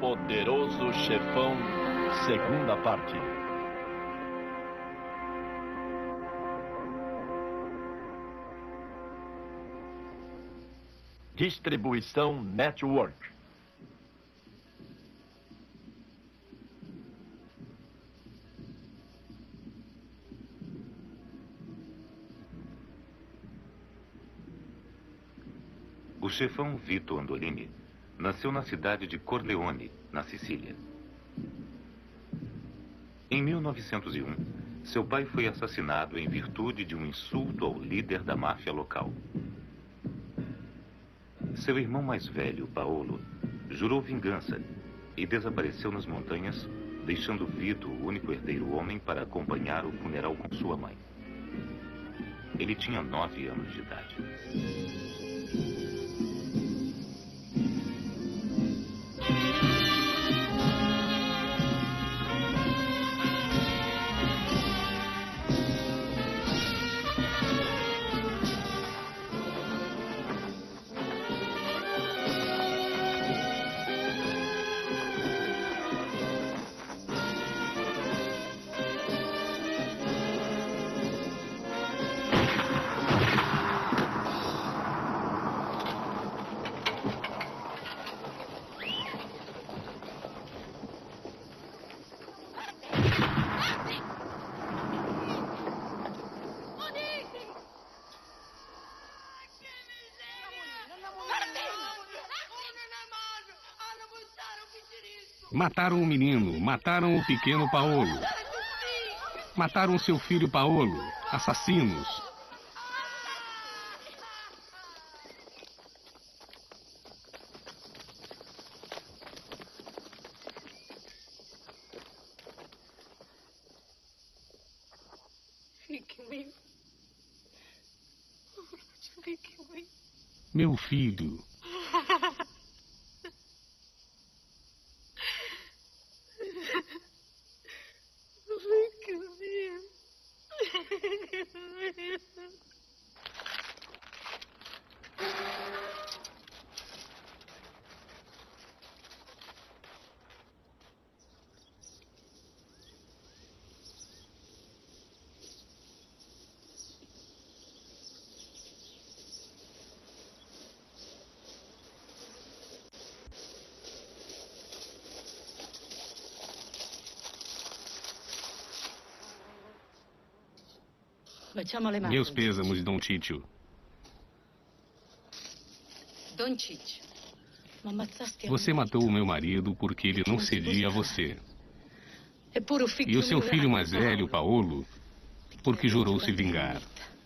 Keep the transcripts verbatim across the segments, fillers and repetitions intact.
Poderoso Chefão, segunda parte. Distribuição Network. O chefão Vito Andolini nasceu na cidade de Corleone, na Sicília. Em mil novecentos e um, seu pai foi assassinado em virtude de um insulto ao líder da máfia local. Seu irmão mais velho, Paolo, jurou vingança e desapareceu nas montanhas, deixando Vito, o único herdeiro homem, para acompanhar o funeral com sua mãe. Ele tinha nove anos de idade. Mataram o menino, mataram o pequeno Paolo. Mataram seu filho Paolo, assassinos. Meu filho. Meus pêsames, Dom Tito. Você matou o meu marido porque ele não cedia a você. E o seu filho mais velho, Paolo, porque jurou se vingar.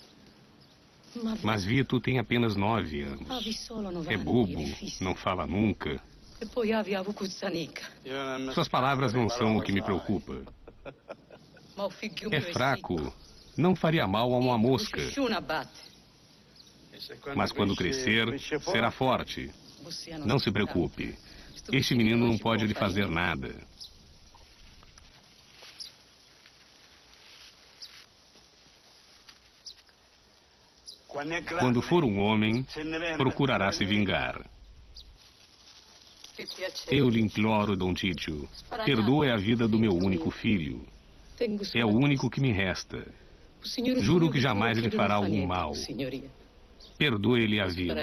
Mas Vito tem apenas nove anos. É bobo, não fala nunca. Suas palavras não são o que me preocupa. É fraco. Não faria mal a uma mosca. Mas quando crescer, será forte. Não se preocupe. Este menino não pode lhe fazer nada. Quando for um homem, procurará se vingar. Eu lhe imploro, Dom Tito, perdoe a vida do meu único filho. É o único que me resta. Juro que jamais lhe fará algum mal. Perdoe-lhe a vida.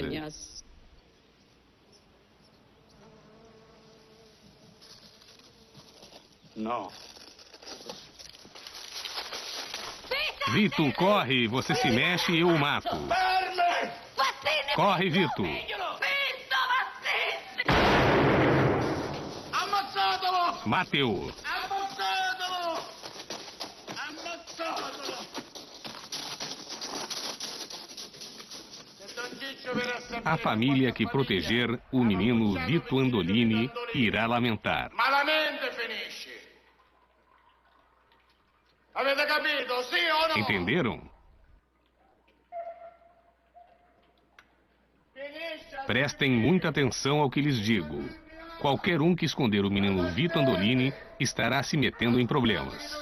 Não. Vito, corre! Você se mexe e eu o mato. Corre, Vito! Mateu! A família que proteger o menino Vito Andolini irá lamentar. Malamente finisce. Avete capito, sì o no? Entenderam? Prestem muita atenção ao que lhes digo. Qualquer um que esconder o menino Vito Andolini estará se metendo em problemas.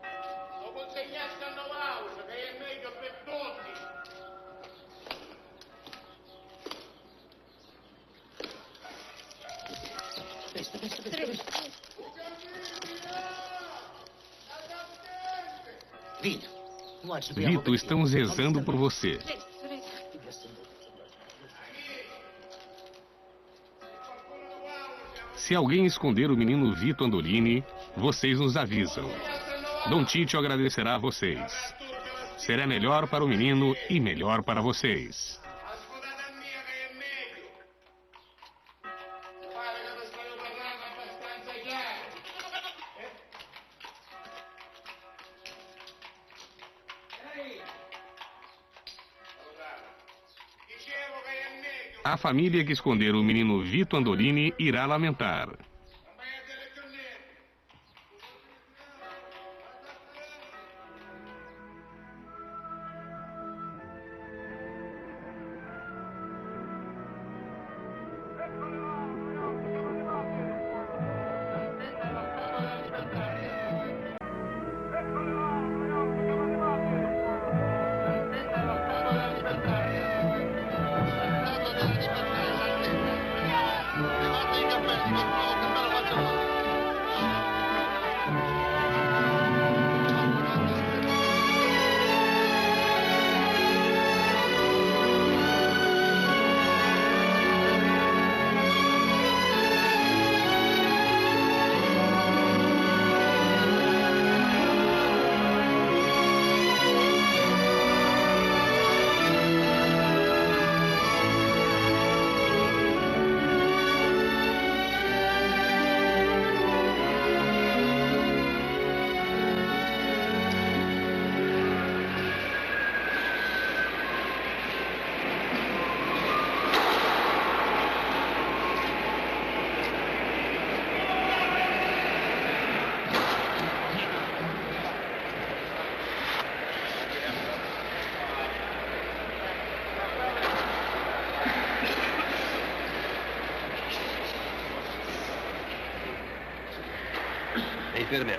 Lo consegnasse a Novaus, che è meglio per tutti. Questo, questo, questo. Vito, estamos rezando por você. Se alguém esconder o menino Vito Andolini, vocês nos avisam. Dom Tito agradecerá a vocês. Será melhor para o menino e melhor para vocês. Ascoltate a mia che è meglio. Pare che lo stai parlando abbastanza chiaro. Ehi! Dicevo che è meglio. A família que esconder o menino Vito Andolini irá lamentar. Non vai a dire più niente. Ehi, fermi.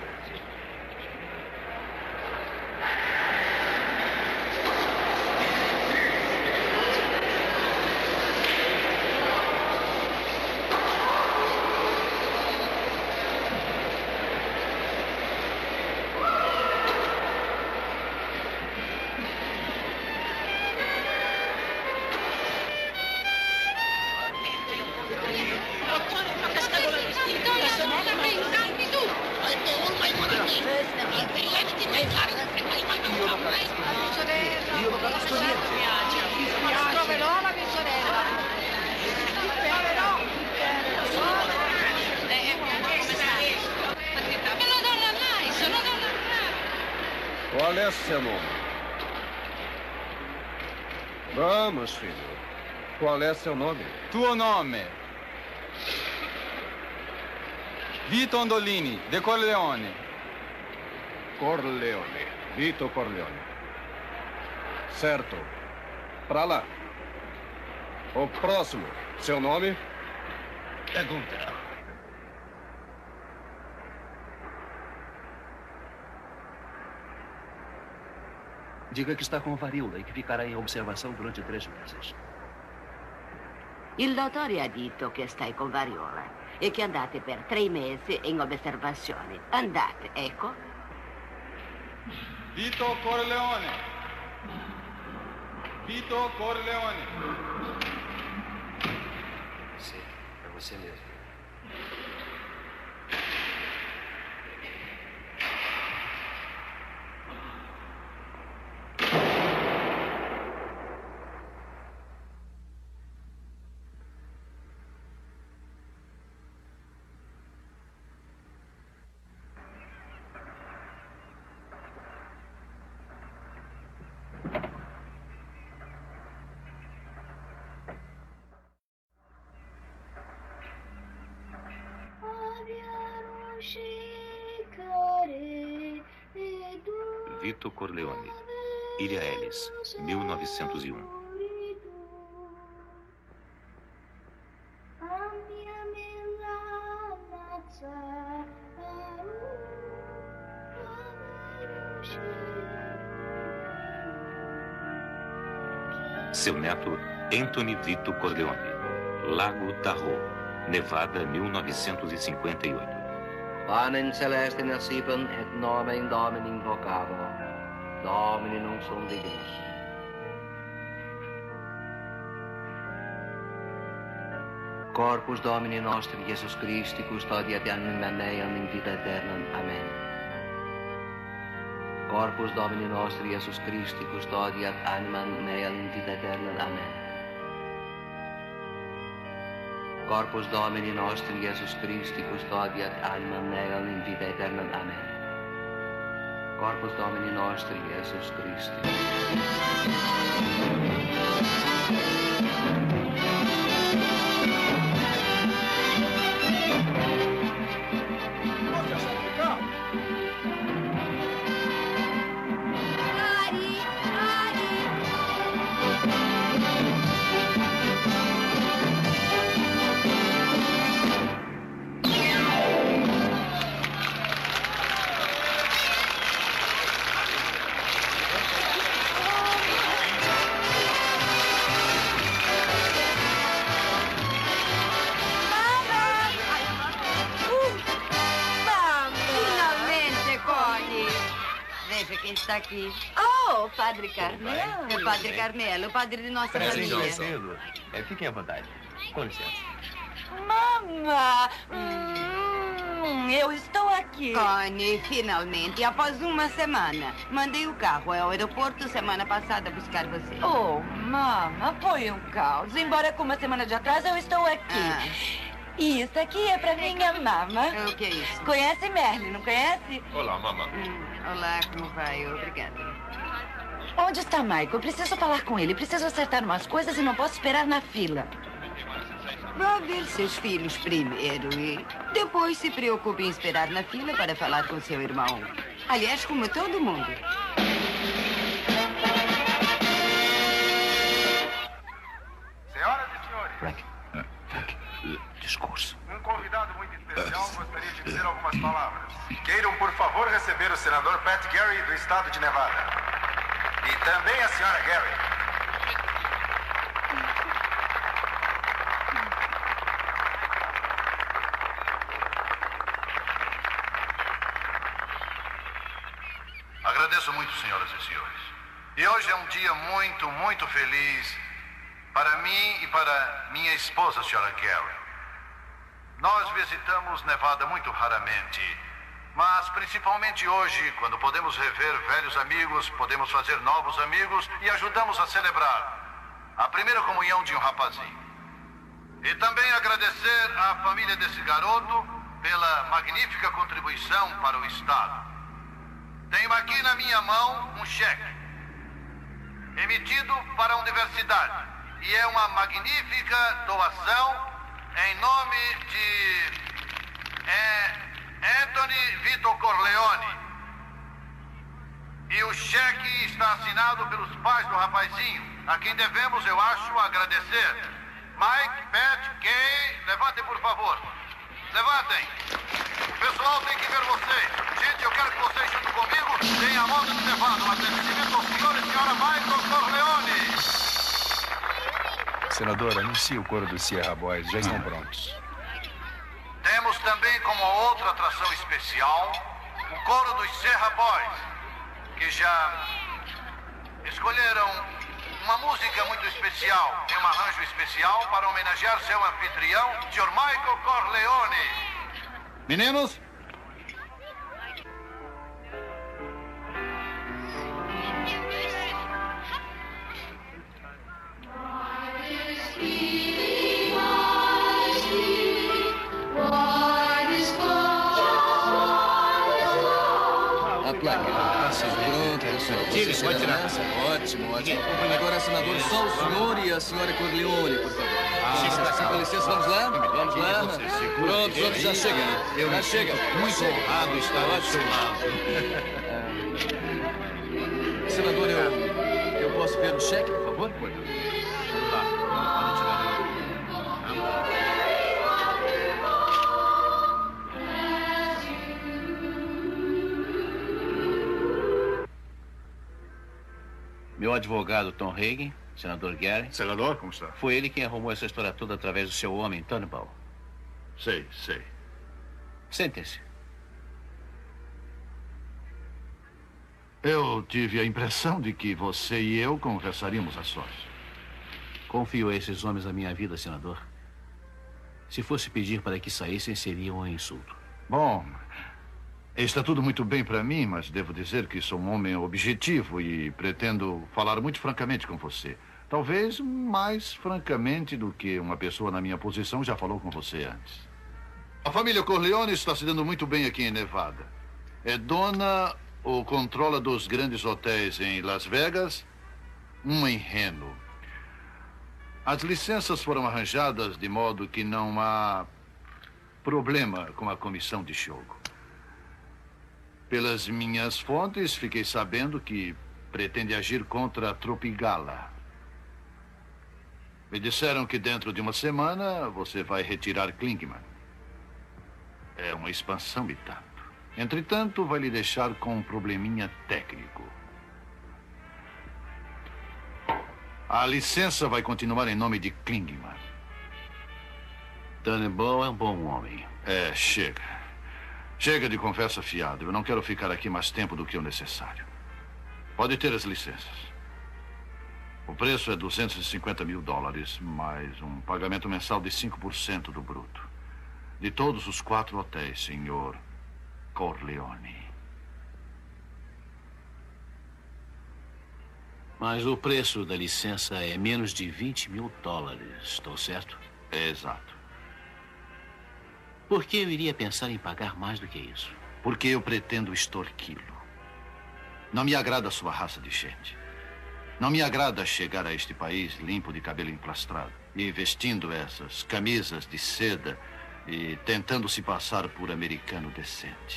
Qual é seu nome? Vamos, filho. Qual é seu nome? Tuo nome? Vito Andolini, de Corleone. Corleone. Vito Corleone. Certo. Pra lá. O próximo. Seu nome? Pergunta. Diga que está com varíola e que ficará em observação durante três meses. Il dottore ha detto che stai con variola e che andate per tre mesi in osservazione. Andate, ecco. Vito Corleone. Vito Corleone. Sì, è você mesmo. Vito Corleone, Ilha Ellis, mil novecentos e um. Seu neto, Anthony Vito Corleone. Lago Tahoe, Nevada, mil novecentos e cinquenta e oito. Panem celestem acipam et nomen Domini invocavo. Domini non sum dignus. Corpus Domini nostri Iesus Christi custodiat animam meam in vita aeternam. Amen. Corpus Domini nostri Iesus Christi custodiat animam meam in vita aeternam. Amen. Corpus Domini nostri Iesus Christi custodiat animam meam in vita aeternam. Amen. Corpus Domini nostri Iesus Christi. Quem está aqui? Oh, o Padre Carmelo. É o Padre Carmelo, o padre de nossa família. É, fiquem à vontade. Com licença. Mama! Hum, eu estou aqui. Connie, finalmente, após uma semana. Mandei o carro ao aeroporto semana passada buscar você. Oh, mama, foi um caos. Embora com uma semana de atraso, eu estou aqui. Ah. Isso aqui é pra minha mama. O que é isso? Conhece Merlin, não conhece? Olá, mamãe. Hum, olá, como vai? Obrigada. Onde está Michael? Preciso falar com ele. Preciso acertar umas coisas e não posso esperar na fila. Vá ver seus filhos primeiro e depois se preocupe em esperar na fila para falar com seu irmão. Aliás, como todo mundo. Senhoras e senhores. Frank. Frank. Discurso. Um convidado muito especial gostaria de dizer algumas palavras. Queiram, por favor, receber o senador Pat Gary, do estado de Nevada. E também a senhora Gary. Agradeço muito, senhoras e senhores. E hoje é um dia muito, muito feliz para mim e para minha esposa, a senhora Gary. Nós visitamos Nevada muito raramente, mas principalmente hoje, quando podemos rever velhos amigos, podemos fazer novos amigos e ajudamos a celebrar a primeira comunhão de um rapazinho. E também agradecer à família desse garoto pela magnífica contribuição para o Estado. Tenho aqui na minha mão um cheque emitido para a universidade e é uma magnífica doação em nome de é, Anthony Vito Corleone. E o cheque está assinado pelos pais do rapazinho, a quem devemos, eu acho, agradecer. Mike, Pat, Kay, levantem, por favor. Levantem. O pessoal tem que ver vocês. Gente, eu quero que vocês, junto comigo, deem a volta do Nevada. Um agradecimento ao senhor e senhora Michael Corleone. Senador, anuncie o coro dos Sierra Boys. Já estão prontos. Temos também como outra atração especial o coro dos Sierra Boys, que já escolheram uma música muito especial, tem um arranjo especial para homenagear seu anfitrião, senhor Michael Corleone. Meninos? Tire, pode tirar. Ótimo, ótimo. Agora, senador, só o senhor e a senhora Corleone, por favor. Ah, com licença, vamos lá? Vamos lá. Pronto, os outros já chegam. Já chega. Muito honrado estar ao seu lado. Senador, eu, eu posso ver o cheque, por favor? Meu advogado, Tom Hagen, senador Gary. Senador, como está? Foi ele quem arrumou essa história toda através do seu homem, Turnbull. Sei, sei. Sente-se. Eu tive a impressão de que você e eu conversaríamos a sós. Confio a esses homens a minha vida, senador. Se fosse pedir para que saíssem, seria um insulto. Bom, está tudo muito bem para mim, mas devo dizer que sou um homem objetivo e pretendo falar muito francamente com você. Talvez mais francamente do que uma pessoa na minha posição já falou com você antes. A família Corleone está se dando muito bem aqui em Nevada. É dona ou controla dos grandes hotéis em Las Vegas, um em Reno. As licenças foram arranjadas de modo que não há problema com a comissão de jogo. Pelas minhas fontes, fiquei sabendo que pretende agir contra a Tropigala. Me disseram que dentro de uma semana você vai retirar Klingman. É uma expansão e tanto. Entretanto, vai lhe deixar com um probleminha técnico. A licença vai continuar em nome de Klingman. Turnbull é um bom homem. É, chega. Chega de conversa fiada. Eu não quero ficar aqui mais tempo do que o necessário. Pode ter as licenças. O preço é duzentos e cinquenta mil dólares, mais um pagamento mensal de cinco por cento do bruto. De todos os quatro hotéis, senhor Corleone. Mas o preço da licença é menos de vinte mil dólares, estou certo? É exato. Por que eu iria pensar em pagar mais do que isso? Porque eu pretendo extorquí-lo. Não me agrada a sua raça de gente. Não me agrada chegar a este país limpo de cabelo emplastrado e vestindo essas camisas de seda e tentando se passar por americano decente.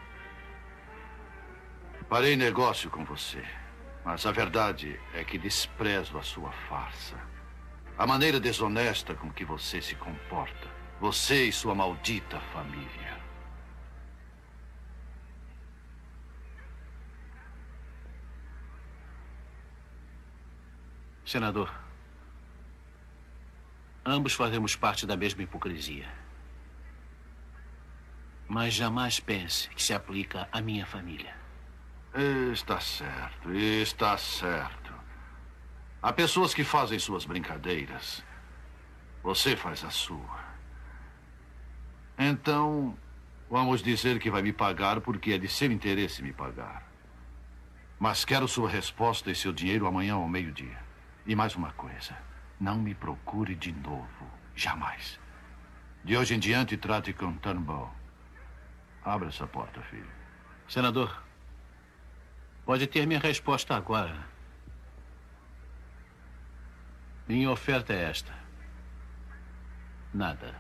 Farei negócio com você, mas a verdade é que desprezo a sua farsa. A maneira desonesta com que você se comporta. Você e sua maldita família. Senador, ambos fazemos parte da mesma hipocrisia. Mas jamais pense que se aplica à minha família. Está certo, está certo. Há pessoas que fazem suas brincadeiras. Você faz a sua. Então, vamos dizer que vai me pagar porque é de seu interesse me pagar. Mas quero sua resposta e seu dinheiro amanhã ao meio-dia. E mais uma coisa. Não me procure de novo. Jamais. De hoje em diante, trate com Turnbull. Abra essa porta, filho. Senador, pode ter minha resposta agora. Minha oferta é esta. Nada.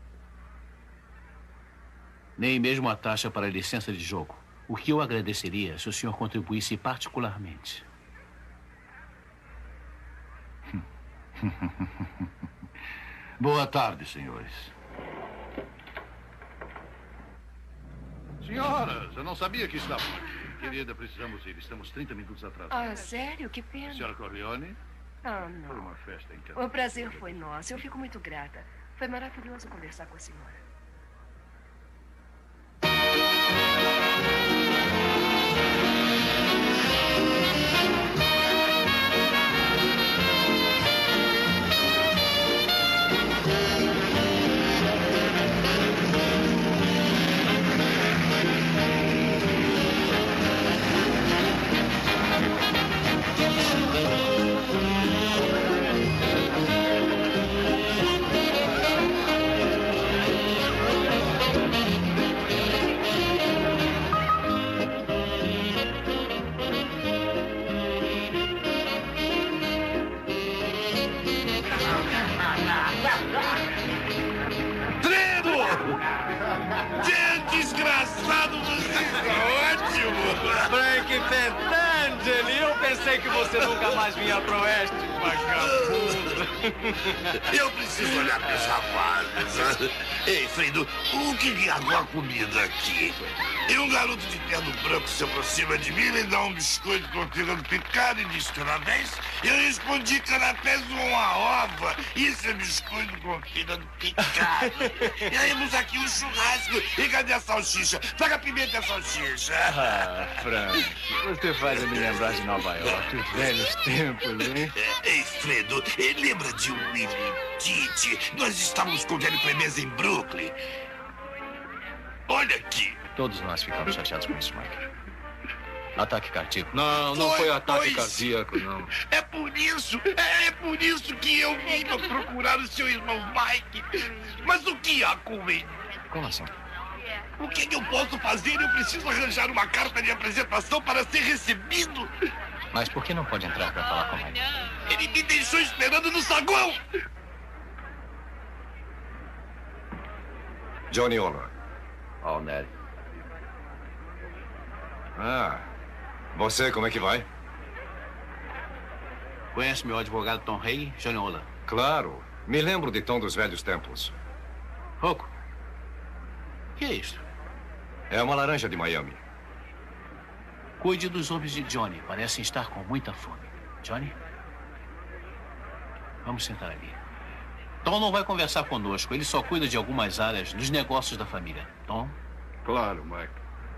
Nem mesmo a taxa para a licença de jogo. O que eu agradeceria se o senhor contribuísse particularmente. Boa tarde, senhores. Senhoras, eu não sabia que estavam aqui. Querida, precisamos ir. Estamos trinta minutos atrasados. Ah, sério? Que pena. Senhora Corleone? Ah, não. Foi uma festa encantadora. O prazer foi nosso. Eu fico muito grata. Foi maravilhoso conversar com a senhora. Frank Fentante! Angeli, eu pensei que você nunca mais vinha pro oeste, vagabundo. Eu preciso olhar para os rapazes. Ei, Fredo, o que é a comida aqui? E um garoto de terno branco se aproxima de mim e dá um biscoito com fígado picado e diz canapés. Eu respondi canapés ou uma ova. Isso é biscoito com fígado picado. E aí, temos aqui um churrasco. E cadê a salsicha? Traga a pimenta e a salsicha. Ah, Frank, você faz me lembrar de Nova York, os velhos tempos, hein? Ei, Fredo, lembra de Willie Tite? Nós estávamos com o velho Clemens em Brooklyn. Olha aqui. Todos nós ficamos chateados com isso, Mike. Ataque cardíaco. Não, não Foi, foi ataque pois. cardíaco, não. É por isso, é, é por isso que eu vim pra procurar o seu irmão Mike. Mas o que há com ele? Como assim? O que, que eu posso fazer? Eu preciso arranjar uma carta de apresentação para ser recebido. Mas por que não pode entrar para falar com o Mike? Ele me deixou esperando no saguão. Johnny Ola. Oh, Ned. Ah, você, como é que vai? Conhece meu advogado Tom Hay, Johnny Ola? Claro. Me lembro de Tom dos velhos tempos. Rocco. O que é isso? É uma laranja de Miami. Cuide dos homens de Johnny. Parecem estar com muita fome. Johnny? Vamos sentar ali. Tom não vai conversar conosco. Ele só cuida de algumas áreas dos negócios da família. Tom? Claro, Mike.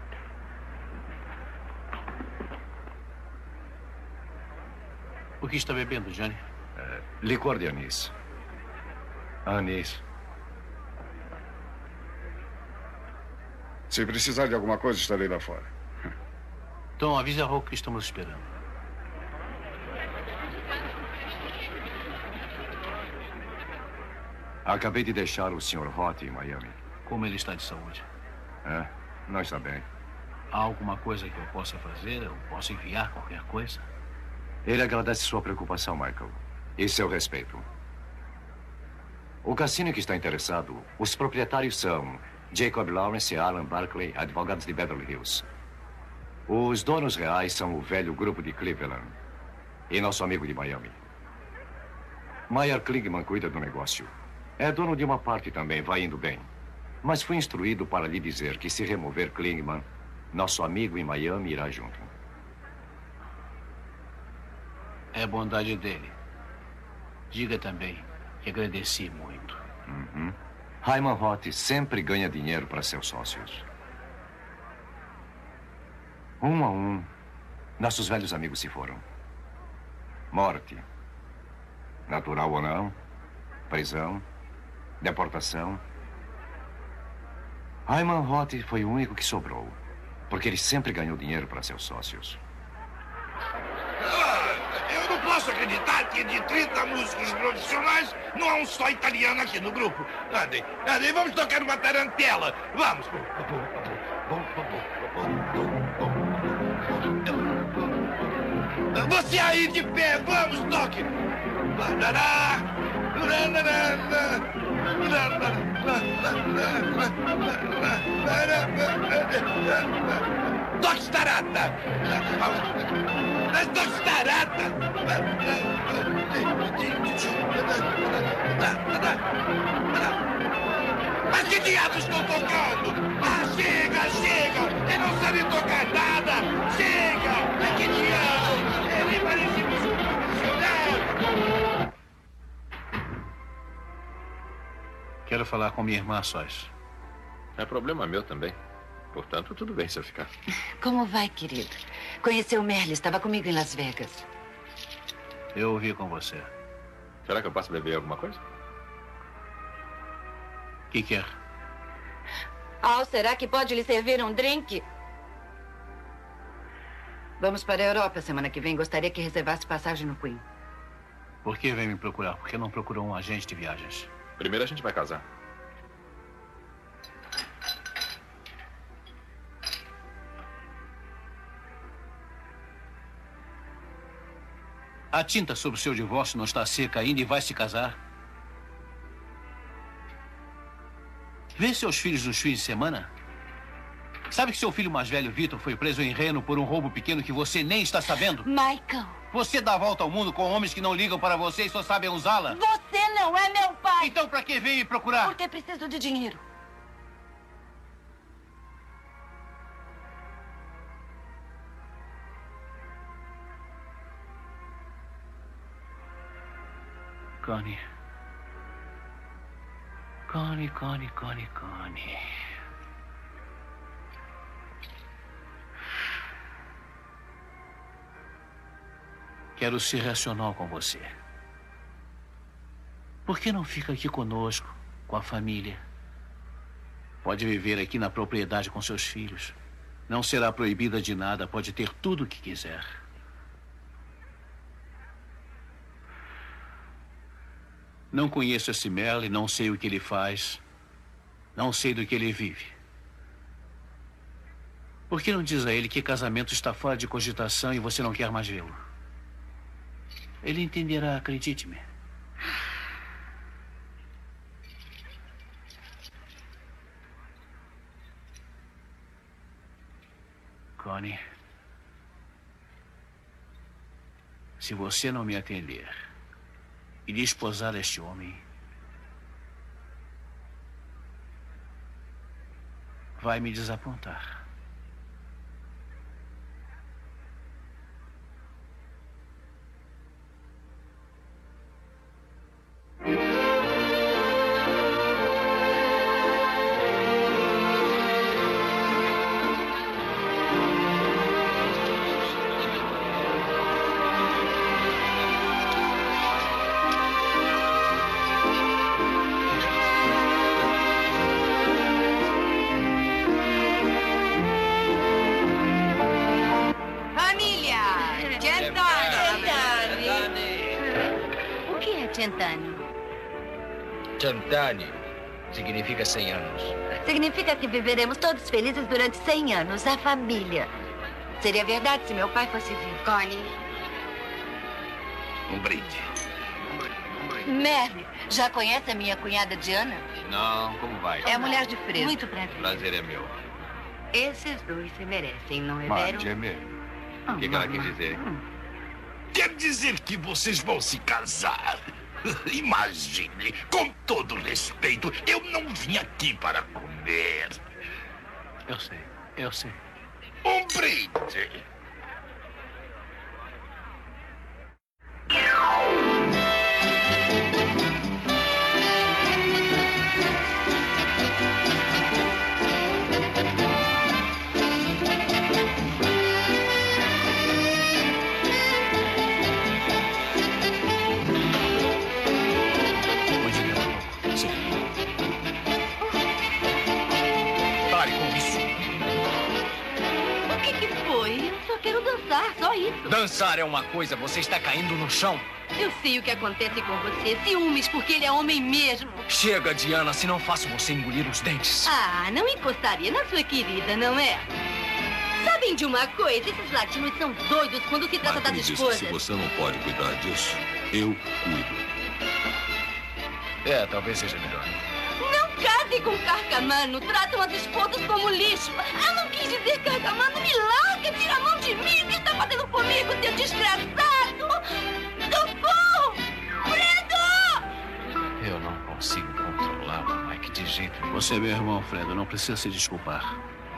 O que está bebendo, Johnny? É, licor de anis. Anis. Se precisar de alguma coisa, estarei lá fora. Tom, avise a Rocco que estamos esperando. Acabei de deixar o senhor Roth em Miami. Como ele está de saúde? É, não está bem. Há alguma coisa que eu possa fazer? Eu posso enviar qualquer coisa? Ele agradece sua preocupação, Michael. E seu respeito. O cassino que está interessado, os proprietários são Jacob Lawrence e Alan Barkley, advogados de Beverly Hills. Os donos reais são o velho grupo de Cleveland e nosso amigo de Miami. Meyer Klingman cuida do negócio. É dono de uma parte também, vai indo bem. Mas fui instruído para lhe dizer que se remover Klingman, nosso amigo em Miami irá junto. É bondade dele. Diga também que agradeci muito. Uhum. Hyman Roth sempre ganha dinheiro para seus sócios. Um a um, nossos velhos amigos se foram. Morte. Natural ou não. Prisão. Deportação. Hyman Roth foi o único que sobrou. Porque ele sempre ganhou dinheiro para seus sócios. Eu não posso acreditar que de trinta músicos profissionais não há um só italiano aqui no grupo. Andem, andem, vamos tocar uma tarantela. Vamos. Você aí de pé, vamos, toque. Toque starata. Toque starata. Mas que diabos estão tocando? Ah, chega, chega! Ele não sabe tocar nada! Chega! Que diabos! Ele parece um profissional! Quero falar com minha irmã sós. É problema meu também. Portanto, tudo bem se eu ficar. Como vai, querido? Conheceu o Merle, estava comigo em Las Vegas. Eu ouvi com você. Será que eu posso beber alguma coisa? O que quer? Al, será que pode lhe servir um drink? Vamos para a Europa semana que vem. Gostaria que reservasse passagem no Queen. Por que vem me procurar? Por que não procurou um agente de viagens? Primeiro a gente vai casar. A tinta sobre o seu divórcio não está seca ainda e vai se casar? Vê seus filhos nos fins de semana? Sabe que seu filho mais velho, Vitor, foi preso em Reno por um roubo pequeno que você nem está sabendo? Michael. Você dá a volta ao mundo com homens que não ligam para você e só sabem usá-la? Você não é meu pai. Então pra que veio me procurar? Porque preciso de dinheiro. Connie. Connie, Connie, Connie, Connie. Quero ser racional com você. Por que não fica aqui conosco, com a família? Pode viver aqui na propriedade com seus filhos. Não será proibida de nada, pode ter tudo o que quiser. Não conheço esse Merle, não sei o que ele faz. Não sei do que ele vive. Por que não diz a ele que casamento está fora de cogitação e você não quer mais vê-lo? Ele entenderá, acredite-me. Connie, se você não me atender e desposar este homem, vai me desapontar. Cent'anni. Cent'anni significa cem anos. Significa que viveremos todos felizes durante cem anos, a família. Seria verdade se meu pai fosse vivo. Connie. Um brinde. Merle, já conhece a minha cunhada Diana? Não, como vai? É a mulher de Fredo. Muito prazer. Prazer é meu. Esses dois se merecem, não é Mas, vero? é O que, que ela quer dizer? Quer dizer que vocês vão se casar. Imagine, com todo respeito, eu não vim aqui para comer. Eu sei, eu sei. Um brinde. Só isso. Dançar é uma coisa, você está caindo no chão. Eu sei o que acontece com você. Ciúmes, porque ele é homem mesmo. Chega, Diana, se não faço você engolir os dentes. Ah, não encostaria na sua querida, não é? Sabem de uma coisa? Esses latinos são doidos quando se trata das esposas. Se você não pode cuidar disso, eu cuido. É, talvez seja melhor. Não case com Carcamano. Tratam as esposas como lixo. Eu não quis dizer Carcamano. Me larga, tira a mão de mim. O que está fazendo comigo, seu desgraçado? Socorro! Fredo! Eu não consigo controlá-lo, Mike, de jeito nenhum. Você é meu irmão, Fredo. Não precisa se desculpar.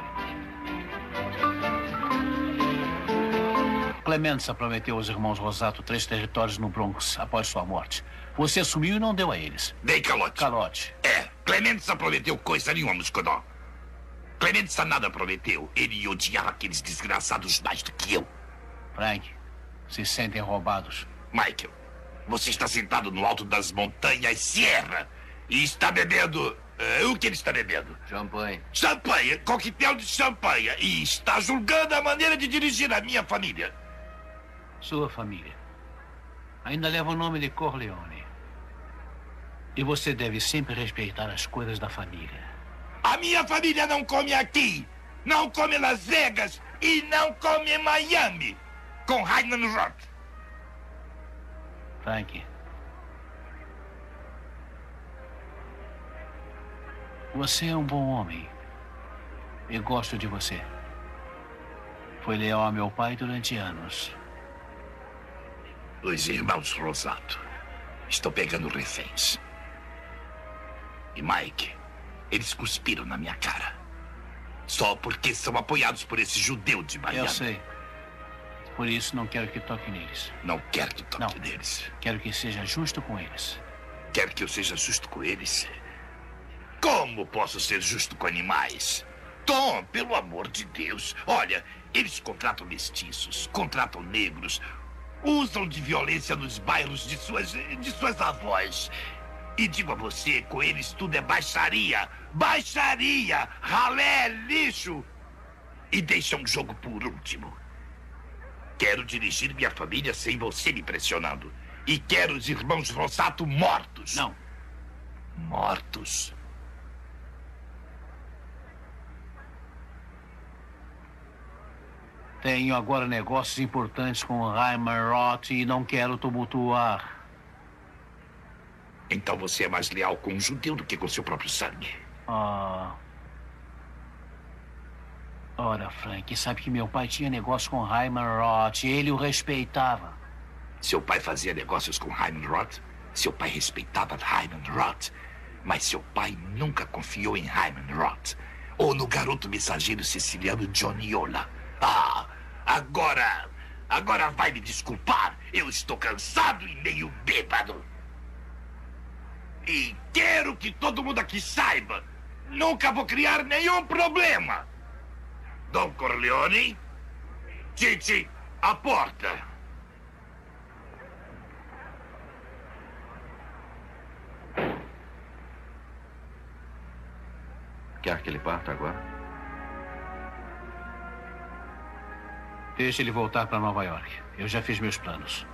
Clemenza prometeu aos irmãos Rosato três territórios no Bronx após sua morte. Você assumiu e não deu a eles. Dei calote. Calote. É, Clemenza prometeu coisa nenhuma, Moscodó. Clemenza nada prometeu. Ele odiava aqueles desgraçados mais do que eu. Frank, se sentem roubados. Michael, você está sentado no alto das montanhas Sierra e está bebendo... Uh, o que ele está bebendo? Champanhe. Champanhe, coquetel de champanhe. E está julgando a maneira de dirigir a minha família. Sua família ainda leva o nome de Corleone. E você deve sempre respeitar as coisas da família. A minha família não come aqui, não come em Las Vegas e não come em Miami, com Highland Rock. Frank, você é um bom homem. E gosto de você. Foi leal a meu pai durante anos. Os irmãos Rosato estão pegando reféns. E Mike, eles cuspiram na minha cara. Só porque são apoiados por esse judeu de Miami. Eu sei. Por isso não quero que toque neles. Não quero que toque não. neles. Quero que seja justo com eles. Quer que eu seja justo com eles? Como posso ser justo com animais? Tom, pelo amor de Deus. Olha, eles contratam mestiços, contratam negros, usam de violência nos bairros de suas, de suas avós. E digo a você, com eles tudo é baixaria. Baixaria, ralé, lixo. E deixam o jogo por último. Quero dirigir minha família sem você me pressionando. E quero os irmãos Rosato mortos. Não. Mortos? Tenho agora negócios importantes com Hyman Roth e não quero tumultuar. Então você é mais leal com um judeu do que com seu próprio sangue. Ah. Ora, Frank, sabe que meu pai tinha negócio com Hyman Roth e ele o respeitava. Seu pai fazia negócios com Hyman Roth? Seu pai respeitava Hyman Roth? Mas seu pai nunca confiou em Hyman Roth. Ou no garoto mensageiro siciliano Johnny Ola. Ah, agora... Agora vai me desculpar. Eu estou cansado e meio bêbado. E quero que todo mundo aqui saiba. Nunca vou criar nenhum problema. Don Corleone, Titi, a porta. Quer que ele parta agora? Deixe ele voltar para Nova York. Eu já fiz meus planos.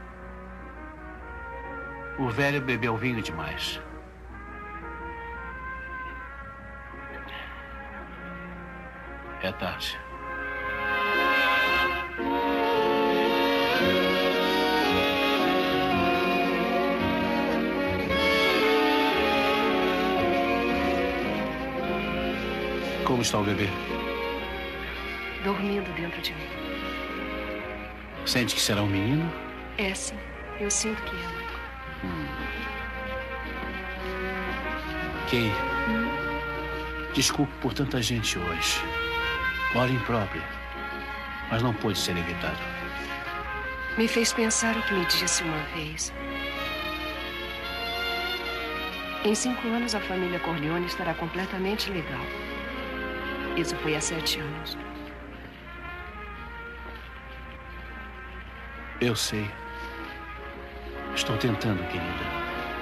O velho bebeu vinho demais. É tarde. Como está o bebê? Dormindo dentro de mim. Sente que será um menino? É, sim. Eu sinto que é. Hum. Kay, hum? Desculpe por tanta gente hoje. Hora imprópria. Mas não pôde ser evitado. Me fez pensar o que me disse uma vez. Em cinco anos, a família Corleone estará completamente legal. Isso foi há sete anos. Eu sei. Estou tentando, querida.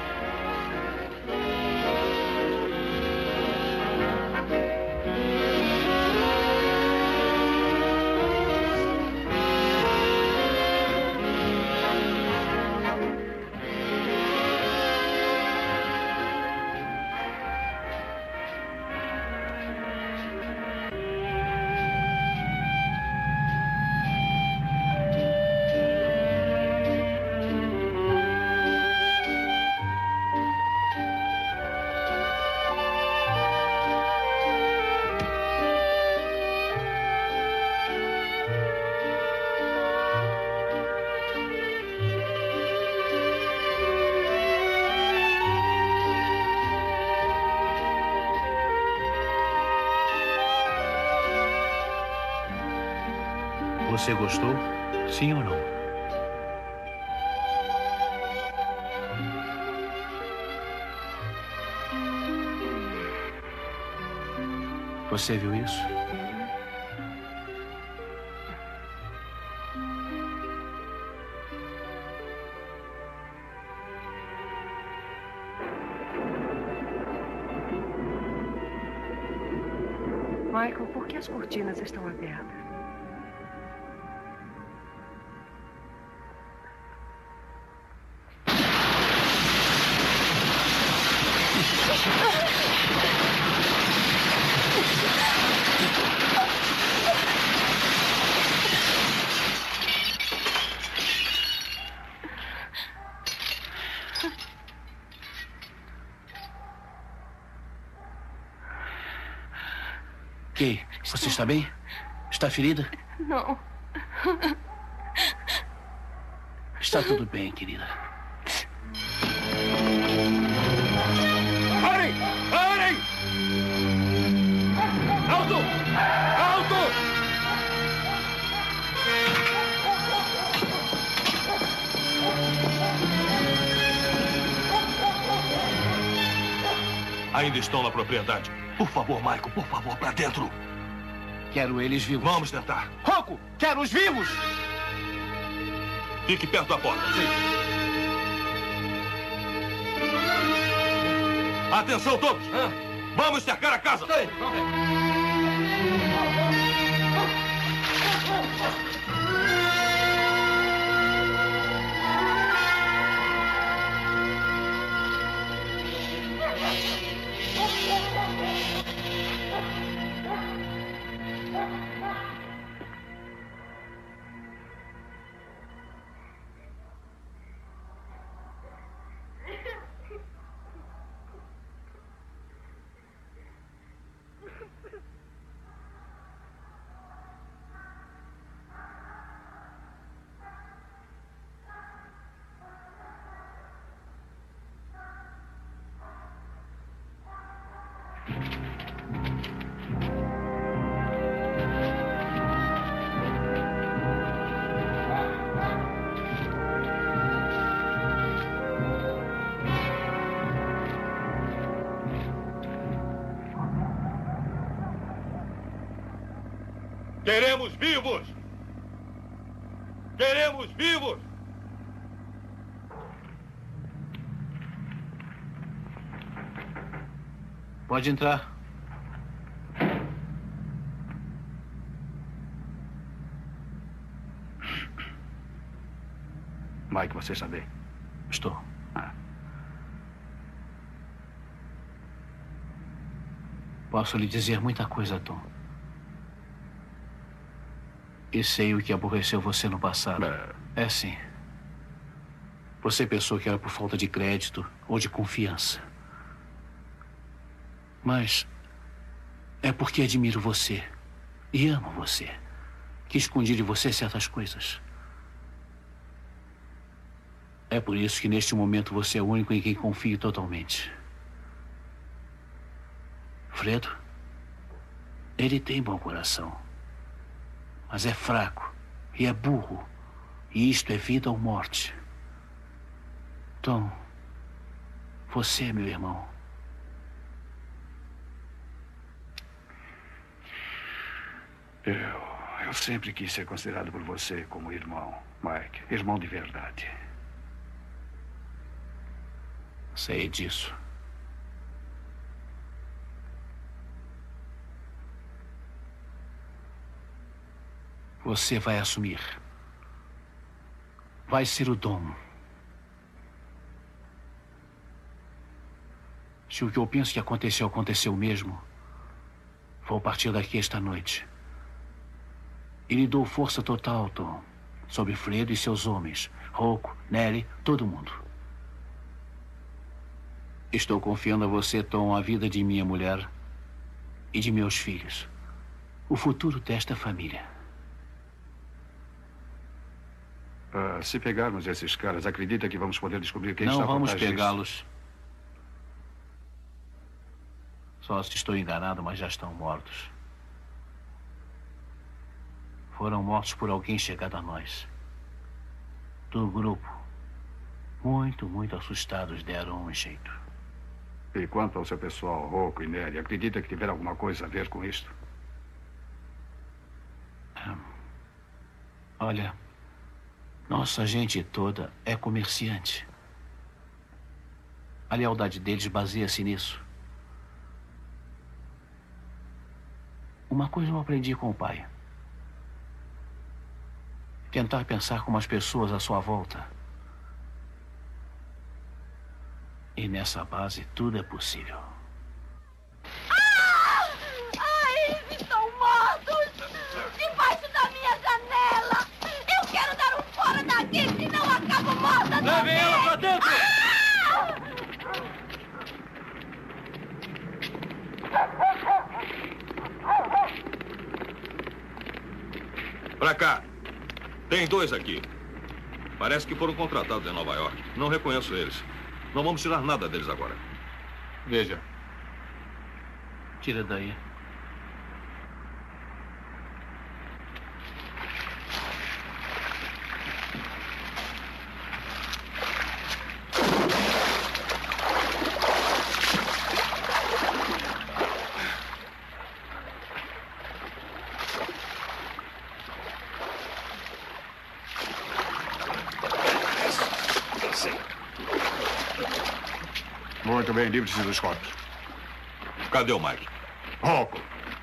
Você gostou? Sim ou não? Você viu isso? Michael, por que as cortinas estão abertas? Kay, você está bem? Está ferida? Não. Está tudo bem, querida. Parem! Parem! Alto! Alto! Ainda estão na propriedade. Por favor, Michael, por favor, para dentro. Quero eles vivos. Vamos tentar. Rocco, quero os vivos! Fique perto da porta. Sim. Atenção todos! Ah. Vamos cercar a casa! Sim. Queremos vivos! Queremos vivos! Pode entrar. Mike, você está bem? Estou. Ah. Posso lhe dizer muita coisa, Tom. E sei o que aborreceu você no passado. É, é sim. Você pensou que era por falta de crédito ou de confiança. Mas é porque admiro você e amo você que escondi de você certas coisas. É por isso que neste momento você é o único em quem confio totalmente. Fredo, ele tem bom coração, mas é fraco e é burro. E isto é vida ou morte. Tom, você é meu irmão. Eu, eu sempre quis ser considerado por você como irmão, Mike. Irmão de verdade. Sei disso. Você vai assumir. Vai ser o Dom. Se o que eu penso que aconteceu, aconteceu mesmo, vou partir daqui esta noite. E lhe dou força total, Tom, sobre Fredo e seus homens, Rocco, Nelly, todo mundo. Estou confiando a você, Tom, a vida de minha mulher e de meus filhos. O futuro desta família. Uh, se pegarmos esses caras, acredita que vamos poder descobrir quem Não está por vamos trás disso? pegá-los. Só se estou enganado, mas já estão mortos. Foram mortos por alguém chegado a nós. Do grupo. Muito, muito assustados, deram um jeito. E quanto ao seu pessoal, Rocco e Nelly, acredita que tiveram alguma coisa a ver com isto? Hum. Olha, nossa gente toda é comerciante. A lealdade deles baseia-se nisso. Uma coisa eu aprendi com o pai. Tentar pensar como as pessoas à sua volta. E nessa base tudo é possível. Ah! Ai, estão mortos! Debaixo da minha janela! Eu quero dar um fora daqui, senão acabo morta! Levem ela pra dentro! Ah! Pra cá. Tem dois aqui. Parece que foram contratados em Nova York. Não reconheço eles. Não vamos tirar nada deles agora. Veja. Tira daí. Muito bem, livre-se dos corpos. Cadê o Mike? Rocco.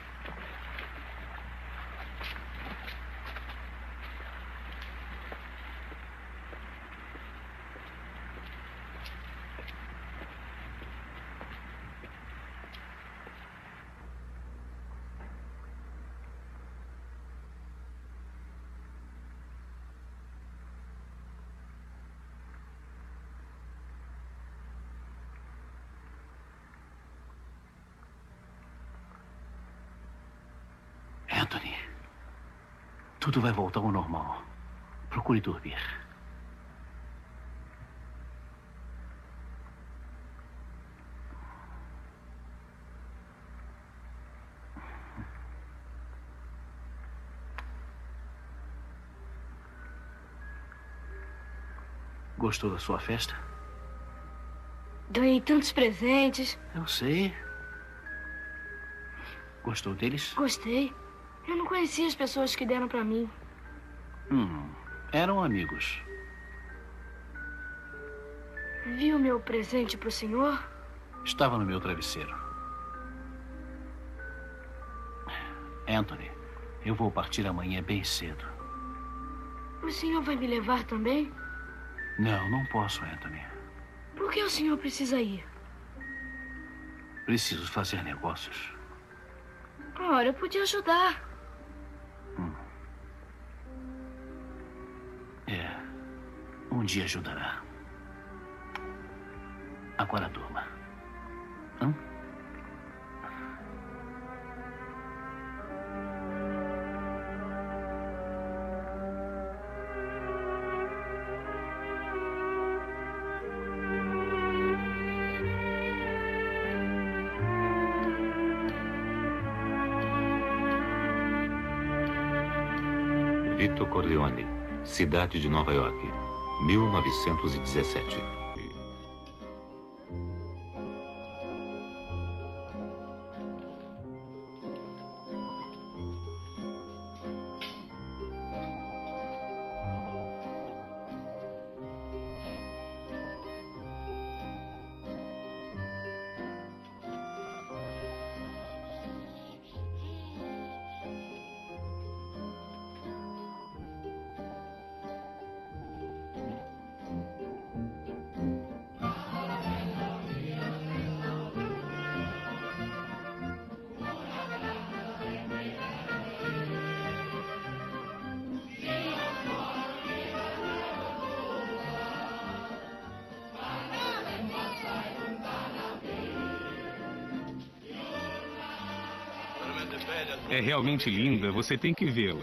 Anthony, tudo vai voltar ao normal. Procure dormir. Gostou da sua festa? Ganhei tantos presentes. Eu sei. Gostou deles? Gostei. Eu não conhecia as pessoas que deram pra mim. Hum, eram amigos. Viu meu presente pro senhor? Estava no meu travesseiro. Anthony, eu vou partir amanhã bem cedo. O senhor vai me levar também? Não, não posso, Anthony. Por que o senhor precisa ir? Preciso fazer negócios. Ora, eu podia ajudar. Hum. É, um dia ajudará. Agora durma. Hum? Vito Corleone, cidade de Nova York, mil novecentos e dezessete. É realmente linda, você tem que vê-la.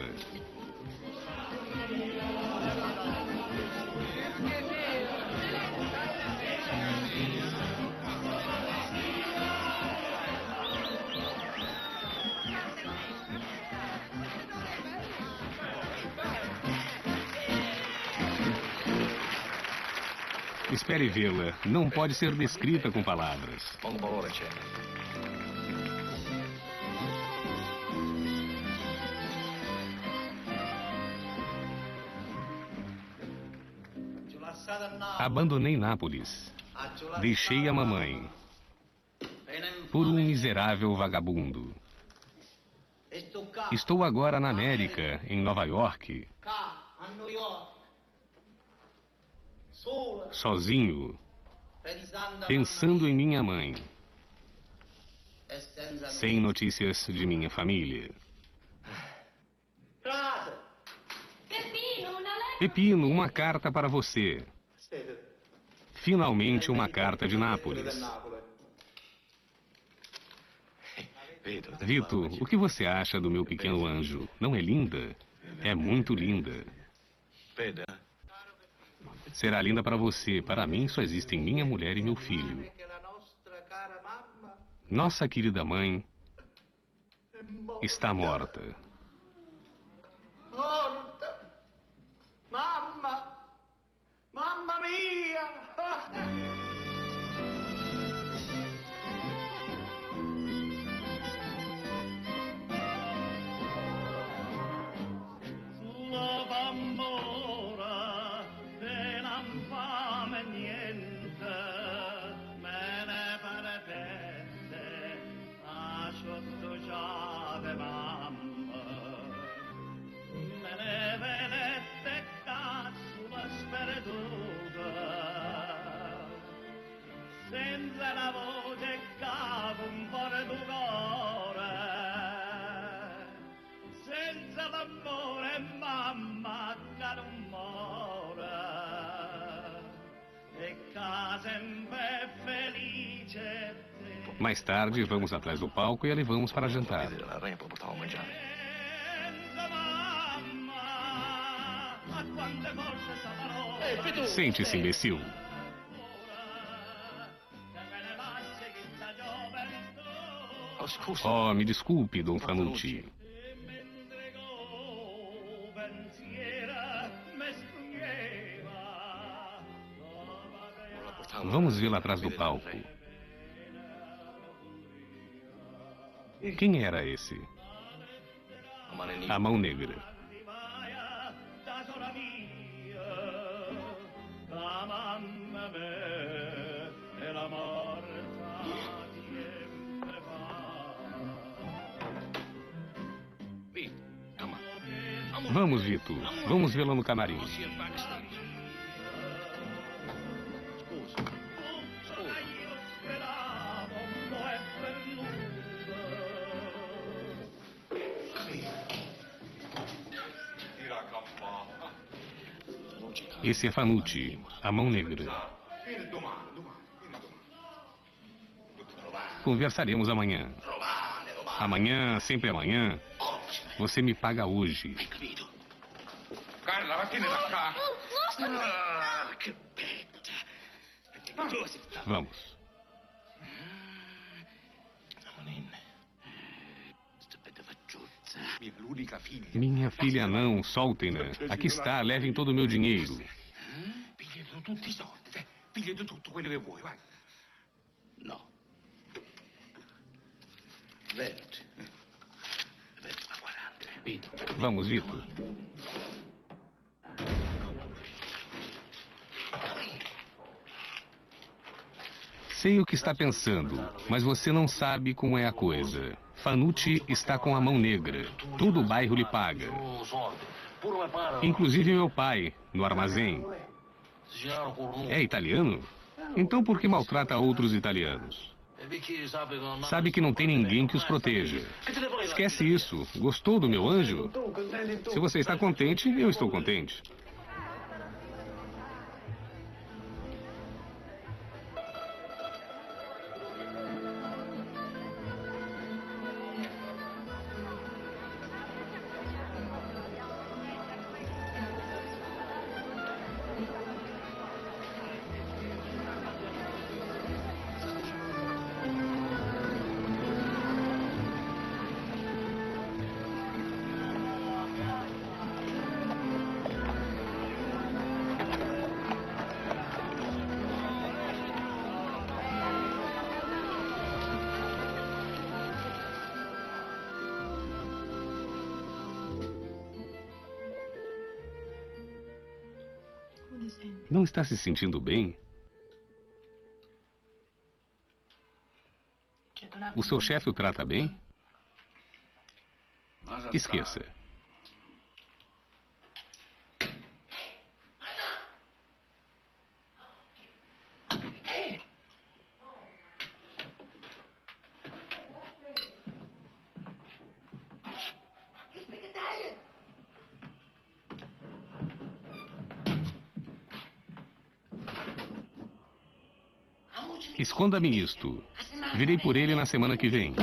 Espere vê-la. Não pode ser descrita com palavras. Abandonei Nápoles. Deixei a mamãe por um miserável vagabundo. Estou agora na América, em Nova York, sozinho, pensando em minha mãe, sem notícias de minha família. Pepino, uma carta para você. Finalmente uma carta de Nápoles. Vito, o que você acha do meu pequeno anjo? Não é linda? É muito linda. Será linda para você. Para mim, só existem minha mulher e meu filho. Nossa querida mãe está morta. Morta! Mamma! Mamma mia! Senza la voce cavo un cuore d'u cuore, senza l'amore mamma che non muore, e che sempre felice. Mais tarde, vamos atrás do palco e a levamos para jantar. Sente-se, imbecil. Oh, me desculpe, Dom Fanucci. Vamos vê-la atrás do palco. Quem era esse? A Mão Negra. Vamos, Vito. Vamos vê-la no camarim. Esse é Fanucci, a Mão Negra. Conversaremos amanhã. Amanhã, sempre amanhã. Você me paga hoje. Carla, vattene da cá. Ah, che Vamos. Minha filha não, soltem-na. Aqui está, levem todo o meu dinheiro. Não. Vamos, Vito. Sei o que está pensando, mas você não sabe como é a coisa. Fanucci está com a Mão Negra. Todo o bairro lhe paga. Inclusive meu pai, no armazém. É italiano? Então por que maltrata outros italianos? Sabe que não tem ninguém que os proteja. Esquece isso. Gostou do meu anjo? Se você está contente, eu estou contente. Não está se sentindo bem? O seu chefe o trata bem? Esqueça. Esconda-me isto. Virei por ele na semana que vem.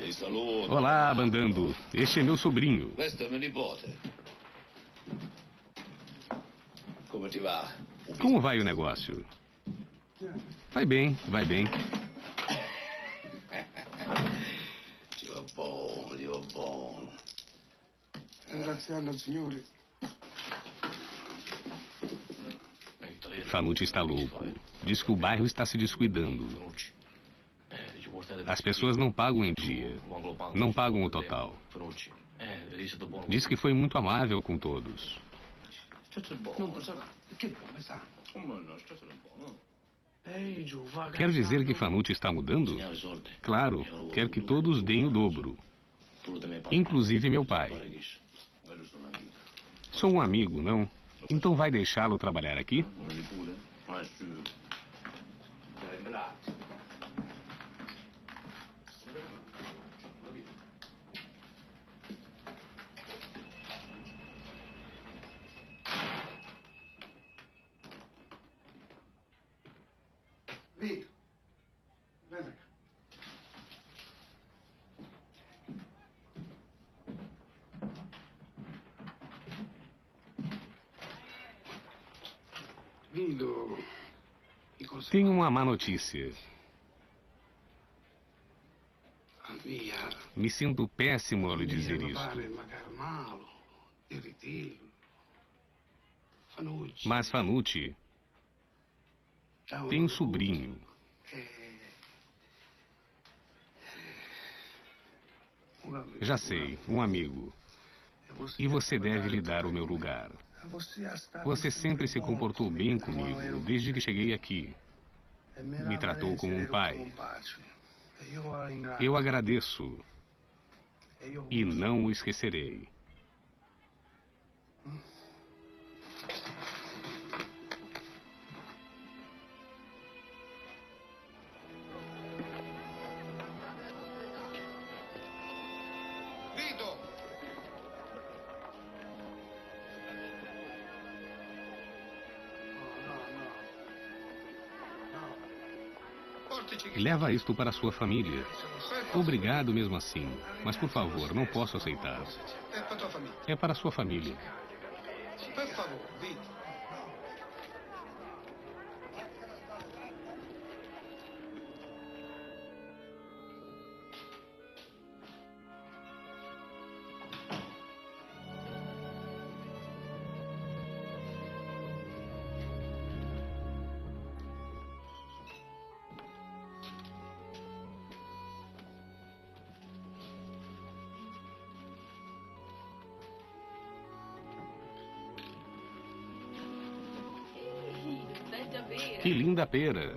Olá, Bandando. Este é meu sobrinho. Questo è mio nipote. Come ti va? Como vai o negócio? Vai bem, vai bem. Ti va bom, ti va bom. Ringraziando il Signore. Fanucci está louco. Diz que o bairro está se descuidando. As pessoas não pagam em dia. Não pagam o total. Diz que foi muito amável com todos. Quer dizer que Fanucci está mudando? Claro, quer que todos deem o dobro. Inclusive meu pai. Sou um amigo, não? Então vai deixá-lo trabalhar aqui? Vito, vem cá. Vito, Tenho uma má notícia. Me sinto péssimo ao lhe dizer isso. Mas Fanucci tem um sobrinho. Já sei, um amigo. E você deve lhe dar o meu lugar. Você sempre se comportou bem comigo, desde que cheguei aqui. Me tratou como um pai. Eu agradeço. E não o esquecerei. Leva isto para sua família. Obrigado mesmo assim. Mas, por favor, não posso aceitar. É para sua família. Por favor, Vito. Que linda pera!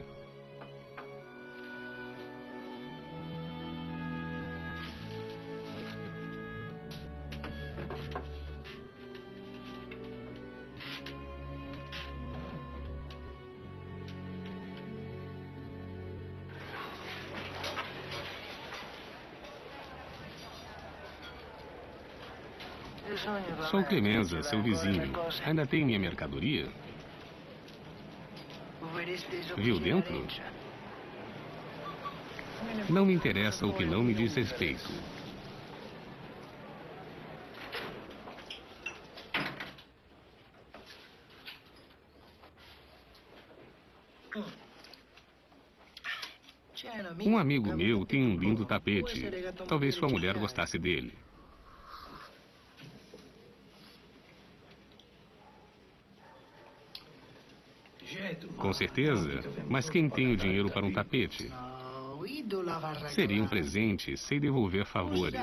Sou Clemenza, seu vizinho. Ainda tem minha mercadoria? Viu dentro? Não me interessa o que não me diz respeito. Um amigo meu tem um lindo tapete. Talvez sua mulher gostasse dele. Com certeza, mas quem tem o dinheiro para um tapete? Seria um presente, sei devolver favores.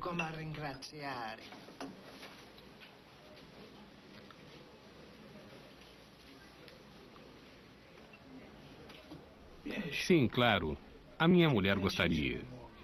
Sim, claro. A minha mulher gostaria.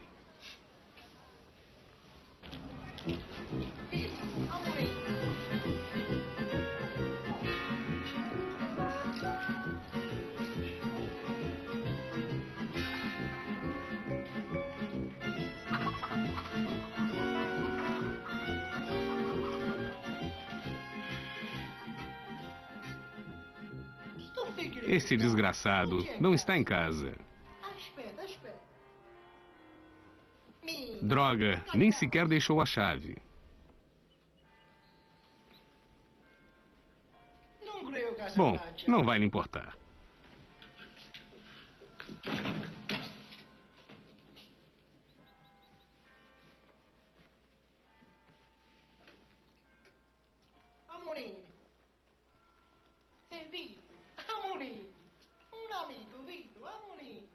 Esse desgraçado não está em casa. Droga, nem sequer deixou a chave. Bom, não vai lhe importar. Amorino. É Vito. Amorino. Um amigo, Vito. Amorino.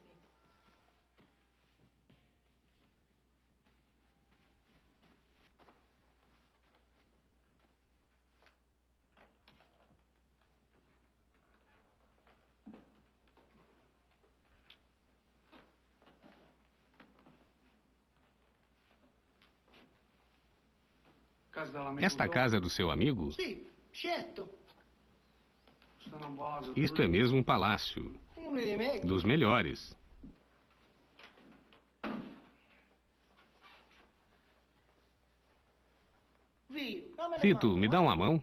Esta casa é do seu amigo? Sim, certo. Isto é mesmo um palácio. Dos melhores. Vito, me dá uma mão?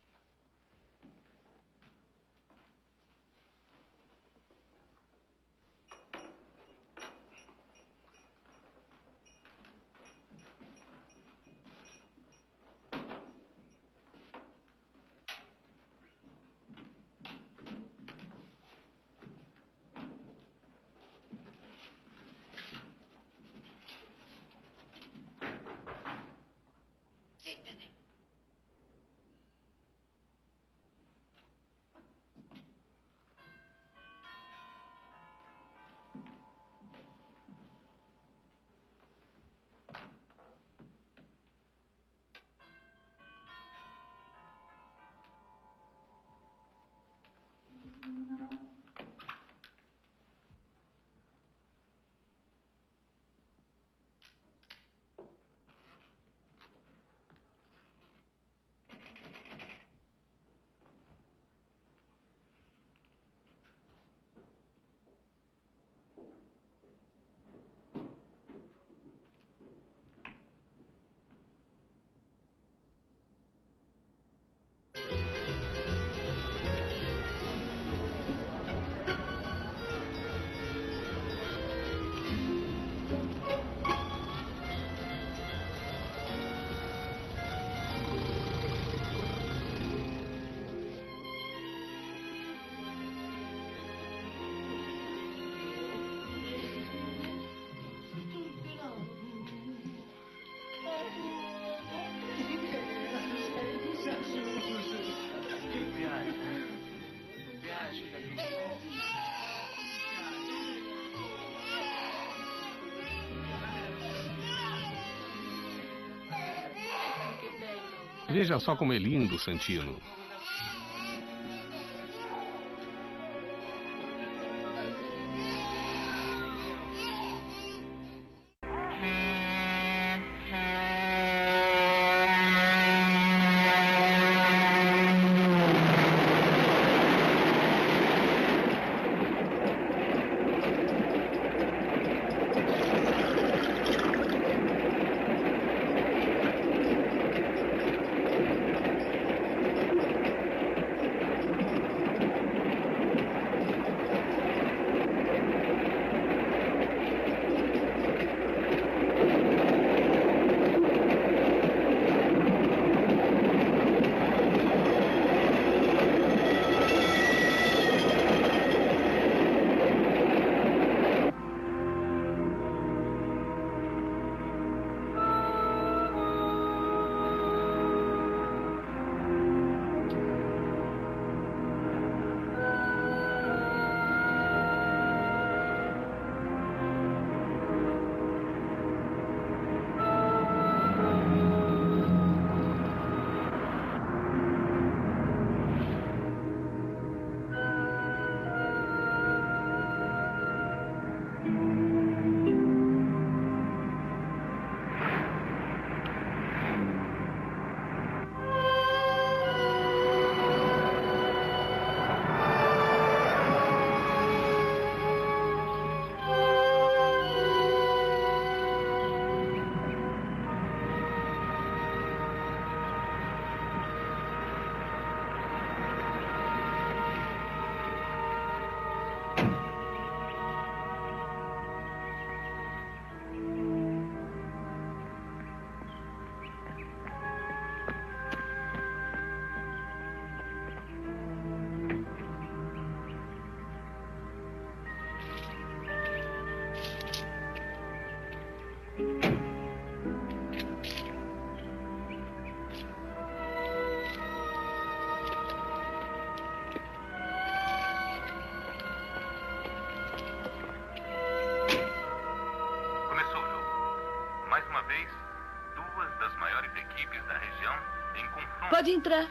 Veja só como é lindo, Santino. Pode entrar.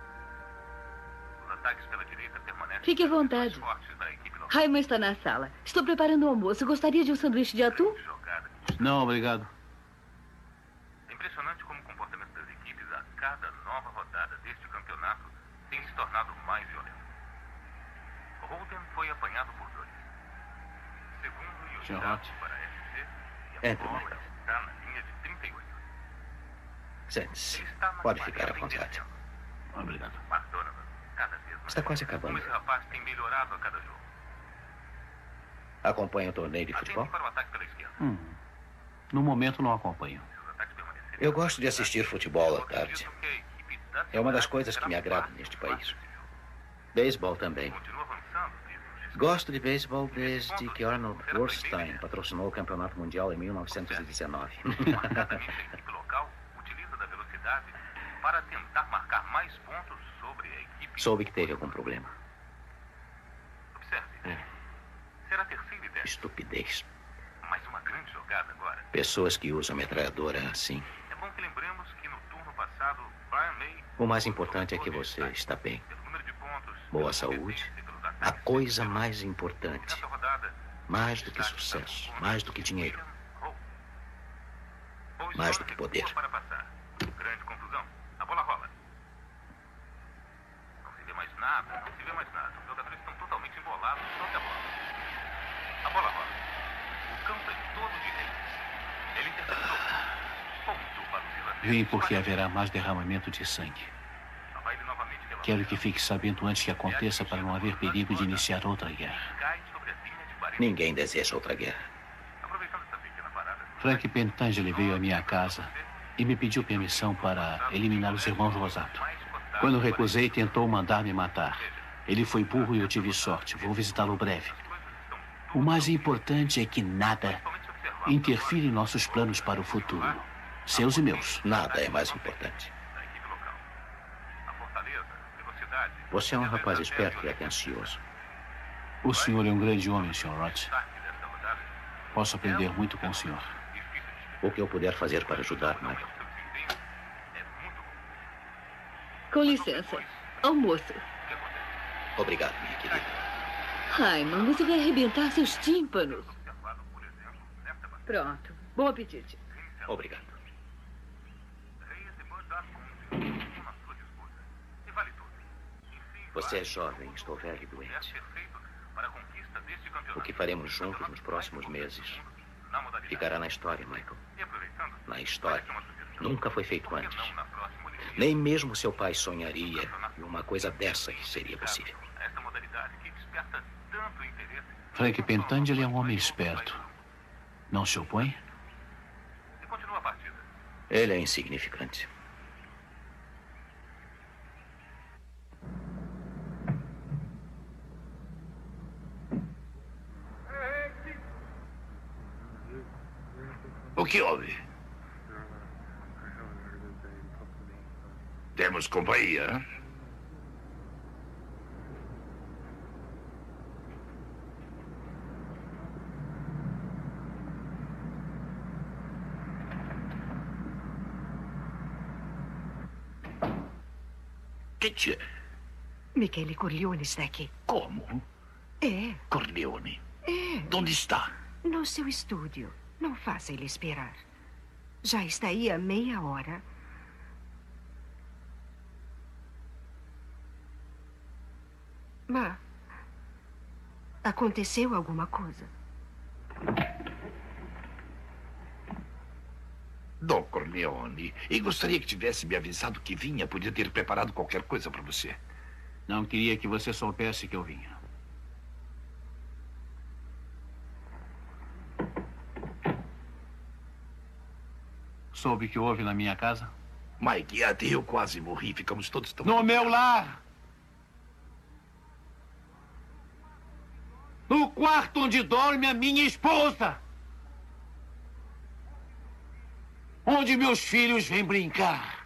Os ataques pela direita permanecem. Fique à vontade. Raima está na sala. Estou preparando o almoço. Gostaria de um sanduíche de atum? Não, obrigado. É impressionante como o comportamento das equipes a cada nova rodada deste campeonato tem se tornado mais violento. Holden foi apanhado por dois. Segundo Yoshihashi para a F C, e a Entre, bola Michael. está na linha de trinta e oito. Sente-se. Pode ficar à vontade. Obrigado. McDonovan, cada vez mais. Está quase Como acabando. esse rapaz tem melhorado a cada jogo. Acompanha o torneio de futebol? Para o ataque pela esquerda. Hum. No momento, não acompanho. Eu gosto de assistir futebol à tarde. É uma das coisas que me agrada neste país. Beisebol também. Gosto de beisebol desde que Arnold Rothstein patrocinou o Campeonato Mundial em mil novecentos e dezenove. Marcadamente, a equipe local utiliza da velocidade para tentar marcar mais pontos sobre a equipe. Soube que teve algum problema. Observe. Será terceira e dez. Estupidez. Mais uma grande jogada agora. Pessoas que usam metralhadora assim. É bom que lembremos que no turno passado, Brian May, O mais importante é que você está bem. Boa saúde. A coisa mais importante. Mais do que sucesso. Mais do que dinheiro. Mais do que poder. para passar. Grande confusão. A bola rola. Não se vê mais nada, não se vê mais nada. Os jogadores estão totalmente embolados. Sobe a bola. A bola rola. O campo é todo direito. Ele interceptou. Ponto para os irlandeses. Vem porque haverá mais derramamento de sangue. Quero que fique sabendo antes que aconteça para não haver perigo de iniciar outra guerra. Ninguém deseja outra guerra. Frank Pentangeli veio à minha casa e me pediu permissão para eliminar os irmãos Rosato. Quando recusei, tentou mandar me matar. Ele foi burro e eu tive sorte. Vou visitá-lo breve. O mais importante é que nada interfira em nossos planos para o futuro. Seus e meus. Nada é mais importante. Você é um rapaz esperto e atencioso. O senhor é um grande homem, senhor Roth. Posso aprender muito com o senhor. O que eu puder fazer para ajudar, Michael. Com licença. Almoço. Obrigado, minha querida. Raima, você vai arrebentar seus tímpanos. Pronto. Bom apetite. Obrigado. Você é jovem, estou velho e doente. O que faremos juntos nos próximos meses ficará na história, Michael. Na história. Nunca foi feito antes. Nem mesmo seu pai sonharia em uma coisa dessa que seria possível. Frank Pentangeli é um homem esperto. Não se opõe? Ele é insignificante. O que houve? Temos companhia? Que c'è? Michele Corleone está aqui. Como? É. Corleone? É. Onde está? No seu estúdio. Não faça ele esperar. Já está aí há meia hora. Mas aconteceu alguma coisa? Dom Corleone, e gostaria que tivesse me avisado que vinha. Podia ter preparado qualquer coisa para você. Não queria que você soubesse que eu vinha. Soube que houve na minha casa? Mike, até eu quase morri. Ficamos todos tão... No meu lar! No quarto onde dorme a minha esposa! Onde meus filhos vêm brincar.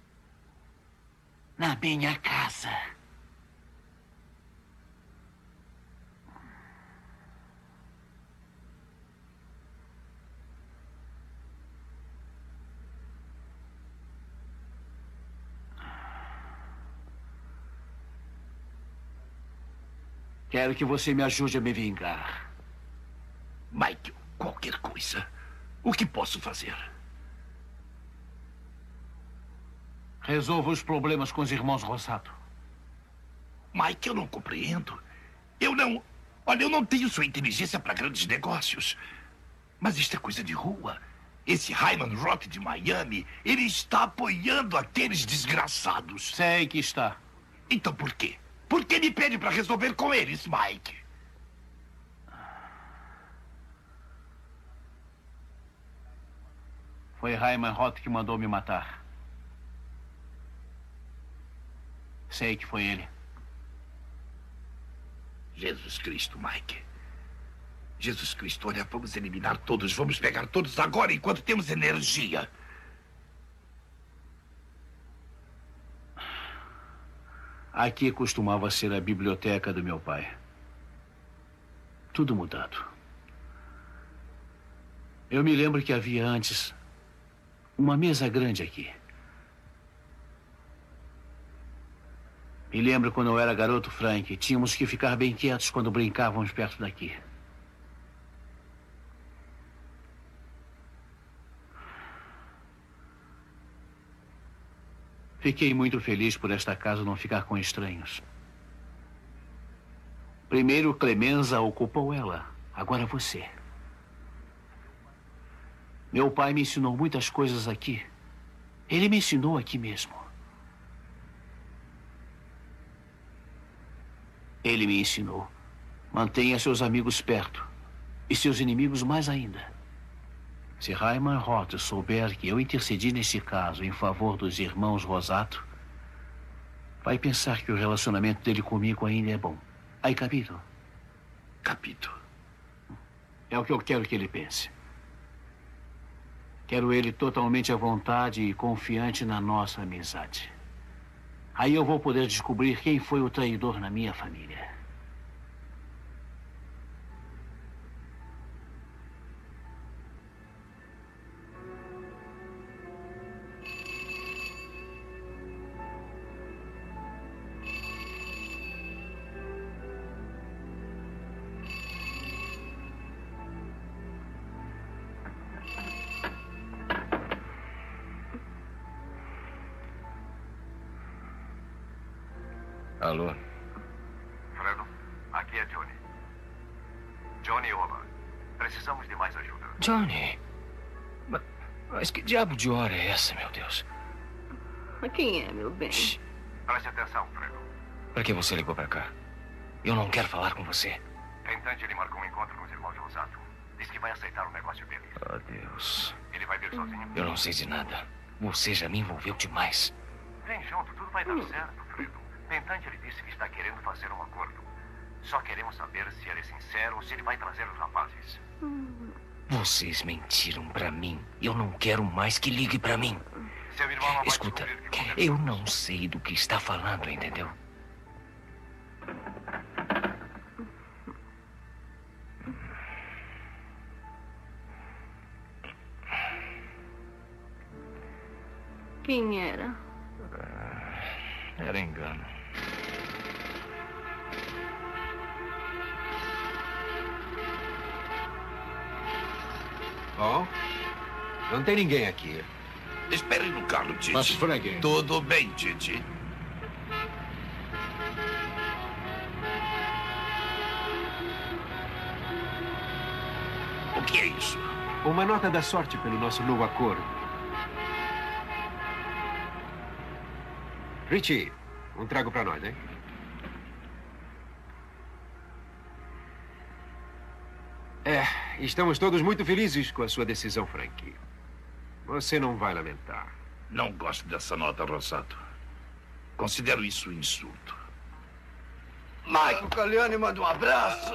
Na minha casa. Quero que você me ajude a me vingar. Michael, qualquer coisa. O que posso fazer? Resolva os problemas com os irmãos Rosato. Mike, eu não compreendo. Eu não... Olha, eu não tenho sua inteligência para grandes negócios. Mas isto é coisa de rua. Esse Hyman Roth de Miami, ele está apoiando aqueles desgraçados. Sei que está. Então por quê? Por que me pede para resolver com eles, Mike? Foi Hyman Roth que mandou me matar. Sei que foi ele. Jesus Cristo, Mike. Jesus Cristo, olha, vamos eliminar todos. Vamos pegar todos agora, enquanto temos energia. Aqui costumava ser a biblioteca do meu pai. Tudo mudado. Eu me lembro que havia antes uma mesa grande aqui. Me lembro quando eu era garoto, Frank, tínhamos que ficar bem quietos quando brincávamos perto daqui. Fiquei muito feliz por esta casa não ficar com estranhos. Primeiro Clemenza ocupou ela, agora você. Meu pai me ensinou muitas coisas aqui. Ele me ensinou aqui mesmo. Ele me ensinou. Mantenha seus amigos perto. E seus inimigos mais ainda. Se Hyman Roth souber que eu intercedi neste caso em favor dos irmãos Rosato, vai pensar que o relacionamento dele comigo ainda é bom. Aí, capito? Capito. É o que eu quero que ele pense. Quero ele totalmente à vontade e confiante na nossa amizade. Aí eu vou poder descobrir quem foi o traidor na minha família. Alô? Fredo, aqui é Johnny. Johnny Oba. Precisamos de mais ajuda. Johnny. Mas, mas que diabo de hora é essa, meu Deus? Mas quem é, meu bem? Shhh. Preste atenção, Fredo. Para que você ligou para cá? Eu não quero falar com você. Tentante marcou um encontro com os irmãos Rosato. Diz que vai aceitar o negócio deles. Oh, Deus. Ele vai vir sozinho? Eu não sei de nada. Você já me envolveu demais. Vem junto, tudo vai dar certo, Fredo. Tentante, ele disse que está querendo fazer um acordo. Só queremos saber se ele é sincero ou se ele vai trazer os rapazes. Vocês mentiram pra mim. Eu não quero mais que ligue pra mim. Seu irmão não Escuta, eu não sei do que está falando, entendeu? Quem era? Era engano. Bom, não tem ninguém aqui. Espere no carro, Tite. Mas, Frank... Tudo bem, Tite. O que é isso? Uma nota da sorte pelo nosso novo acordo. Richie, um trago para nós, hein? É, estamos todos muito felizes com a sua decisão, Frank. Você não vai lamentar. Não gosto dessa nota, Rosato. Considero isso um insulto. Mike, o Caliane manda um abraço.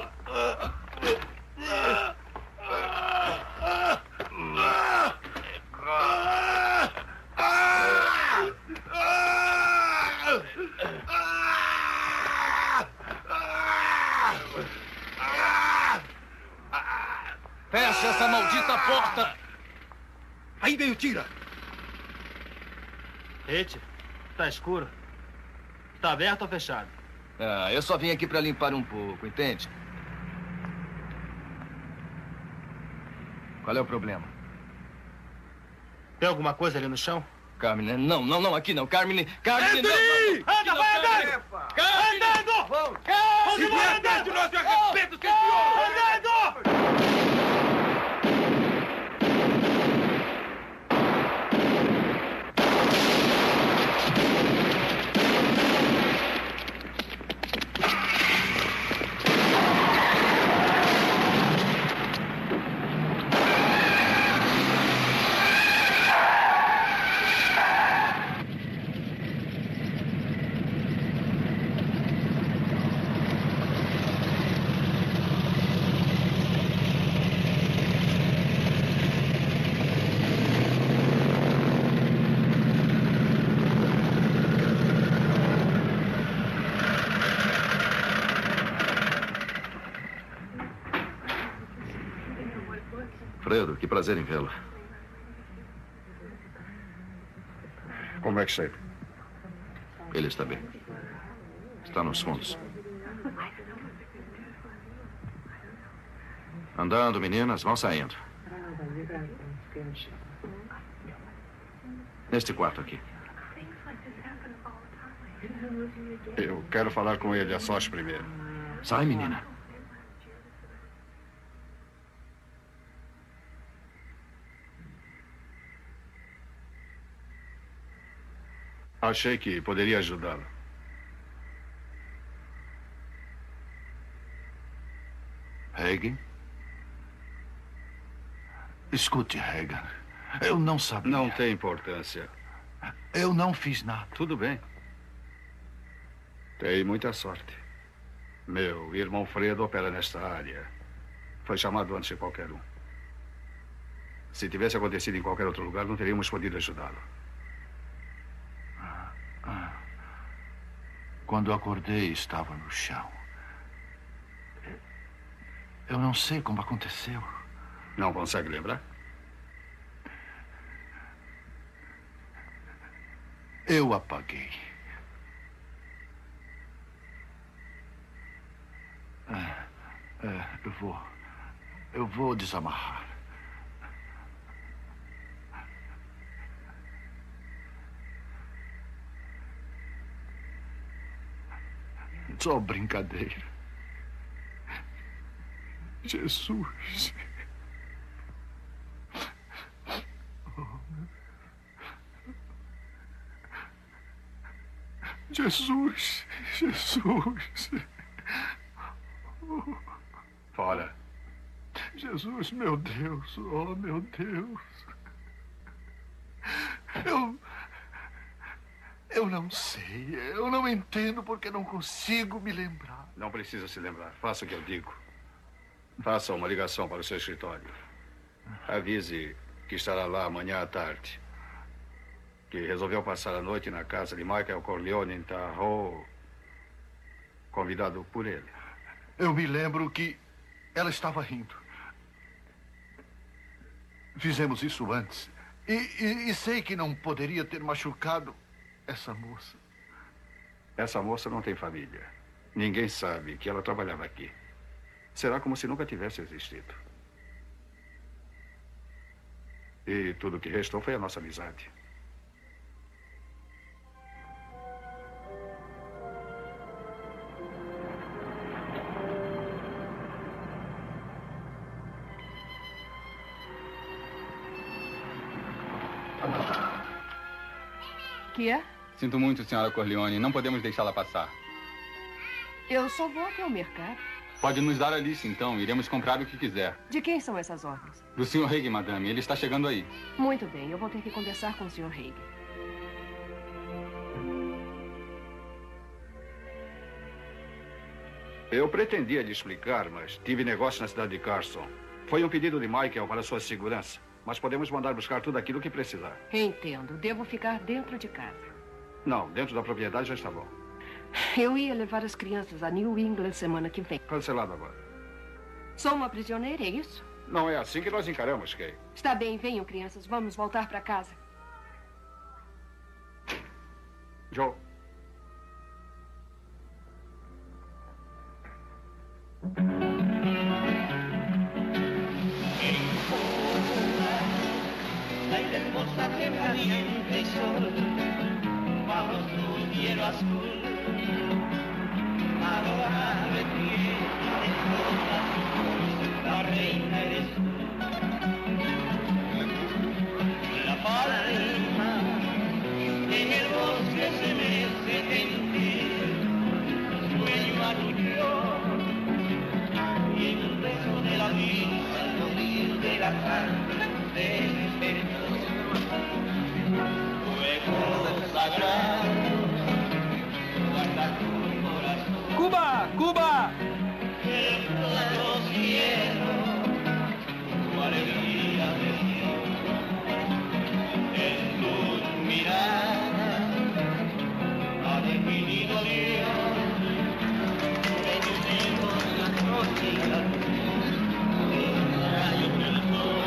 Fecha essa maldita porta! Aí veio tira! Rete, tá escuro. Tá aberto ou fechado? Ah, eu só vim aqui para limpar um pouco, entende? Qual é o problema? Tem alguma coisa ali no chão? Carmine, não, não, não, aqui não. Carmine, Carmine, não, Anthony! não, não. Anda, vai andando! Carmine! Andando! Vamos! Se vai andando, nós te arrependo, senhor! Andando! Fredo, que prazer em vê-lo. Como é que sei? Ele está bem. Está nos fundos. Andando, meninas, vão saindo. Neste quarto aqui. Eu quero falar com ele a sós primeiro. Sai, menina. Achei que poderia ajudá-lo. Hagen? Escute, Hagen. Eu não sabia. Não tem importância. Eu não fiz nada. Tudo bem. Tem muita sorte. Meu irmão Fredo opera nesta área. Foi chamado antes de qualquer um. Se tivesse acontecido em qualquer outro lugar, não teríamos podido ajudá-lo. Quando acordei, estava no chão. Eu não sei como aconteceu. Não consegue lembrar? Eu apaguei. Ah, ah, eu vou... Eu vou desamarrar. Só brincadeira. Jesus. Jesus. Jesus. Fora. Jesus, meu Deus. Oh, meu Deus. Eu... Eu não sei. Eu não entendo porque não consigo me lembrar. Não precisa se lembrar. Faça o que eu digo. Faça uma ligação para o seu escritório. Avise que estará lá amanhã à tarde. Que resolveu passar a noite na casa de Michael Corleone em Tahoe, convidado por ele. Eu me lembro que ela estava rindo. Fizemos isso antes. E, e, e sei que não poderia ter machucado essa moça. Essa moça não tem família. Ninguém sabe que ela trabalhava aqui. Será como se nunca tivesse existido. E tudo o que restou foi a nossa amizade. Que é? Sinto muito, senhora Corleone. Não podemos deixá-la passar. Eu só vou até o mercado. Pode nos dar a lista, então. Iremos comprar o que quiser. De quem são essas ordens? Do senhor Hagen, madame. Ele está chegando aí. Muito bem. Eu vou ter que conversar com o senhor Hagen. Eu pretendia lhe explicar, mas tive negócio na cidade de Carson. Foi um pedido de Michael para sua segurança. Mas podemos mandar buscar tudo aquilo que precisar. Entendo. Devo ficar dentro de casa. Não, dentro da propriedade já está bom. Eu ia levar as crianças a New England semana que vem. Cancelado agora. Sou uma prisioneira, é isso? Não é assim que nós encaramos, Kay. Está bem, venham, crianças. Vamos voltar para casa. Joe. abrazar desesperoso, fuego sagrado, guarda tu corazón. ¡Cuba! ¡Cuba! El flaco cielo, tu alegría de cielo, en tu mirada ha definido Dios, en tus ojos la noche y la luz, los rayos del sol.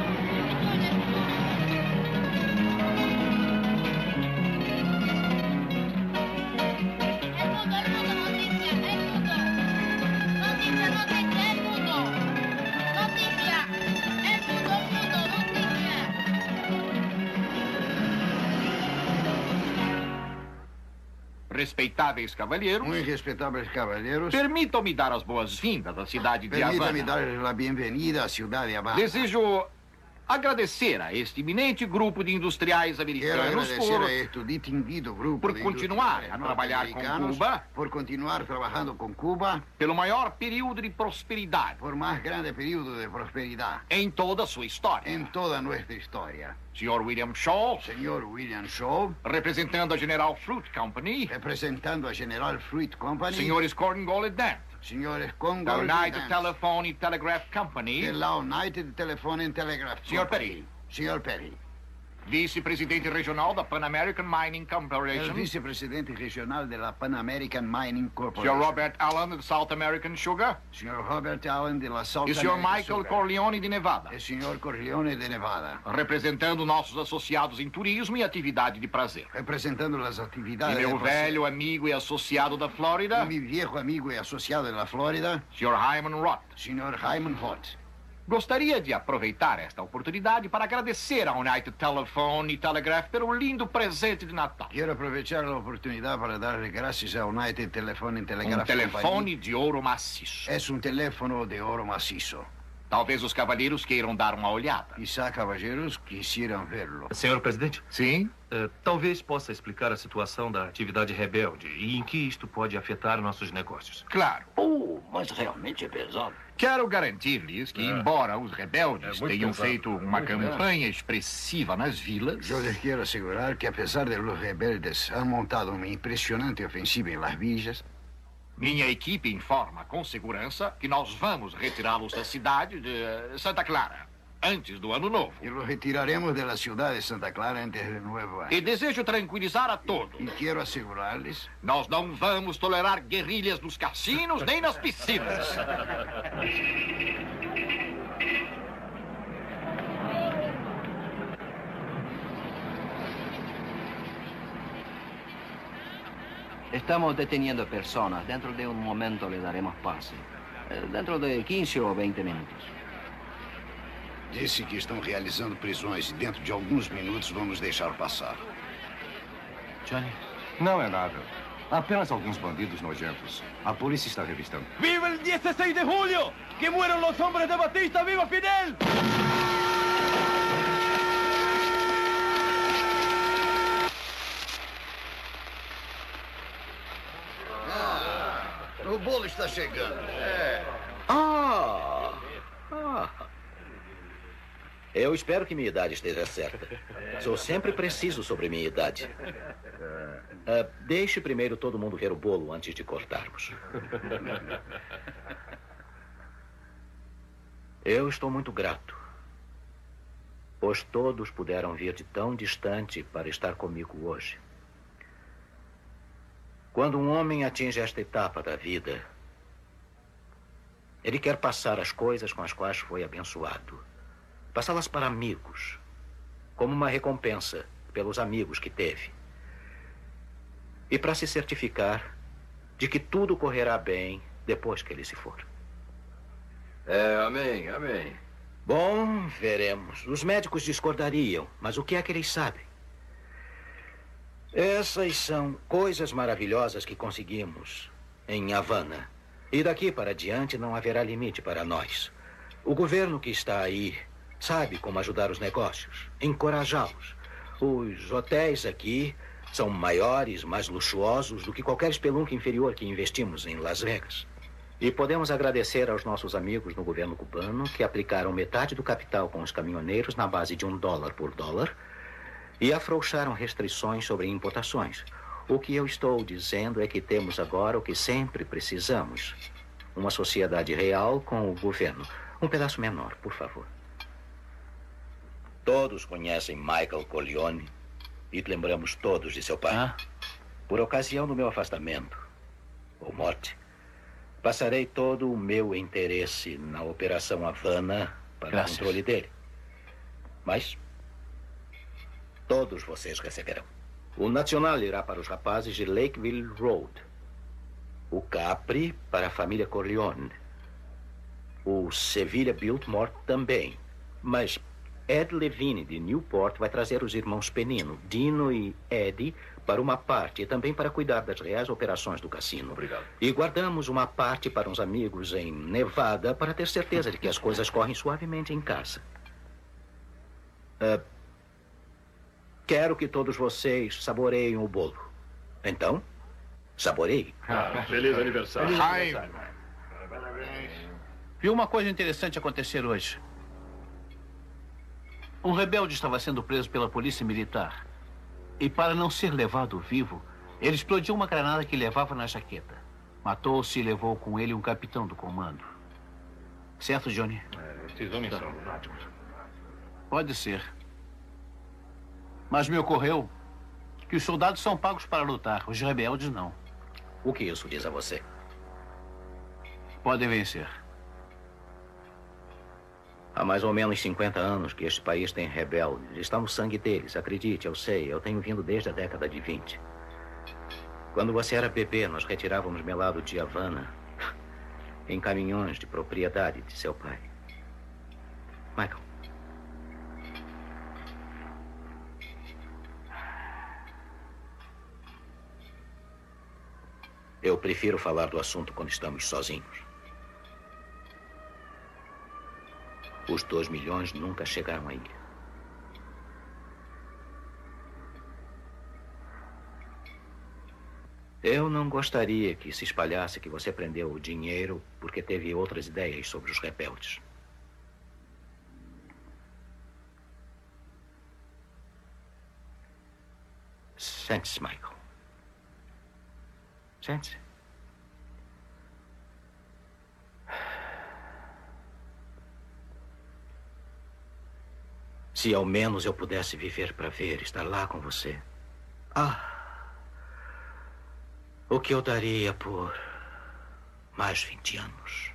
Respeitáveis cavalheiros. Muito respeitáveis cavalheiros. Permitam-me dar as boas-vindas à cidade de Havana. Permita-me dar a bem-vinda à cidade de Havana. Desejo agradecer a este iminente grupo de industriais americanos por, a este distinguido grupo por de continuar a trabalhar com Cuba, por continuar trabalhando com Cuba, pelo maior período de prosperidade, por mais grande período de prosperidade, em toda a sua história, em toda a nossa história. senhor William Shaw, senhor William Shaw, representando a General Fruit Company, representando a General Fruit Company, senhores Corngold e Dent, senhores da Corngold United Telephone and Telegraph Company, da United Telephone and Telegraph Company, senhor Perry, senhor Perry, vice-presidente regional da Pan American Mining Corporation, vice-presidente regional da Pan American Mining Corporation, senhor Robert Allen da South American Sugar, senhor Robert Allen da South e senhor American Michael Sugar. Corleone de Nevada, e senhor Corleone de Nevada, representando nossos associados em turismo e atividade de prazer, representando as atividades e meu de prazer. velho amigo e associado da Flórida, e meu viejo amigo e associado da Flórida, senhor Hyman Roth, senhor Hyman Roth. Gostaria de aproveitar esta oportunidade para agradecer à United Telephone e Telegraph pelo lindo presente de Natal. Quero aproveitar a oportunidade para dar graças à United Telephone and Telegraph Um telefone de ouro maciço. É um telefone de ouro maciço. Talvez os cavalheiros queiram dar uma olhada. Quizá cavalheiros quisieram vê-lo. Senhor presidente? Sim? Uh, talvez possa explicar a situação da atividade rebelde e em que isto pode afetar nossos negócios. Claro. Oh, mas realmente é pesado. Quero garantir-lhes que, É. embora os rebeldes É tenham pesado. feito uma Muito campanha expressiva nas vilas... Eu lhes quero assegurar que, apesar de os rebeldes han montado uma impressionante ofensiva em las villas, minha equipe informa com segurança que nós vamos retirá-los da cidade de Santa Clara antes do ano novo. E los retiraremos da cidade de Santa Clara antes do novo ano. E desejo tranquilizar a todos. E quero assegurar-lhes... Nós não vamos tolerar guerrilhas nos cassinos nem nas piscinas. Estamos deteniendo personas. Dentro de un momento le daremos pase. Eh, Dentro de quinze ou vinte minutos. Disse que estão realizando prisões e dentro de alguns minutos vamos deixar passar. Johnny? Não é nada. Apenas alguns bandidos nojentos. A polícia está revistando. ¡Viva el dieciséis de julio! ¡Que mueran los hombres de Batista! ¡Viva Fidel! O bolo está chegando. É. Ah! Ah! Eu espero que minha idade esteja certa. Sou sempre preciso sobre minha idade. Ah, deixe primeiro todo mundo ver o bolo antes de cortarmos. Eu estou muito grato, pois todos puderam vir de tão distante para estar comigo hoje. Quando um homem atinge esta etapa da vida, ele quer passar as coisas com as quais foi abençoado. Passá-las para amigos, como uma recompensa pelos amigos que teve. E para se certificar de que tudo correrá bem depois que ele se for. É, amém, amém. Bom, veremos. Os médicos discordariam, mas o que é que eles sabem? Essas são coisas maravilhosas que conseguimos em Havana. E daqui para diante não haverá limite para nós. O governo que está aí sabe como ajudar os negócios, encorajá-los. Os hotéis aqui são maiores, mais luxuosos do que qualquer espelunca inferior que investimos em Las Vegas. E podemos agradecer aos nossos amigos no governo cubano que aplicaram metade do capital com os caminhoneiros na base de um dólar por dólar e afrouxaram restrições sobre importações. O que eu estou dizendo é que temos agora o que sempre precisamos. Uma sociedade real com o governo. Um pedaço menor, por favor. Todos conhecem Michael Corleone e lembramos todos de seu pai. Ah? Por ocasião do meu afastamento, ou morte, passarei todo o meu interesse na Operação Havana para Graças. o controle dele. Mas todos vocês receberão. O Nacional irá para os rapazes de Lakeville Road. O Capri para a família Corleone. O Sevilla Biltmore também. Mas Ed Levine, de Newport, vai trazer os irmãos Penino, Dino e Eddie, para uma parte e também para cuidar das reais operações do cassino. Obrigado. E guardamos uma parte para uns amigos em Nevada para ter certeza de que as coisas correm suavemente em casa. Uh, quero que todos vocês saboreiem o bolo. Então, saboreiem. Ah, feliz aniversário. Feliz aniversário. Parabéns. Vi uma coisa interessante acontecer hoje. Um rebelde estava sendo preso pela polícia militar. E para não ser levado vivo, ele explodiu uma granada que levava na jaqueta. Matou-se e levou com ele um capitão do comando. Certo, Johnny? É, esses homens são lunáticos. Pode ser. Mas me ocorreu que os soldados são pagos para lutar, os rebeldes não. O que isso diz a você? Podem vencer. Há mais ou menos cinquenta anos que este país tem rebeldes. Está no sangue deles, acredite, eu sei. Eu tenho vindo desde a década de vinte. Quando você era bebê, nós retirávamos melado de Havana em caminhões de propriedade de seu pai. Michael. Eu prefiro falar do assunto quando estamos sozinhos. Os dois milhões nunca chegaram à ilha. Eu não gostaria que se espalhasse que você prendeu o dinheiro porque teve outras ideias sobre os rebeldes. Sente-se, Michael. Sente-se. Se ao menos eu pudesse viver para ver, estar lá com você. Ah! O que eu daria por mais vinte anos.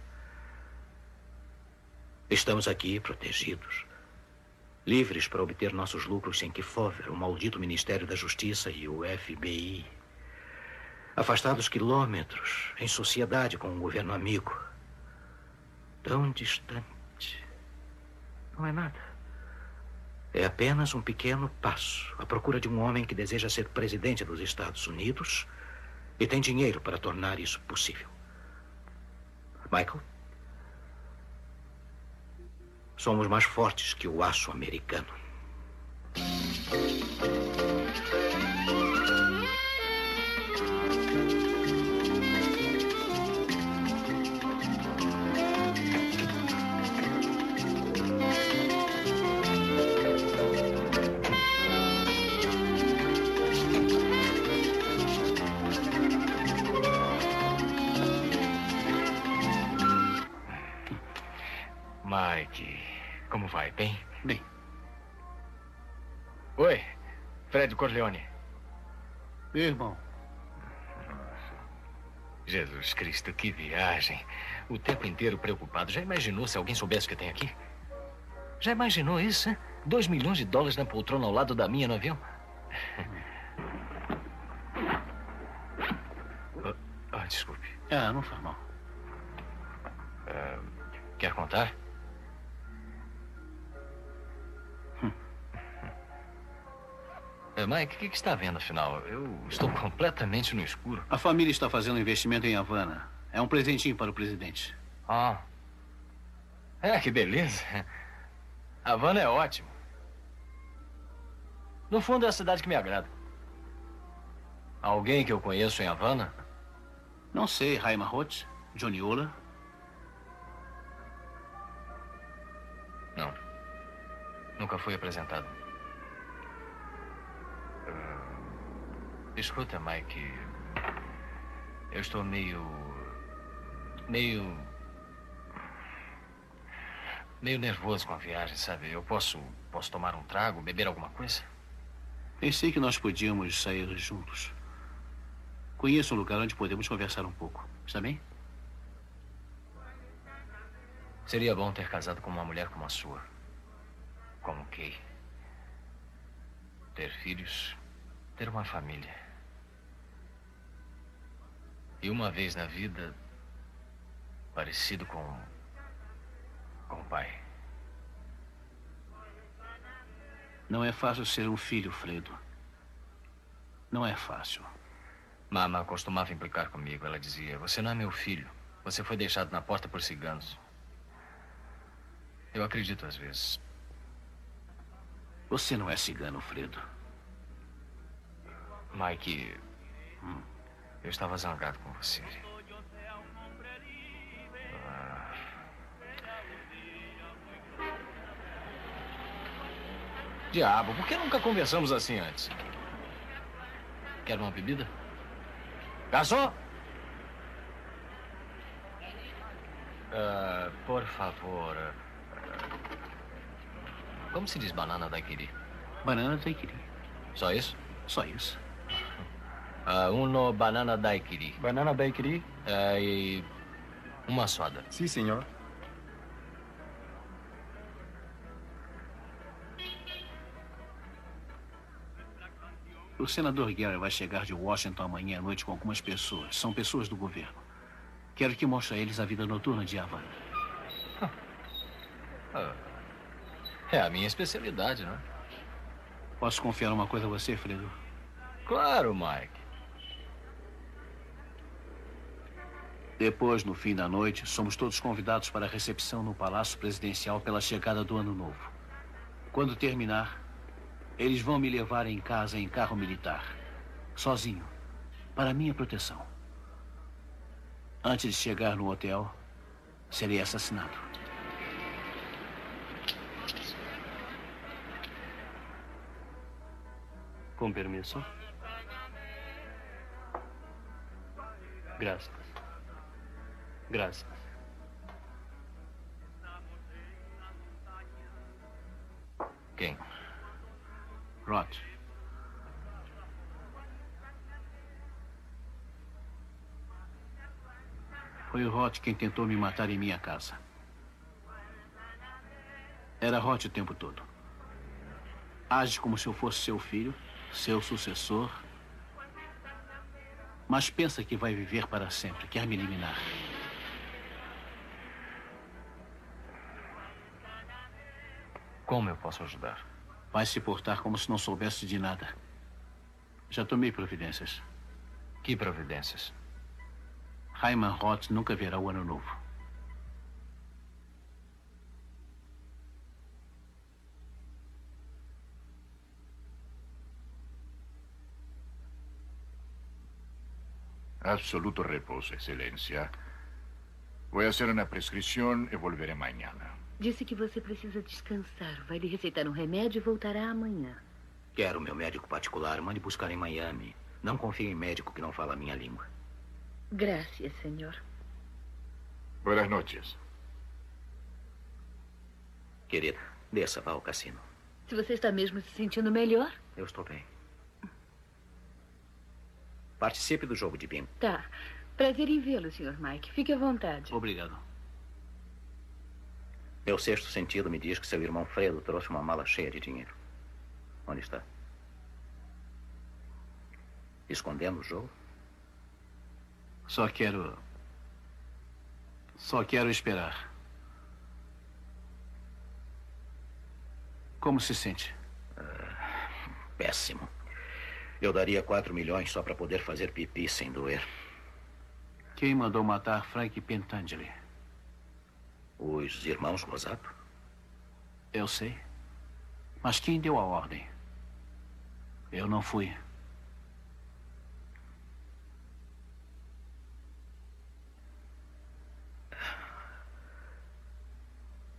Estamos aqui protegidos, livres para obter nossos lucros sem que Fover, o maldito Ministério da Justiça e o F B I, afastados quilômetros, em sociedade com um governo amigo, tão distante. Não é nada. É apenas um pequeno passo à procura de um homem que deseja ser presidente dos Estados Unidos e tem dinheiro para tornar isso possível. Michael, somos mais fortes que o aço americano. Mike, como vai? Bem? Bem. Oi, Fred Corleone. Meu irmão. Jesus Cristo, que viagem. O tempo inteiro preocupado. Já imaginou se alguém soubesse o que tem aqui? Já imaginou isso, hein? Dois milhões de dólares na poltrona ao lado da minha no avião? oh, oh, desculpe. Ah, não faz mal. Uh, quer contar? Mike, o que, que está vendo, afinal? Eu estou completamente no escuro. A família está fazendo um investimento em Havana. É um presentinho para o presidente. Ah. É, que beleza. Havana é ótimo. No fundo, é a cidade que me agrada. Alguém que eu conheço em Havana? Não sei, Raima Roth. Johnny Ola? Não. Nunca fui apresentado. Uh, escuta, Mike. Eu estou meio... Meio... Meio nervoso com a viagem, sabe? Eu posso... Posso tomar um trago, beber alguma coisa? Pensei que nós podíamos sair juntos. Conheço um lugar onde podemos conversar um pouco. Está bem? Seria bom ter casado com uma mulher como a sua. Como Kay. Ter filhos. Ter uma família. E uma vez na vida, parecido com... com o pai. Não é fácil ser um filho, Fredo. Não é fácil. Mama costumava implicar comigo. Ela dizia, você não é meu filho. Você foi deixado na porta por ciganos. Eu acredito às vezes. Você não é cigano, Fredo. Mike, hum. eu estava zangado com você. Ah. Diabo, por que nunca conversamos assim antes? Quer uma bebida? Garçom? Uh, por favor. Uh, como se diz banana daiquiri? Banana daiquiri. Só isso? Só isso. Uh, uno banana daiquiri. Banana daiquiri? Uh, e uma soda. Sim, senhor. O senador Gary vai chegar de Washington amanhã à noite com algumas pessoas. São pessoas do governo. Quero que mostre a eles a vida noturna de Havana. Ah, é a minha especialidade, não é? Posso confiar uma coisa a você, Fredo? Claro, Mike. Depois, no fim da noite, somos todos convidados para a recepção no Palácio Presidencial pela chegada do Ano Novo. Quando terminar, eles vão me levar em casa em carro militar, sozinho, para minha proteção. Antes de chegar no hotel, serei assassinado. Com permisso. Graças. Graças. Quem? Roth. Foi o Roth quem tentou me matar em minha casa. Era Roth o tempo todo. Age como se eu fosse seu filho, seu sucessor, mas pensa que vai viver para sempre, quer me eliminar. Como eu posso ajudar? Vai se portar como se não soubesse de nada. Já tomei providências. Que providências? Hyman Roth nunca verá o Ano Novo. Absoluto repouso, Excelência. Vou fazer uma prescrição e voltarei amanhã. Disse que você precisa descansar. Vai lhe receitar um remédio e voltará amanhã. Quero meu médico particular. Mande buscar em Miami. Não confio em médico que não fala a minha língua. Graças, senhor. Boas noites. Querida, desça, vá ao cassino. Se você está mesmo se sentindo melhor... Eu estou bem. Participe do jogo de bingo. Tá. Prazer em vê-lo, senhor Mike. Fique à vontade. Obrigado. Meu sexto sentido me diz que seu irmão Fredo trouxe uma mala cheia de dinheiro. Onde está? Escondendo o jogo? Só quero... Só quero esperar. Como se sente? Uh, péssimo. Eu daria quatro milhões só para poder fazer pipi sem doer. Quem mandou matar Frank Pentangeli? Os irmãos Rosato? Eu sei. Mas quem deu a ordem? Eu não fui.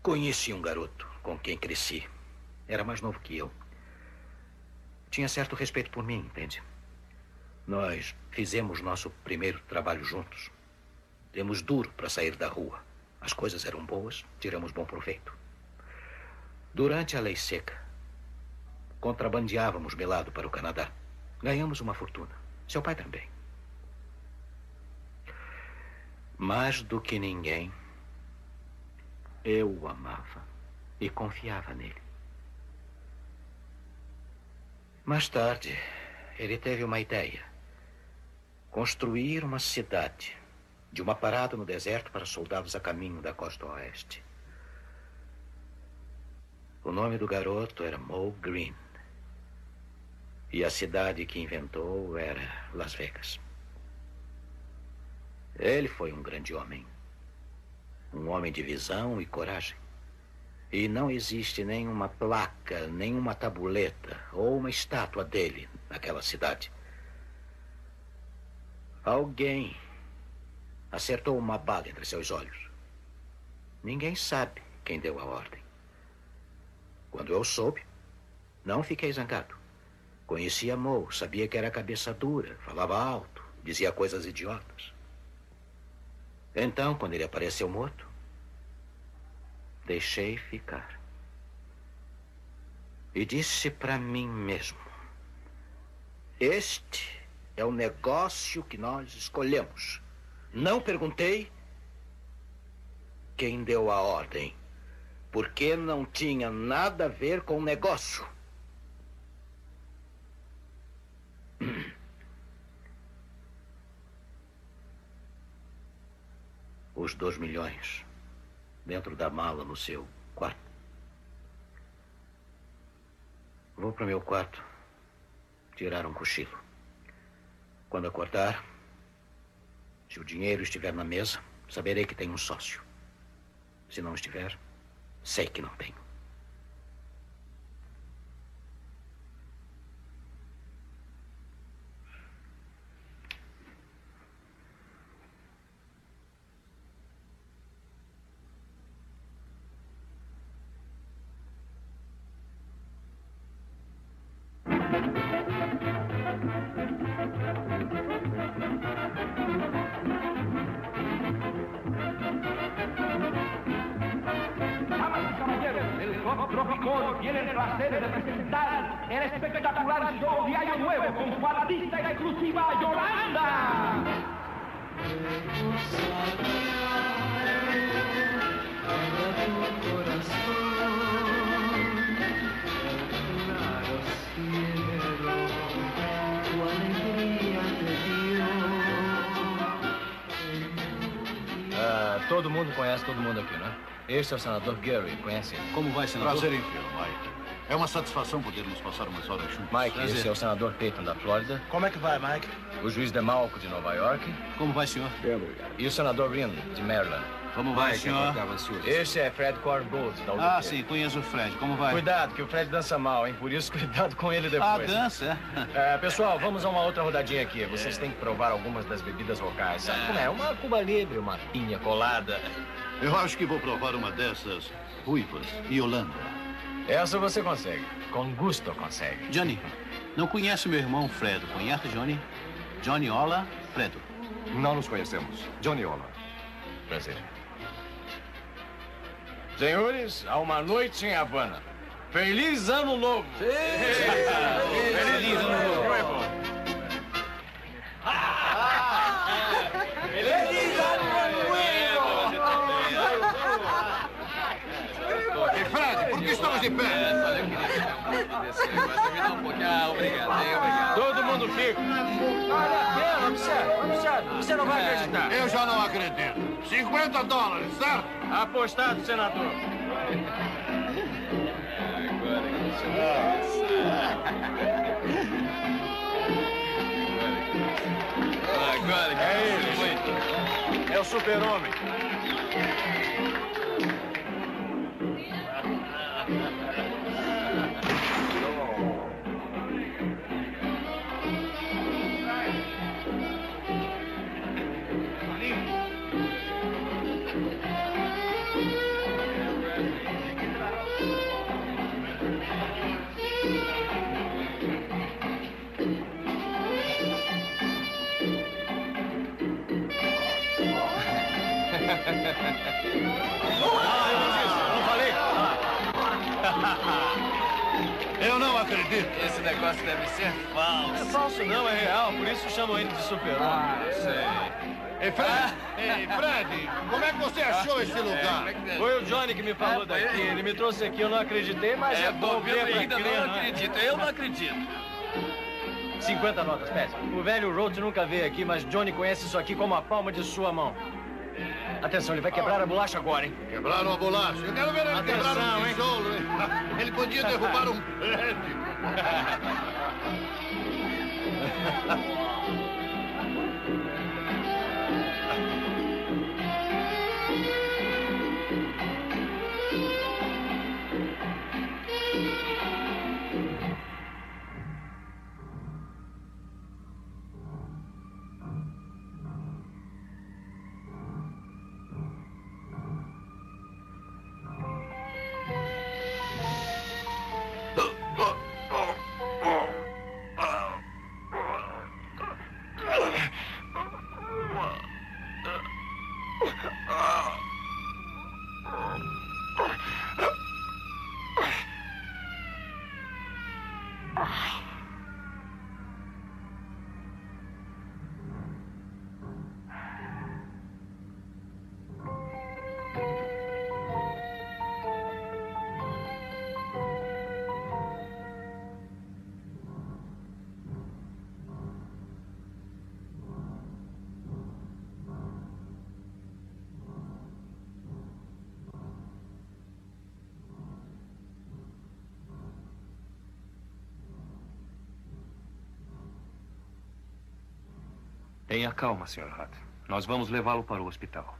Conheci um garoto com quem cresci. Era mais novo que eu. Tinha certo respeito por mim, entende? Nós fizemos nosso primeiro trabalho juntos. Demos duro para sair da rua. As coisas eram boas, tiramos bom proveito. Durante a lei seca, contrabandeávamos melado para o Canadá. Ganhamos uma fortuna. Seu pai também. Mais do que ninguém, eu o amava e confiava nele. Mais tarde, ele teve uma ideia. Construir uma cidade de uma parada no deserto para soldados a caminho da costa oeste. O nome do garoto era Moe Green. E a cidade que inventou era Las Vegas. Ele foi um grande homem. Um homem de visão e coragem. E não existe nenhuma placa, nenhuma tabuleta ou uma estátua dele naquela cidade. Alguém acertou uma bala entre seus olhos. Ninguém sabe quem deu a ordem. Quando eu soube, não fiquei zangado. Conhecia Moe, sabia que era cabeça dura, falava alto, dizia coisas idiotas. Então, quando ele apareceu morto, deixei ficar. E disse para mim mesmo: este é o negócio que nós escolhemos. Não perguntei quem deu a ordem, porque não tinha nada a ver com o negócio. Os dois milhões dentro da mala no seu quarto. Vou para o meu quarto tirar um cochilo. Quando acordar, se o dinheiro estiver na mesa, saberei que tenho um sócio. Se não estiver, sei que não tenho. Tropicón tiene el placer de presentar el espectacular show Diario Nuevo con su artista exclusiva Yolanda. Ah, todo mundo conhece todo mundo aqui, né? Este é o senador Gary, conhece ele? Como vai, senador? Prazer em vê-lo, Mike. É uma satisfação podermos passar umas horas juntos. Mike, Prazer. esse é o senador Peyton da Flórida. Como é que vai, Mike? O juiz DeMalco de Nova York. Como vai, senhor? E o senador Green, de Maryland. Como vai, senhor? Este é Fred Corn Gold, da U D P. Ah, sim, conheço o Fred. Como vai? Cuidado, que o Fred dança mal, hein? Por isso, cuidado com ele depois. Ah, dança, é? É, pessoal, vamos a uma outra rodadinha aqui. Vocês têm que provar algumas das bebidas locais, sabe como é? Uma Cuba Libre, uma pinha colada. Eu acho que vou provar uma dessas ruivas e Holanda. Essa você consegue. Com gosto consegue. Johnny, não conhece meu irmão Fredo? Conhece, Johnny? Johnny Ola, Fredo. Não nos conhecemos. Johnny Ola. Prazer. Senhores, há uma noite em Havana. Feliz Ano Novo! Sim. Feliz Ano Novo! Feliz Ano Novo! E Fred, por que estamos de pé? Todo mundo fica. Olha, observa, observa. Você não vai acreditar. Eu já não acredito. cinquenta dólares, certo? Apostado, senador. Agora que é ele. É o super-homem. acredito. Esse negócio deve ser falso. É falso não, é real. Por isso chamam ele de super-homem. Ah, sei. Ei, Fred! Ei, Fred! Como é que você achou esse lugar? Foi o Johnny que me falou daqui. Ele me trouxe aqui, eu não acreditei, mas é, É bom bom, ver eu pra ainda crer, não né? acredito. Eu não acredito. cinquenta notas, peça. O velho Rhodes nunca veio aqui, mas Johnny conhece isso aqui como a palma de sua mão. Atenção, ele vai quebrar a bolacha agora, hein? Quebraram a bolacha. Eu quero ver ele Atenção, quebrar um hein? tijolo, hein? Ele podia derrubar um prédio. Tenha calma, senhor Hutt. Nós vamos levá-lo para o hospital.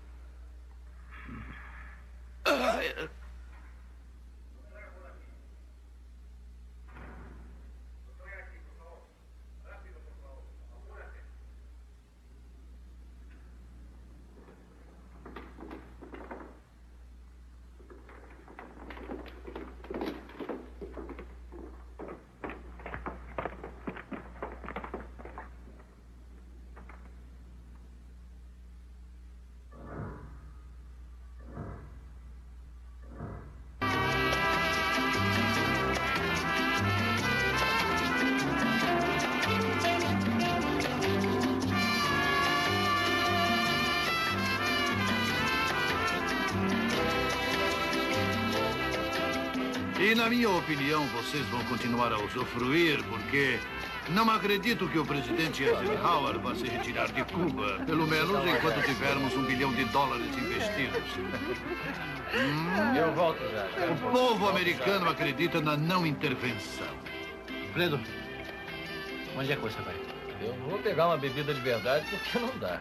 E, na minha opinião, vocês vão continuar a usufruir, porque não acredito que o presidente Eisenhower vá se retirar de Cuba, pelo menos enquanto tivermos um bilhão de dólares investidos. Hum, Eu volto já. o povo americano acredita na não intervenção. Fredo, onde é que você vai? Eu vou pegar uma bebida de verdade porque não dá.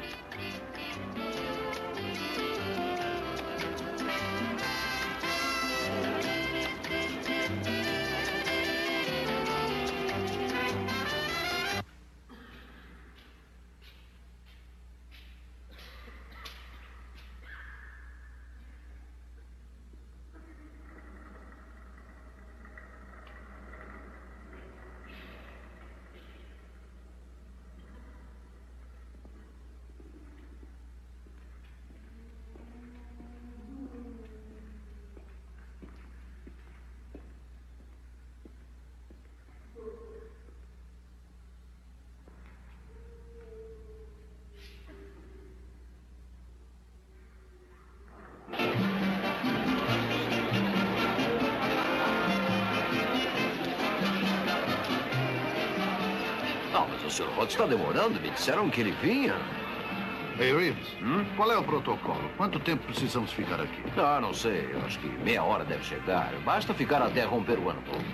Não, mas o senhor Rhodes está demorando. Me disseram que ele vinha. Ei, Reeves, hum? qual é o protocolo? Quanto tempo precisamos ficar aqui? Ah, não sei. Eu acho que meia hora deve chegar. Basta ficar até romper o ano novo.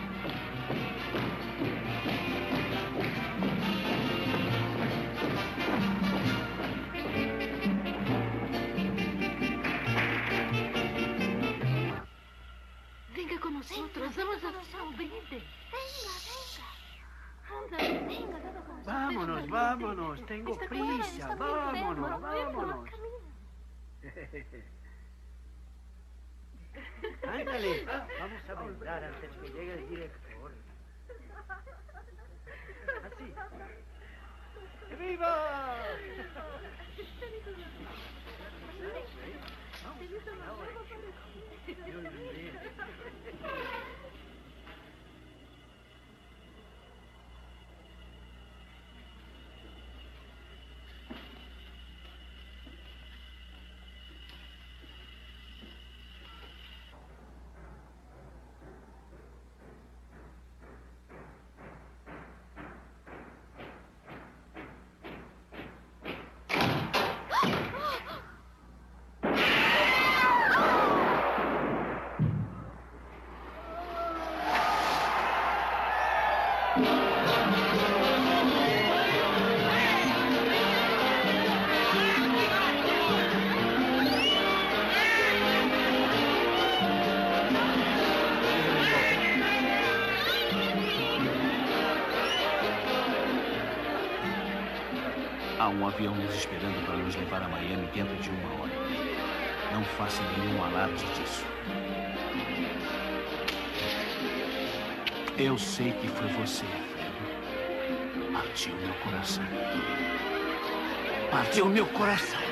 Venga con nosotros, vamos a hacer un brindis. Venga, venga. Anda, venga, todo con nosotros. Vámonos, vámonos, tengo Está claro, prisa, está muy vámonos, enfermo, vámonos. camina. Ándale, vamos a brindar antes que llegue el director. Así. ¡Viva! um avião nos esperando para nos levar a Miami dentro de uma hora. Não faça nenhum alarde disso. Eu sei que foi você, Fredo. Partiu meu coração. Partiu meu coração.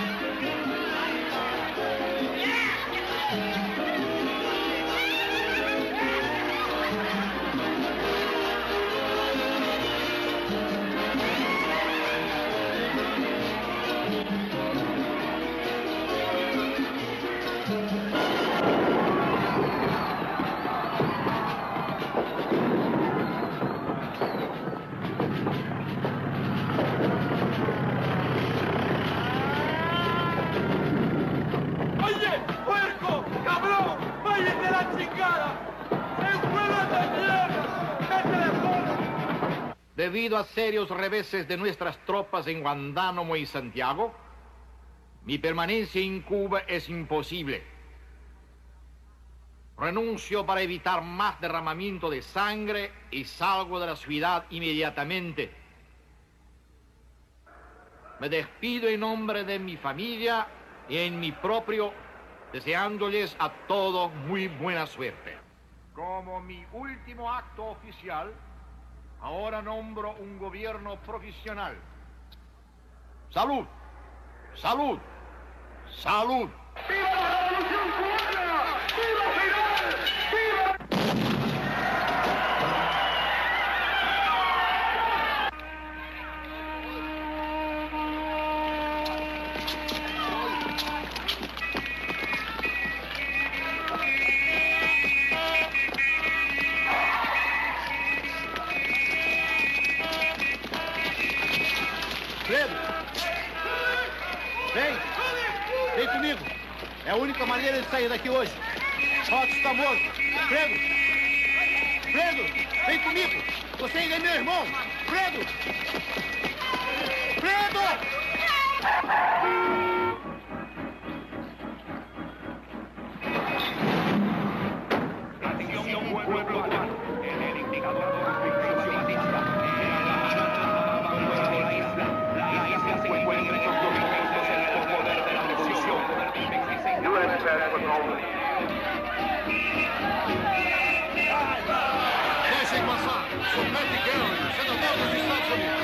Debido a serios reveses de nuestras tropas en Guantánamo y Santiago, mi permanencia en Cuba es imposible. Renuncio para evitar más derramamiento de sangre y salgo de la ciudad inmediatamente. Me despido en nombre de mi familia y en mi propio, deseándoles a todos muy buena suerte. Como mi último acto oficial, ahora nombro un gobierno profesional. ¡Salud! ¡Salud! ¡Salud! ¡Viva la Revolución Cubana! ¡Viva Fidel! ¡Viva! Fredo! Vem! Vem comigo! É a única maneira de sair daqui hoje. Otto está morto! Fredo! Fredo! Vem comigo! Você ainda é meu irmão! Fredo! Fredo! Deixem passar. Sou Pat Garrett, senador dos Estados Unidos.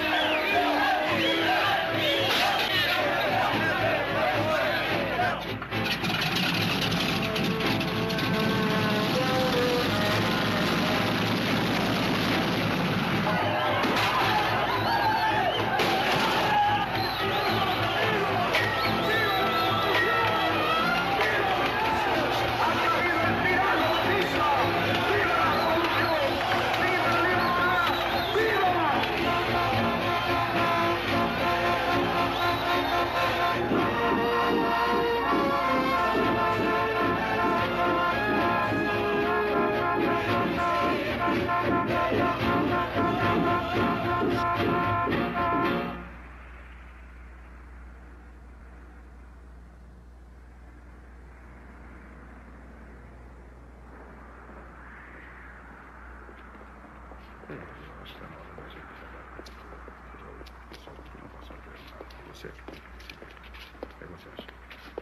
Você. O que você acha?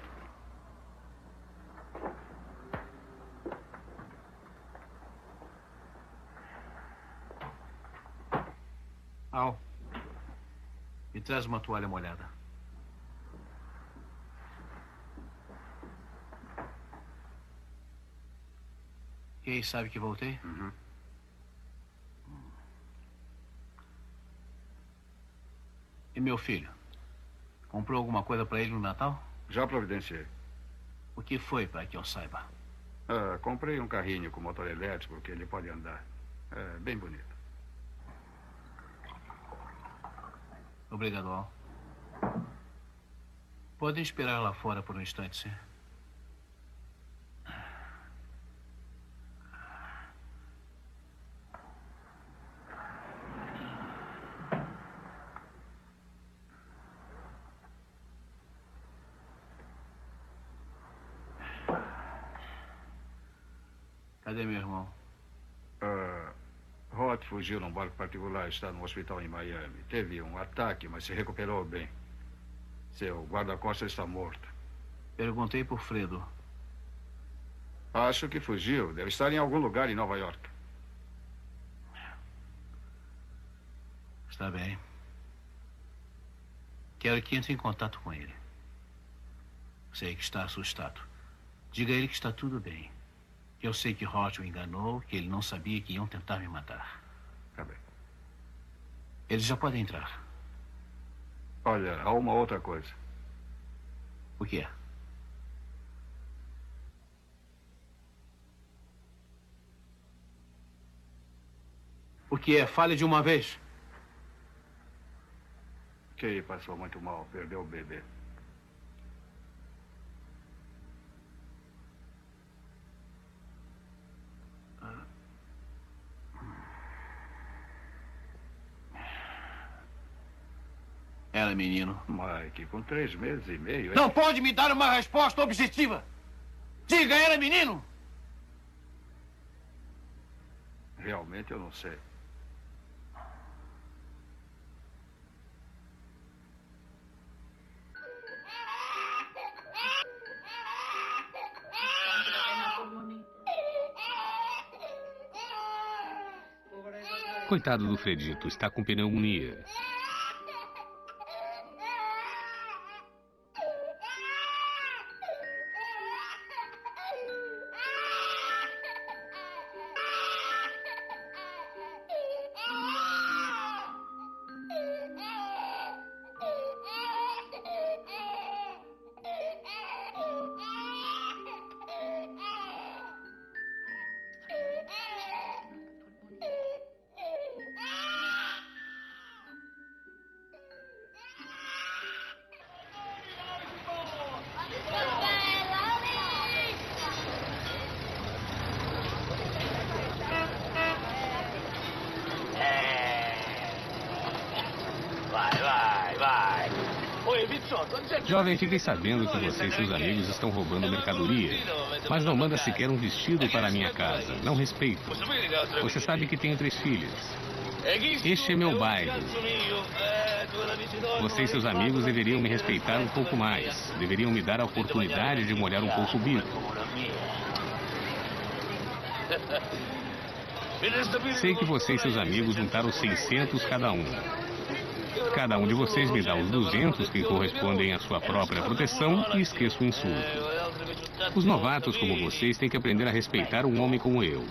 Al, me traz uma toalha molhada. E aí, sabe que voltei? Uhum. E meu filho? Comprou alguma coisa para ele no Natal? Já providenciei. O que foi, para que eu saiba? Ah, comprei um carrinho com motor elétrico que ele pode andar. É bem bonito. Obrigado, Al. Podem esperar lá fora por um instante, sim? Cadê meu irmão? Uh, Roth fugiu num barco particular, está no hospital em Miami. Teve um ataque, mas se recuperou bem. Seu guarda-costas está morto. Perguntei por Fredo. Acho que fugiu. Deve estar em algum lugar em Nova York. Está bem. Quero que entre em contato com ele. Sei que está assustado. Diga a ele que está tudo bem. Eu sei que Roth o enganou, que ele não sabia que iam tentar me matar. Tá bem. Eles já podem entrar. Olha, há uma outra coisa. O que é? O que é? Fale de uma vez. Kay passou muito mal, perdeu o bebê. Ela é menino. Mike, com três meses e meio... Não pode me dar uma resposta objetiva. Diga, ela é menino. Realmente eu não sei. Coitado do Fredito, está com pneumonia. Jovem, fiquei sabendo que você e seus amigos estão roubando mercadoria, mas não manda sequer um vestido para a minha casa. Não respeito. Você sabe que tenho três filhas. Este é meu baile. Você e seus amigos deveriam me respeitar um pouco mais. Deveriam me dar a oportunidade de molhar um pouco o bico. Sei que você e seus amigos juntaram seiscentos cada um. Cada um de vocês me dá os duzentos que correspondem à sua própria proteção e esqueça o insulto. Os novatos como vocês têm que aprender a respeitar um homem como eu.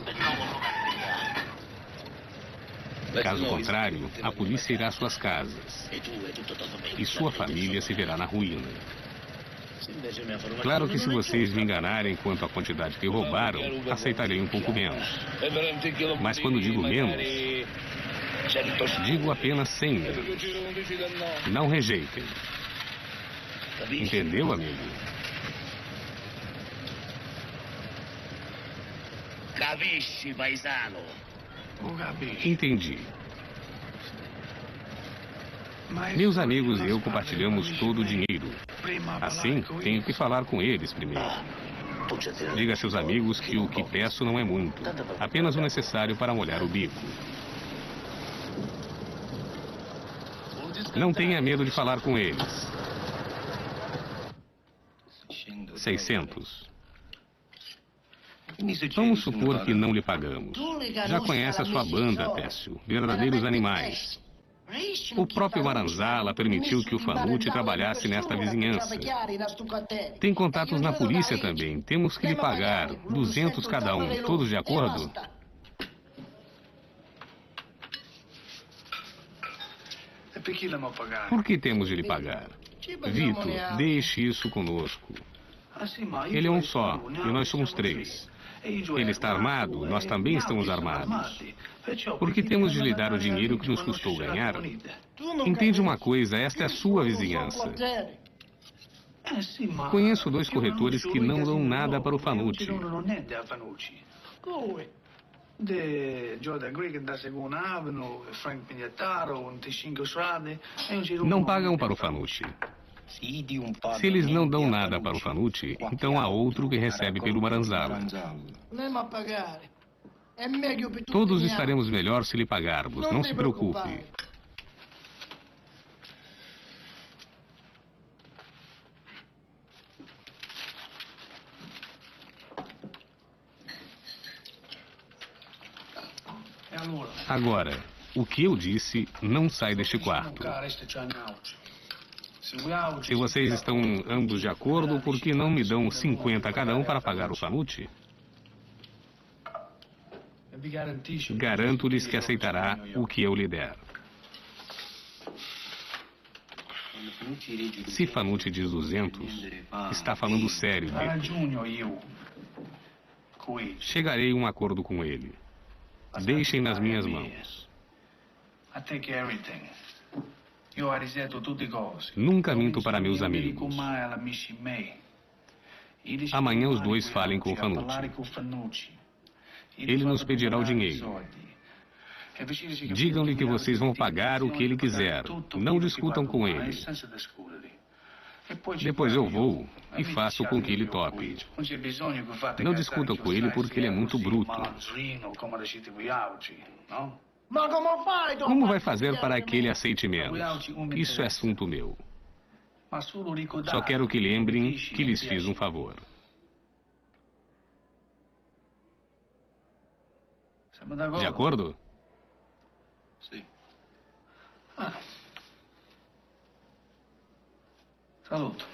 Caso contrário, a polícia irá às suas casas. E sua família se verá na ruína. Claro que se vocês me enganarem quanto à quantidade que roubaram, aceitarei um pouco menos. Mas quando digo menos, digo apenas cem mil. Não rejeitem. Entendeu, amigo? Capisci, paisano? Entendi. Meus amigos e eu compartilhamos todo o dinheiro. Assim, tenho que falar com eles primeiro. Diga a seus amigos que o que peço não é muito. Apenas o necessário para molhar o bico. Não tenha medo de falar com eles. seiscentos. Vamos supor que não lhe pagamos. Já conhece a sua banda, Técio. Verdadeiros animais. O próprio Maranzala permitiu que o Fanucci trabalhasse nesta vizinhança. Tem contatos na polícia também. Temos que lhe pagar duzentos cada um. Todos de acordo? Por que temos de lhe pagar? Vitor, deixe isso conosco. Ele é um só, e nós somos três. Ele está armado, nós também estamos armados. Por que temos de lhe dar o dinheiro que nos custou ganhar? Entende uma coisa, esta é a sua vizinhança. Conheço dois corretores que não dão nada para o Fanucci. Não pagam para o Fanucci. Se eles não dão nada para o Fanucci, então há outro que recebe pelo Maranzala. Todos estaremos melhor se lhe pagarmos, não se preocupe. Agora, o que eu disse não sai deste quarto. Se vocês estão ambos de acordo, por que não me dão cinquenta cada um para pagar o Fanucci? Garanto-lhes que aceitará o que eu lhe der. Se Fanucci diz duzentos, está falando sério, Vitor. Chegarei a um acordo com ele. Deixem nas minhas mãos. Nunca minto para meus amigos. Amanhã os dois falem com o Fanucci. Ele nos pedirá o dinheiro. Digam-lhe que vocês vão pagar o que ele quiser. Não discutam com ele. Depois eu vou e faço com que ele tope. Não discutam com ele porque ele é muito bruto. Como vai fazer para que ele aceite menos? Isso é assunto meu. Só quero que lembrem que lhes fiz um favor. De acordo? Sim. Ah. Saluto.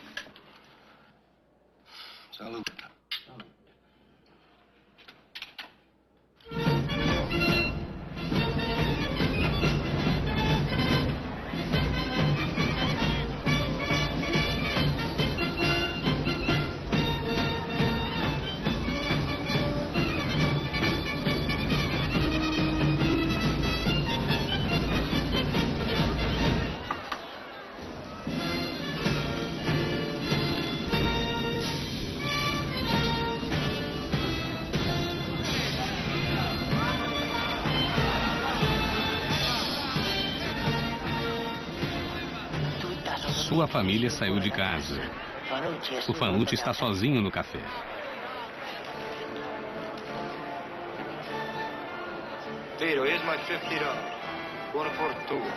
Saluto. Sua família saiu de casa. O Fanucci está sozinho no café. Vero, here's my fifty dollars. Buona fortuna.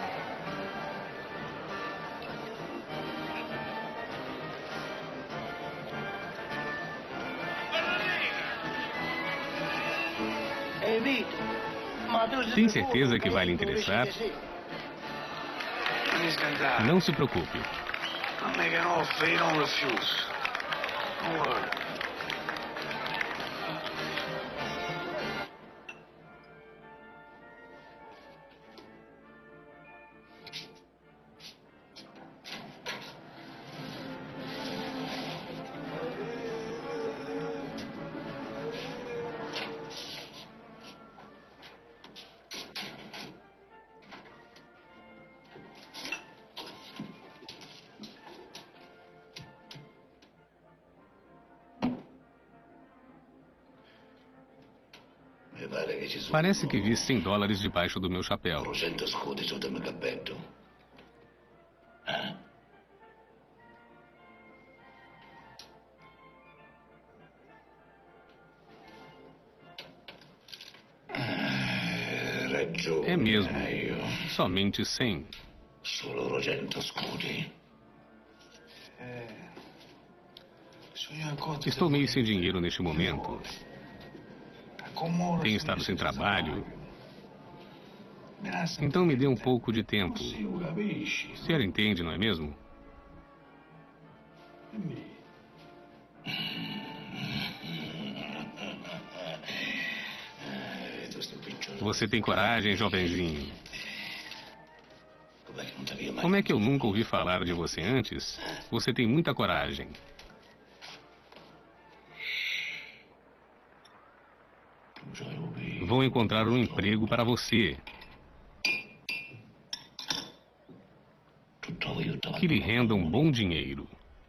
Tem certeza que vai lhe interessar? Não se preocupe. I'm making an offer you don't refuse. Don't worry. Parece que vi cem dólares debaixo do meu chapéu. É mesmo. Somente cem. Estou meio sem dinheiro neste momento. Tenho estado sem trabalho. Então me dê um pouco de tempo. O senhor entende, não é mesmo? Você tem coragem, jovenzinho. Como é que eu nunca ouvi falar de você antes? Você tem muita coragem. Vou encontrar um emprego para você. Que lhe renda um bom dinheiro.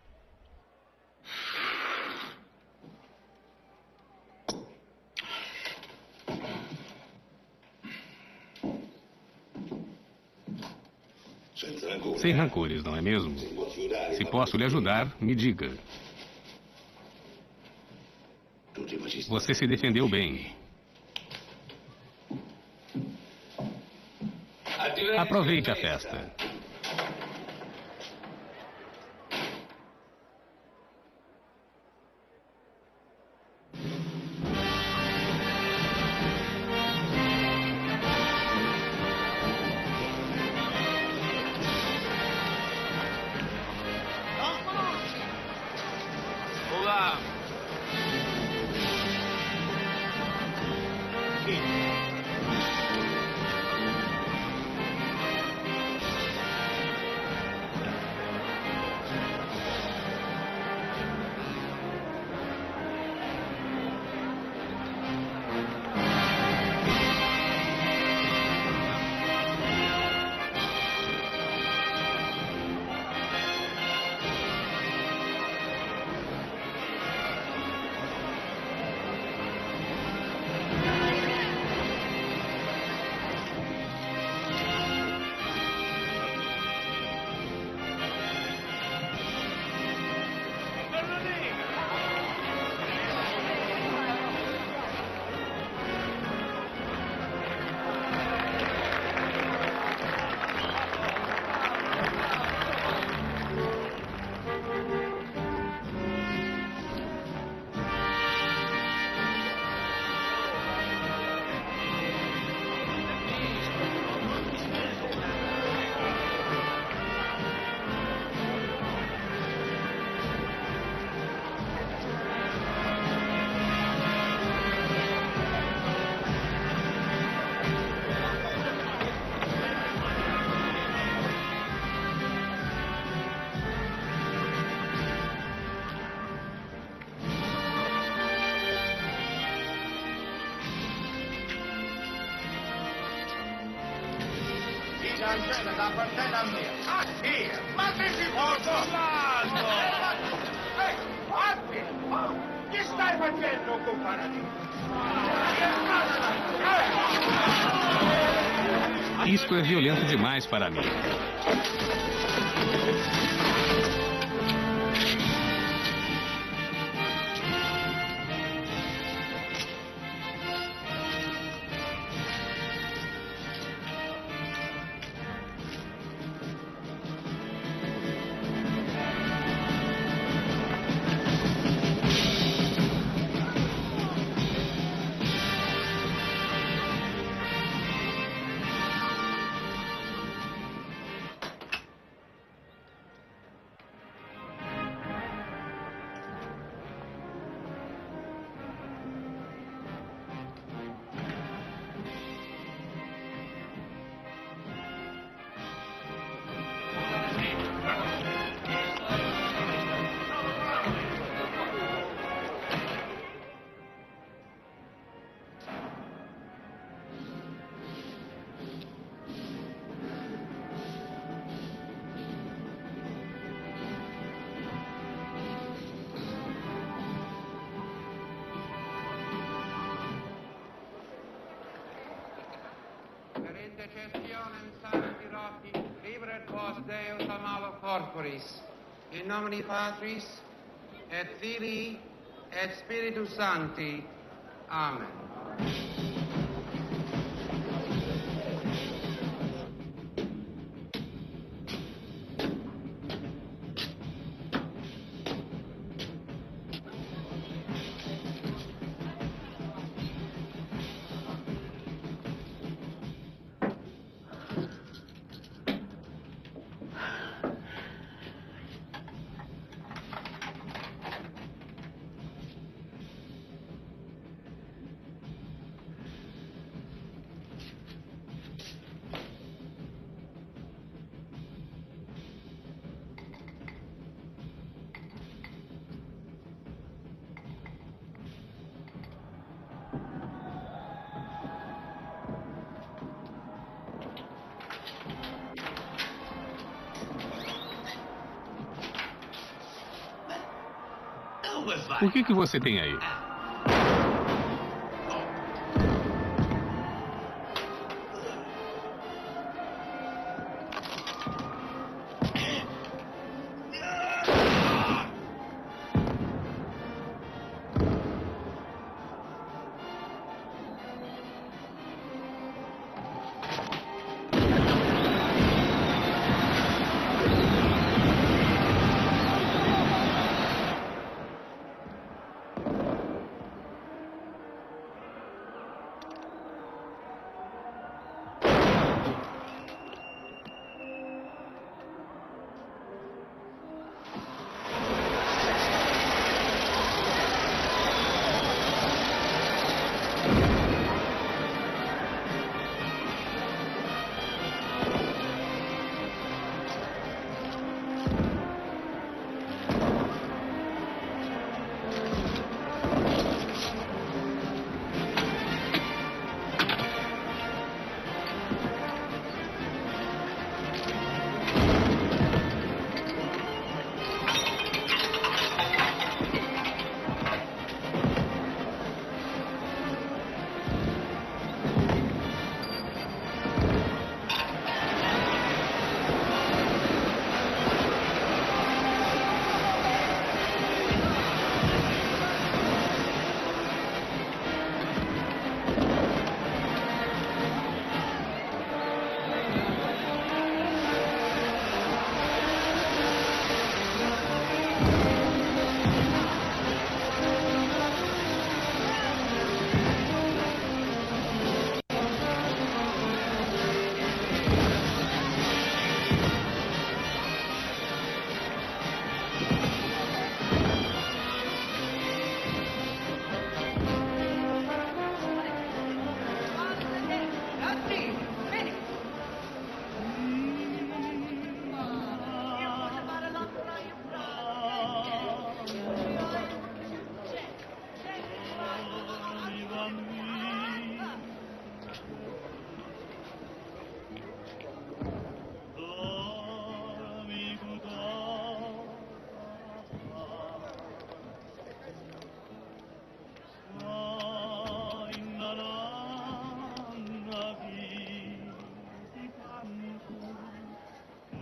Sem rancores, não é mesmo? Se posso lhe ajudar, me diga. Você se defendeu bem. Aproveite a festa. Olá. Angela da partita mia. Ah, sì, ma che si può parlando? Ehi, guardi! Che stai facendo con Paradis? Isto é violento demais para mim. Deus amalo corporis, in nomine Patris, et Filii, et Spiritus Sancti. Amen. O que que você tem aí?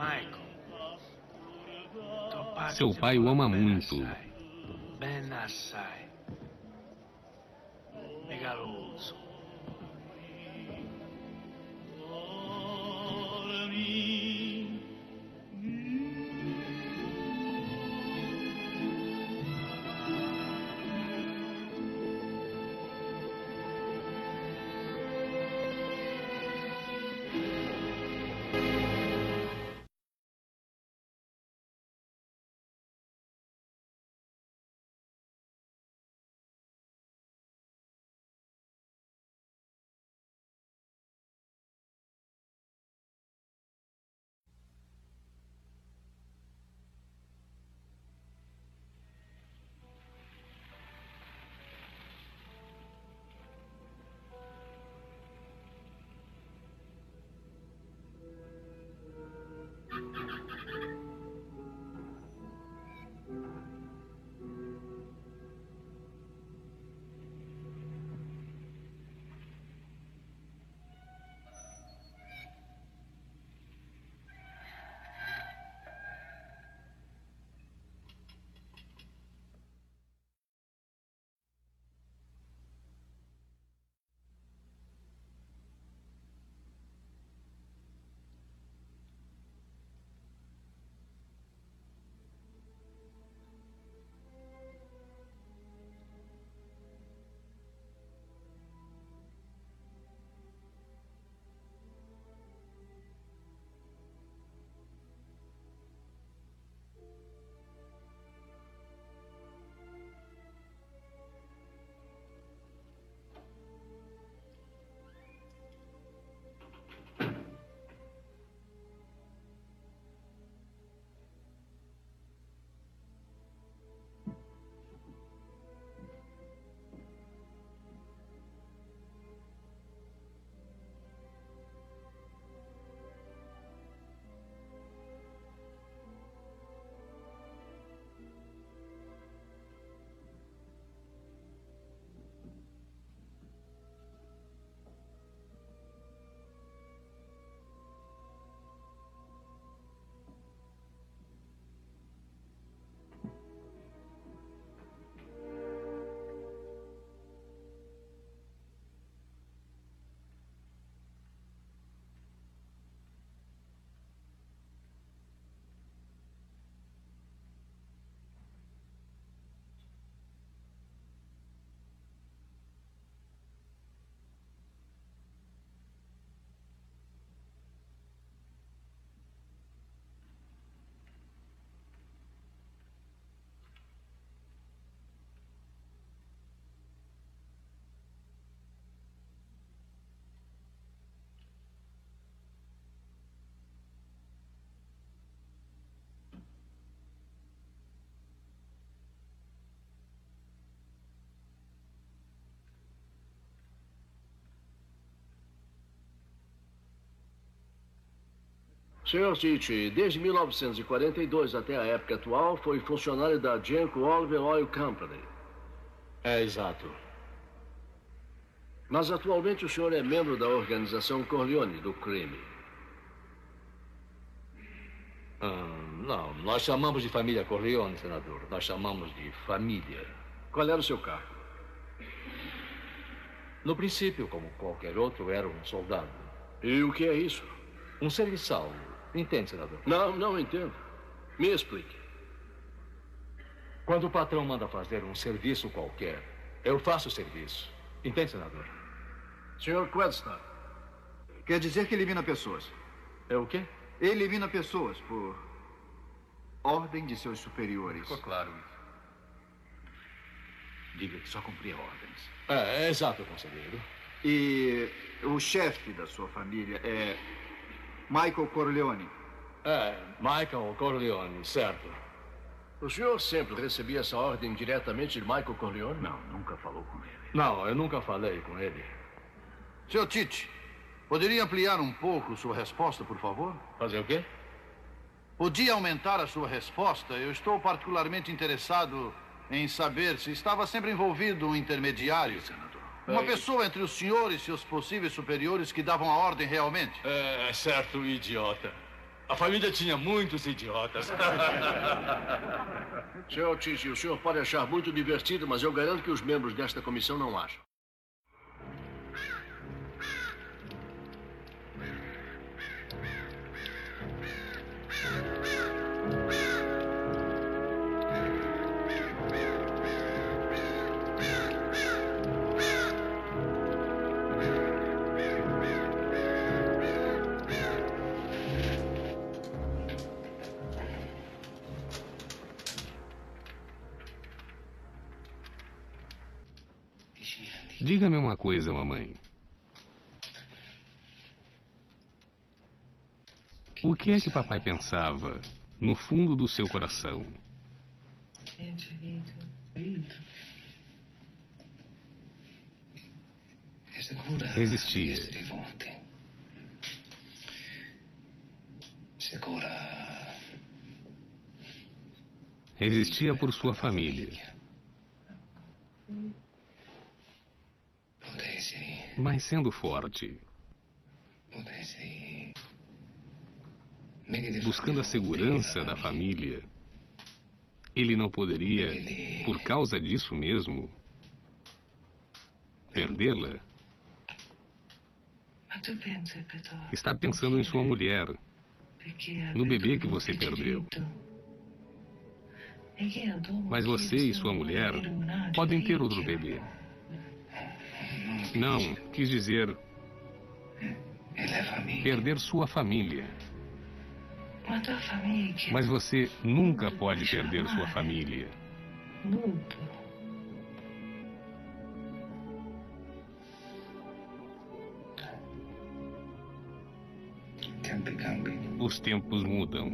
Seu pai o ama muito. Ben assai. Megaloso. senhor Tite, desde mil novecentos e quarenta e dois até a época atual, foi funcionário da Genco Oliver Oil Company. É exato. Mas atualmente o senhor é membro da organização Corleone do crime. Ah, não, nós chamamos de família Corleone, senador. Nós chamamos de família. Qual era o seu cargo? No princípio, como qualquer outro, era um soldado. E o que é isso? Um serviçal. Entende, senador? Não, não entendo. Me explique. Quando o patrão manda fazer um serviço qualquer, eu faço o serviço. Entende, senador? senhor Quedstad. Quer dizer que elimina pessoas. É o quê? Elimina pessoas por ordem de seus superiores. Ficou claro isso. Diga que só cumpria ordens. É, é exato, conselheiro. E o chefe da sua família é Michael Corleone. É, Michael Corleone, certo. O senhor sempre recebia essa ordem diretamente de Michael Corleone? Não, nunca falou com ele. Não, eu nunca falei com ele. senhor Tite, poderia ampliar um pouco sua resposta, por favor? Fazer o quê? Podia aumentar a sua resposta? Eu estou particularmente interessado em saber se estava sempre envolvido um intermediário. Senador. Uma pessoa entre os senhores e os possíveis superiores que davam a ordem realmente. É, certo, idiota. A família tinha muitos idiotas. Senhor Titi, o senhor pode achar muito divertido, mas eu garanto que os membros desta comissão não acham. Diga-me uma coisa, mamãe. O que é que papai pensava no fundo do seu coração? Existia. Existia por sua família. Mas sendo forte, buscando a segurança da família, ele não poderia, por causa disso mesmo, perdê-la. Está pensando em sua mulher, no bebê que você perdeu. Mas você e sua mulher podem ter outro bebê. Não, quis dizer perder sua família. Mas você nunca pode perder sua família. Os tempos mudam.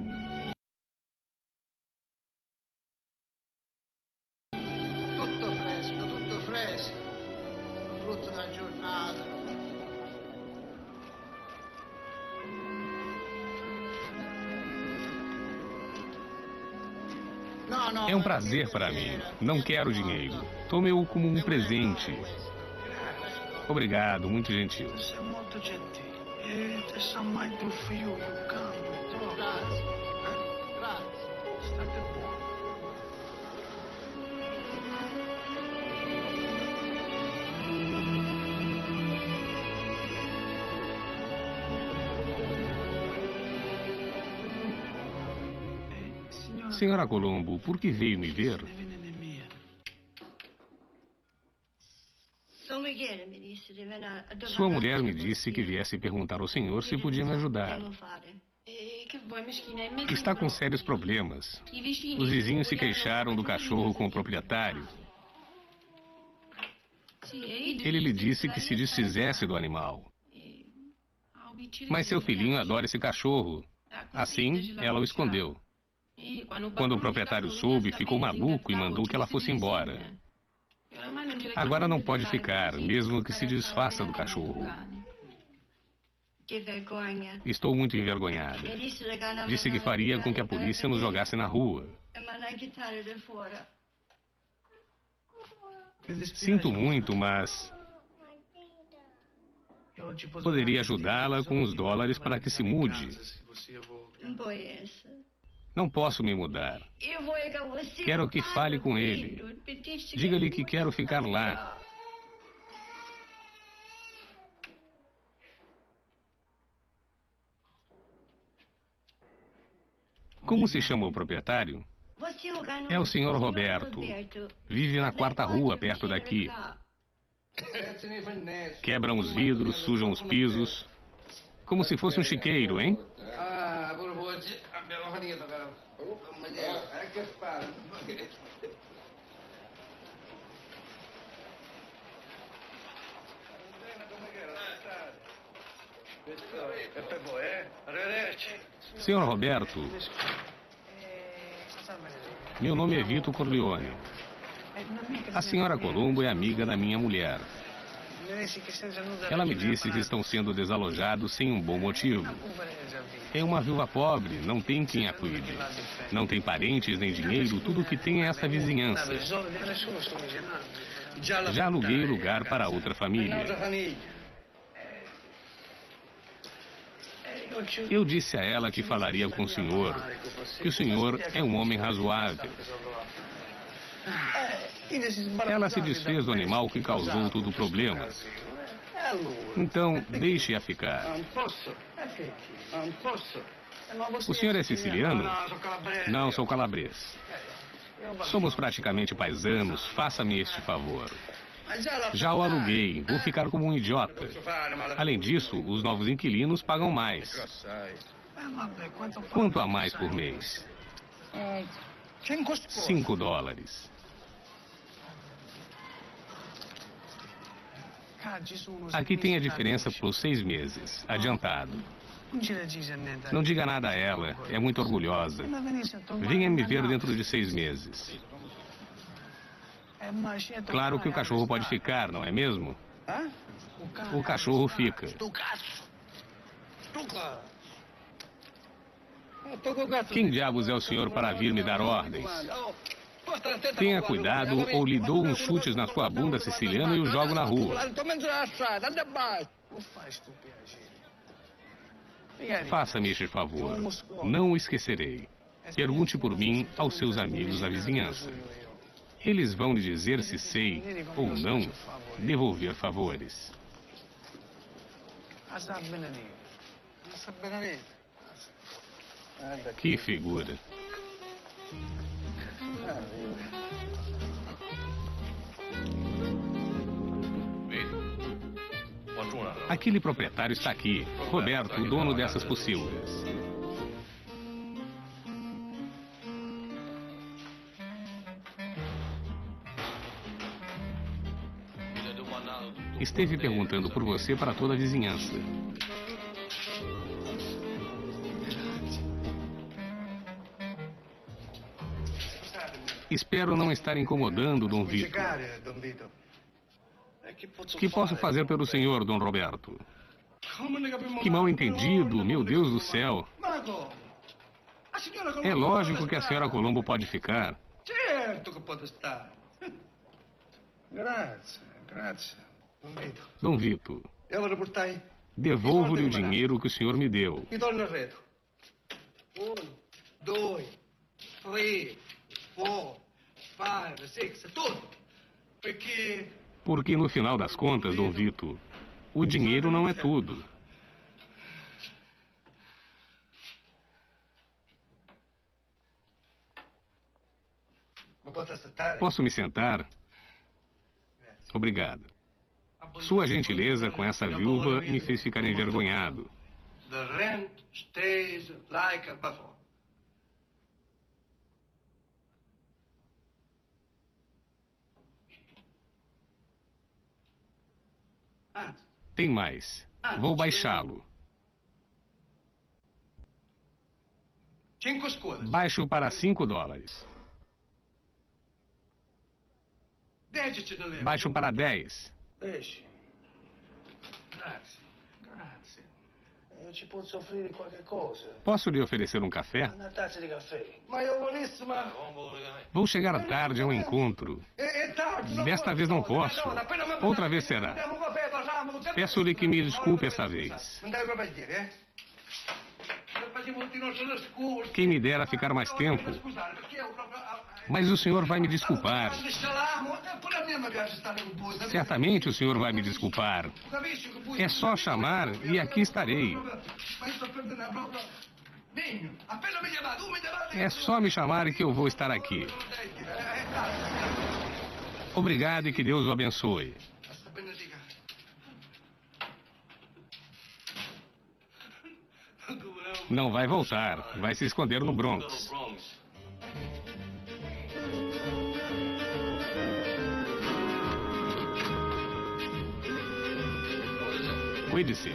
Tutto fresco, tutto fresco. Frutto da giornata. É um prazer para mim. Não quero dinheiro. Tome-o como um presente. Obrigado, muito gentil. Sei molto gentile. E adesso mai più figlio, calmo. Grazie. Grazie. State buoni. Senhora Colombo, por que veio me ver? Sua mulher me disse que viesse perguntar ao senhor se podia me ajudar. Está com sérios problemas. Os vizinhos se queixaram do cachorro com o proprietário. Ele lhe disse que se desfizesse do animal. Mas seu filhinho adora esse cachorro. Assim, ela o escondeu. Quando o proprietário soube, ficou maluco e mandou que ela fosse embora. Agora não pode ficar, mesmo que se desfaça do cachorro. Estou muito envergonhada. Disse que faria com que a polícia nos jogasse na rua. Sinto muito, mas poderia ajudá-la com os dólares para que se mude. Não posso me mudar. Quero que fale com ele. Diga-lhe que quero ficar lá. Como se chama o proprietário? É o senhor Roberto. Vive na quarta rua, perto daqui. Quebram os vidros, sujam os pisos. Como se fosse um chiqueiro, hein? Senhor Roberto, meu nome é Vito Corleone. A senhora Colombo é amiga da minha mulher. Ela me disse que estão sendo desalojados sem um bom motivo. É uma viúva pobre, não tem quem a cuide. Não tem parentes nem dinheiro, tudo o que tem é essa vizinhança. Já aluguei lugar para outra família. Eu disse a ela que falaria com o senhor, que o senhor é um homem razoável. Ela se desfez do animal que causou todo o problema. Então, deixe-a ficar. O senhor é siciliano? Não, sou calabrês. Somos praticamente paisanos, faça-me este favor. Já o aluguei, vou ficar como um idiota. Além disso, os novos inquilinos pagam mais. Quanto a mais por mês? Cinco dólares. Aqui tem a diferença por seis meses, adiantado. Não diga nada a ela, é muito orgulhosa. Venha me ver dentro de seis meses. Claro que o cachorro pode ficar, não é mesmo? O cachorro fica. Quem diabos é o senhor para vir me dar ordens? Tenha cuidado ou lhe dou uns chutes na sua bunda siciliana e o jogo na rua. Faça-me este favor. Não o esquecerei. Pergunte por mim aos seus amigos da vizinhança. Eles vão lhe dizer se sei ou não devolver favores. Que figura. Aquele proprietário está aqui, Roberto, o dono dessas pocilgas. Esteve perguntando por você para toda a vizinhança. Espero não estar incomodando, Dom Vito. O que posso fazer pelo senhor, Dom Roberto? Que mal entendido, meu Deus do céu. É lógico que a senhora Colombo pode ficar. Certo que pode estar. Grazie, grazie. Dom Vito, Eu reportei. devolvo-lhe o dinheiro que o senhor me deu. E dou-lhe no redo. Um, dois, três, quatro, cinco, seis, tudo. Porque... Porque no final das contas, Dom Vito, o dinheiro não é tudo. Posso me sentar? Obrigado. Sua gentileza com essa viúva me fez ficar envergonhado. The rent stays like before. Tem mais. Vou baixá-lo. Cinco escudas. Baixo para cinco dólares. Deixe-te de ler. Baixo para dez. Deixe. Grazie, grazie. Eu te posso oferecer qualquer coisa. Posso lhe oferecer um café? Uma taça de café. Mas eu volíssimo. Vou chegar tarde ao encontro. É tarde. Desta vez não posso. Outra vez será. Peço-lhe que me desculpe essa vez. Não deve para dizer, é? Quem me dera ficar mais tempo. Mas o senhor vai me desculpar. Certamente o senhor vai me desculpar. É só chamar e aqui estarei. É só me chamar que eu vou estar aqui. Obrigado e que Deus o abençoe. Não vai voltar. Vai se esconder no Bronx. Cuide-se.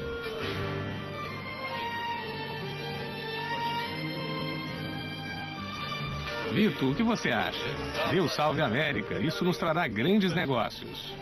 Vito, o que você acha? Deus salve a América. Isso nos trará grandes negócios.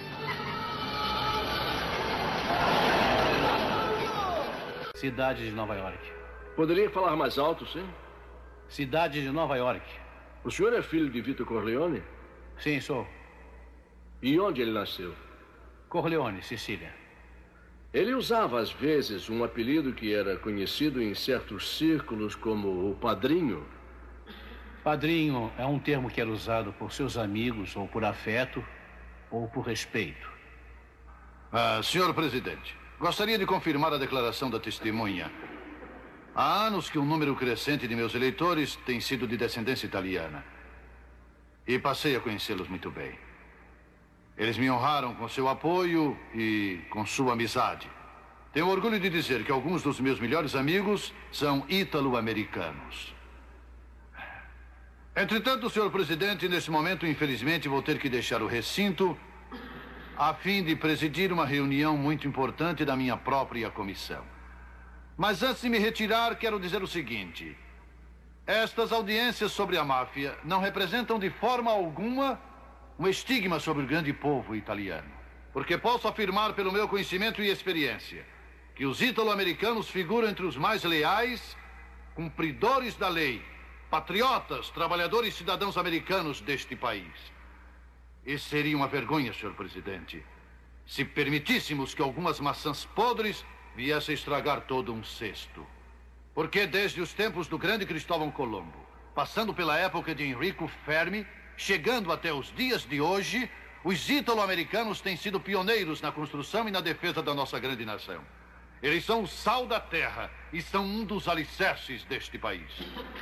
Cidade de Nova York. Poderia falar mais alto, sim? Cidade de Nova York. O senhor é filho de Vito Corleone? Sim, sou. E onde ele nasceu? Corleone, Sicília. Ele usava, às vezes, um apelido que era conhecido em certos círculos como o Padrinho. Padrinho é um termo que era usado por seus amigos, ou por afeto, ou por respeito. Ah, senhor presidente, gostaria de confirmar a declaração da testemunha. Há anos que um número crescente de meus eleitores tem sido de descendência italiana. E passei a conhecê-los muito bem. Eles me honraram com seu apoio e com sua amizade. Tenho orgulho de dizer que alguns dos meus melhores amigos são ítalo-americanos. Entretanto, senhor presidente, nesse momento, infelizmente, vou ter que deixar o recinto a fim de presidir uma reunião muito importante da minha própria comissão. Mas antes de me retirar, quero dizer o seguinte. Estas audiências sobre a máfia não representam de forma alguma um estigma sobre o grande povo italiano. Porque posso afirmar pelo meu conhecimento e experiência que os ítalo-americanos figuram entre os mais leais, cumpridores da lei, patriotas, trabalhadores e cidadãos americanos deste país. E seria uma vergonha, senhor presidente, se permitíssemos que algumas maçãs podres viessem estragar todo um cesto. Porque desde os tempos do grande Cristóvão Colombo, passando pela época de Enrico Fermi, chegando até os dias de hoje, os ítalo-americanos têm sido pioneiros na construção e na defesa da nossa grande nação. Eles são o sal da terra e são um dos alicerces deste país.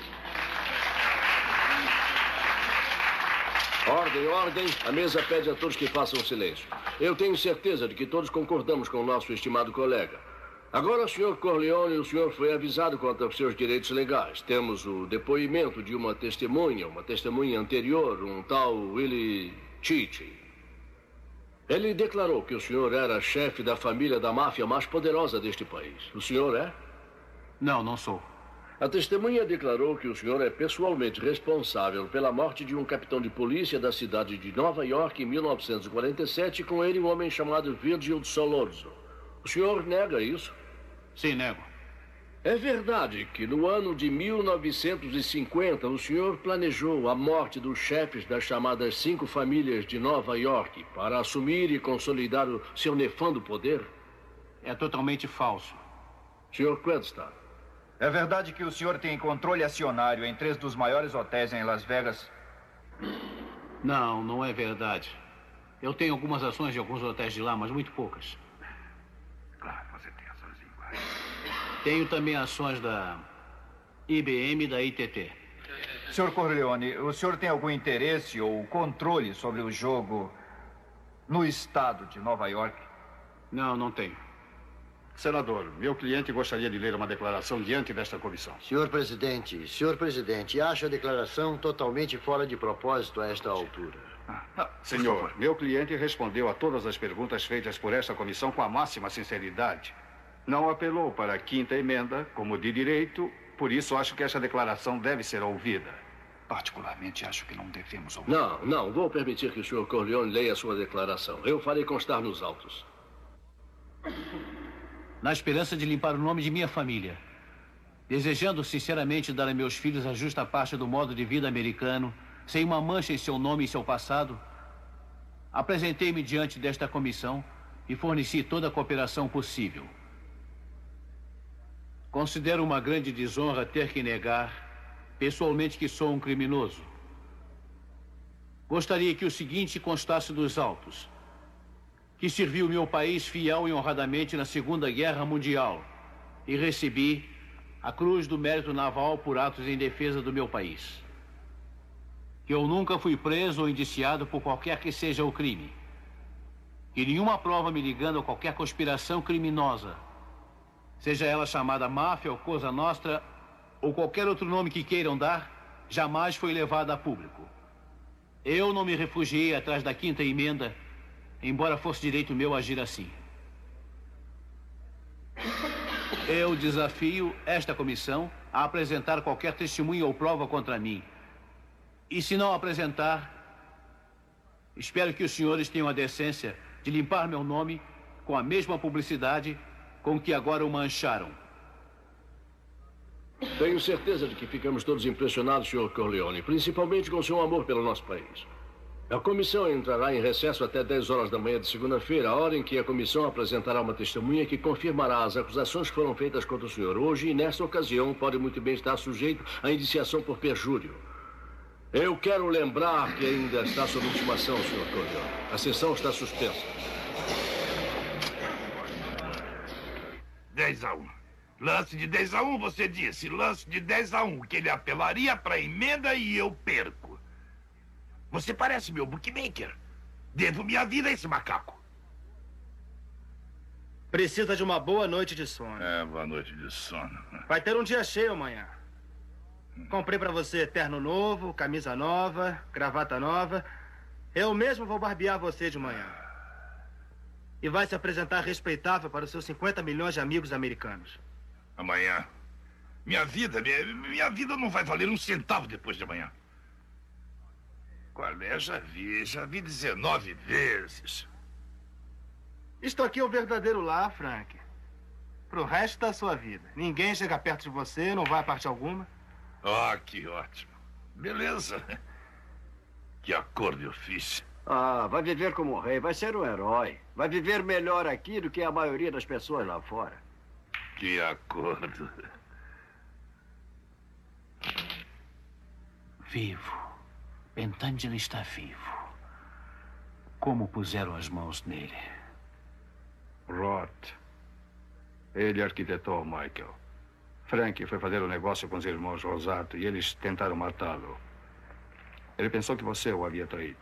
Ordem, ordem. A mesa pede a todos que façam silêncio. Eu tenho certeza de que todos concordamos com o nosso estimado colega. Agora, senhor Corleone, o senhor foi avisado quanto aos seus direitos legais. Temos o depoimento de uma testemunha, uma testemunha anterior, um tal Willie Cicci. Ele declarou que o senhor era chefe da família da máfia mais poderosa deste país. O senhor é? Não, não sou. A testemunha declarou que o senhor é pessoalmente responsável pela morte de um capitão de polícia da cidade de Nova York em mil novecentos e quarenta e sete, com ele um homem chamado Virgil Solorzo. O senhor nega isso? Sim, nego. É verdade que no ano de mil novecentos e cinquenta o senhor planejou a morte dos chefes das chamadas cinco famílias de Nova York para assumir e consolidar o seu nefando poder? É totalmente falso. senhor Quedstad. É verdade que o senhor tem controle acionário em três dos maiores hotéis em Las Vegas? Não, não é verdade. Eu tenho algumas ações de alguns hotéis de lá, mas muito poucas. Claro, você tem ações iguais. Tenho também ações da I B M e da I T T. senhor Corleone, o senhor tem algum interesse ou controle sobre o jogo no estado de Nova York? Não, não tenho. Senador, meu cliente gostaria de ler uma declaração diante desta comissão. Senhor presidente, senhor presidente, acho a declaração totalmente fora de propósito a esta altura. Ah, senhor, meu cliente respondeu a todas as perguntas feitas por esta comissão com a máxima sinceridade. Não apelou para a quinta emenda, como de direito, por isso acho que esta declaração deve ser ouvida. Particularmente, acho que não devemos ouvir. Não, não, vou permitir que o senhor Corleone leia a sua declaração. Eu farei constar nos autos. Na esperança de limpar o nome de minha família, desejando sinceramente dar a meus filhos a justa parte do modo de vida americano, sem uma mancha em seu nome e seu passado, apresentei-me diante desta comissão e forneci toda a cooperação possível. Considero uma grande desonra ter que negar, pessoalmente, que sou um criminoso. Gostaria que o seguinte constasse dos autos: que servi o meu país fiel e honradamente na Segunda Guerra Mundial e recebi a Cruz do Mérito Naval por atos em defesa do meu país. Que eu nunca fui preso ou indiciado por qualquer que seja o crime. Que nenhuma prova me ligando a qualquer conspiração criminosa, seja ela chamada máfia ou Cosa Nostra ou qualquer outro nome que queiram dar, jamais foi levada a público. Eu não me refugiei atrás da quinta emenda, embora fosse direito meu agir assim. Eu desafio esta comissão a apresentar qualquer testemunha ou prova contra mim. E se não apresentar, espero que os senhores tenham a decência de limpar meu nome com a mesma publicidade com que agora o mancharam. Tenho certeza de que ficamos todos impressionados, senhor Corleone, principalmente com seu amor pelo nosso país. A comissão entrará em recesso até dez horas da manhã de segunda-feira, a hora em que a comissão apresentará uma testemunha que confirmará as acusações que foram feitas contra o senhor hoje e, nessa ocasião, pode muito bem estar sujeito à indiciação por perjúrio. Eu quero lembrar que ainda está sob intimação, senhor Corleone. A sessão está suspensa. dez a um. Lance de dez a um, você disse. Lance de dez a um, que ele apelaria para a emenda e eu perco. Você parece meu bookmaker. Devo minha vida a esse macaco. Precisa de uma boa noite de sono. É, boa noite de sono. Vai ter um dia cheio amanhã. Comprei pra você terno novo, camisa nova, gravata nova. Eu mesmo vou barbear você de manhã. E vai se apresentar respeitável para os seus cinquenta milhões de amigos americanos. Amanhã. Minha vida, minha, minha vida não vai valer um centavo depois de amanhã. Qual é? Já vi, já vi dezenove vezes. Isto aqui é o verdadeiro lar, Frank. Pro resto da sua vida. Ninguém chega perto de você, não vai a parte alguma. Ah, que ótimo. Beleza. Que acordo eu fiz. Ah, vai viver como rei, vai ser um herói. Vai viver melhor aqui do que a maioria das pessoas lá fora. Que acordo. Vivo. Pentangeli está vivo. Como puseram as mãos nele? Roth. Ele arquitetou o Michael. Frank foi fazer um negócio com os irmãos Rosato e eles tentaram matá-lo. Ele pensou que você o havia traído.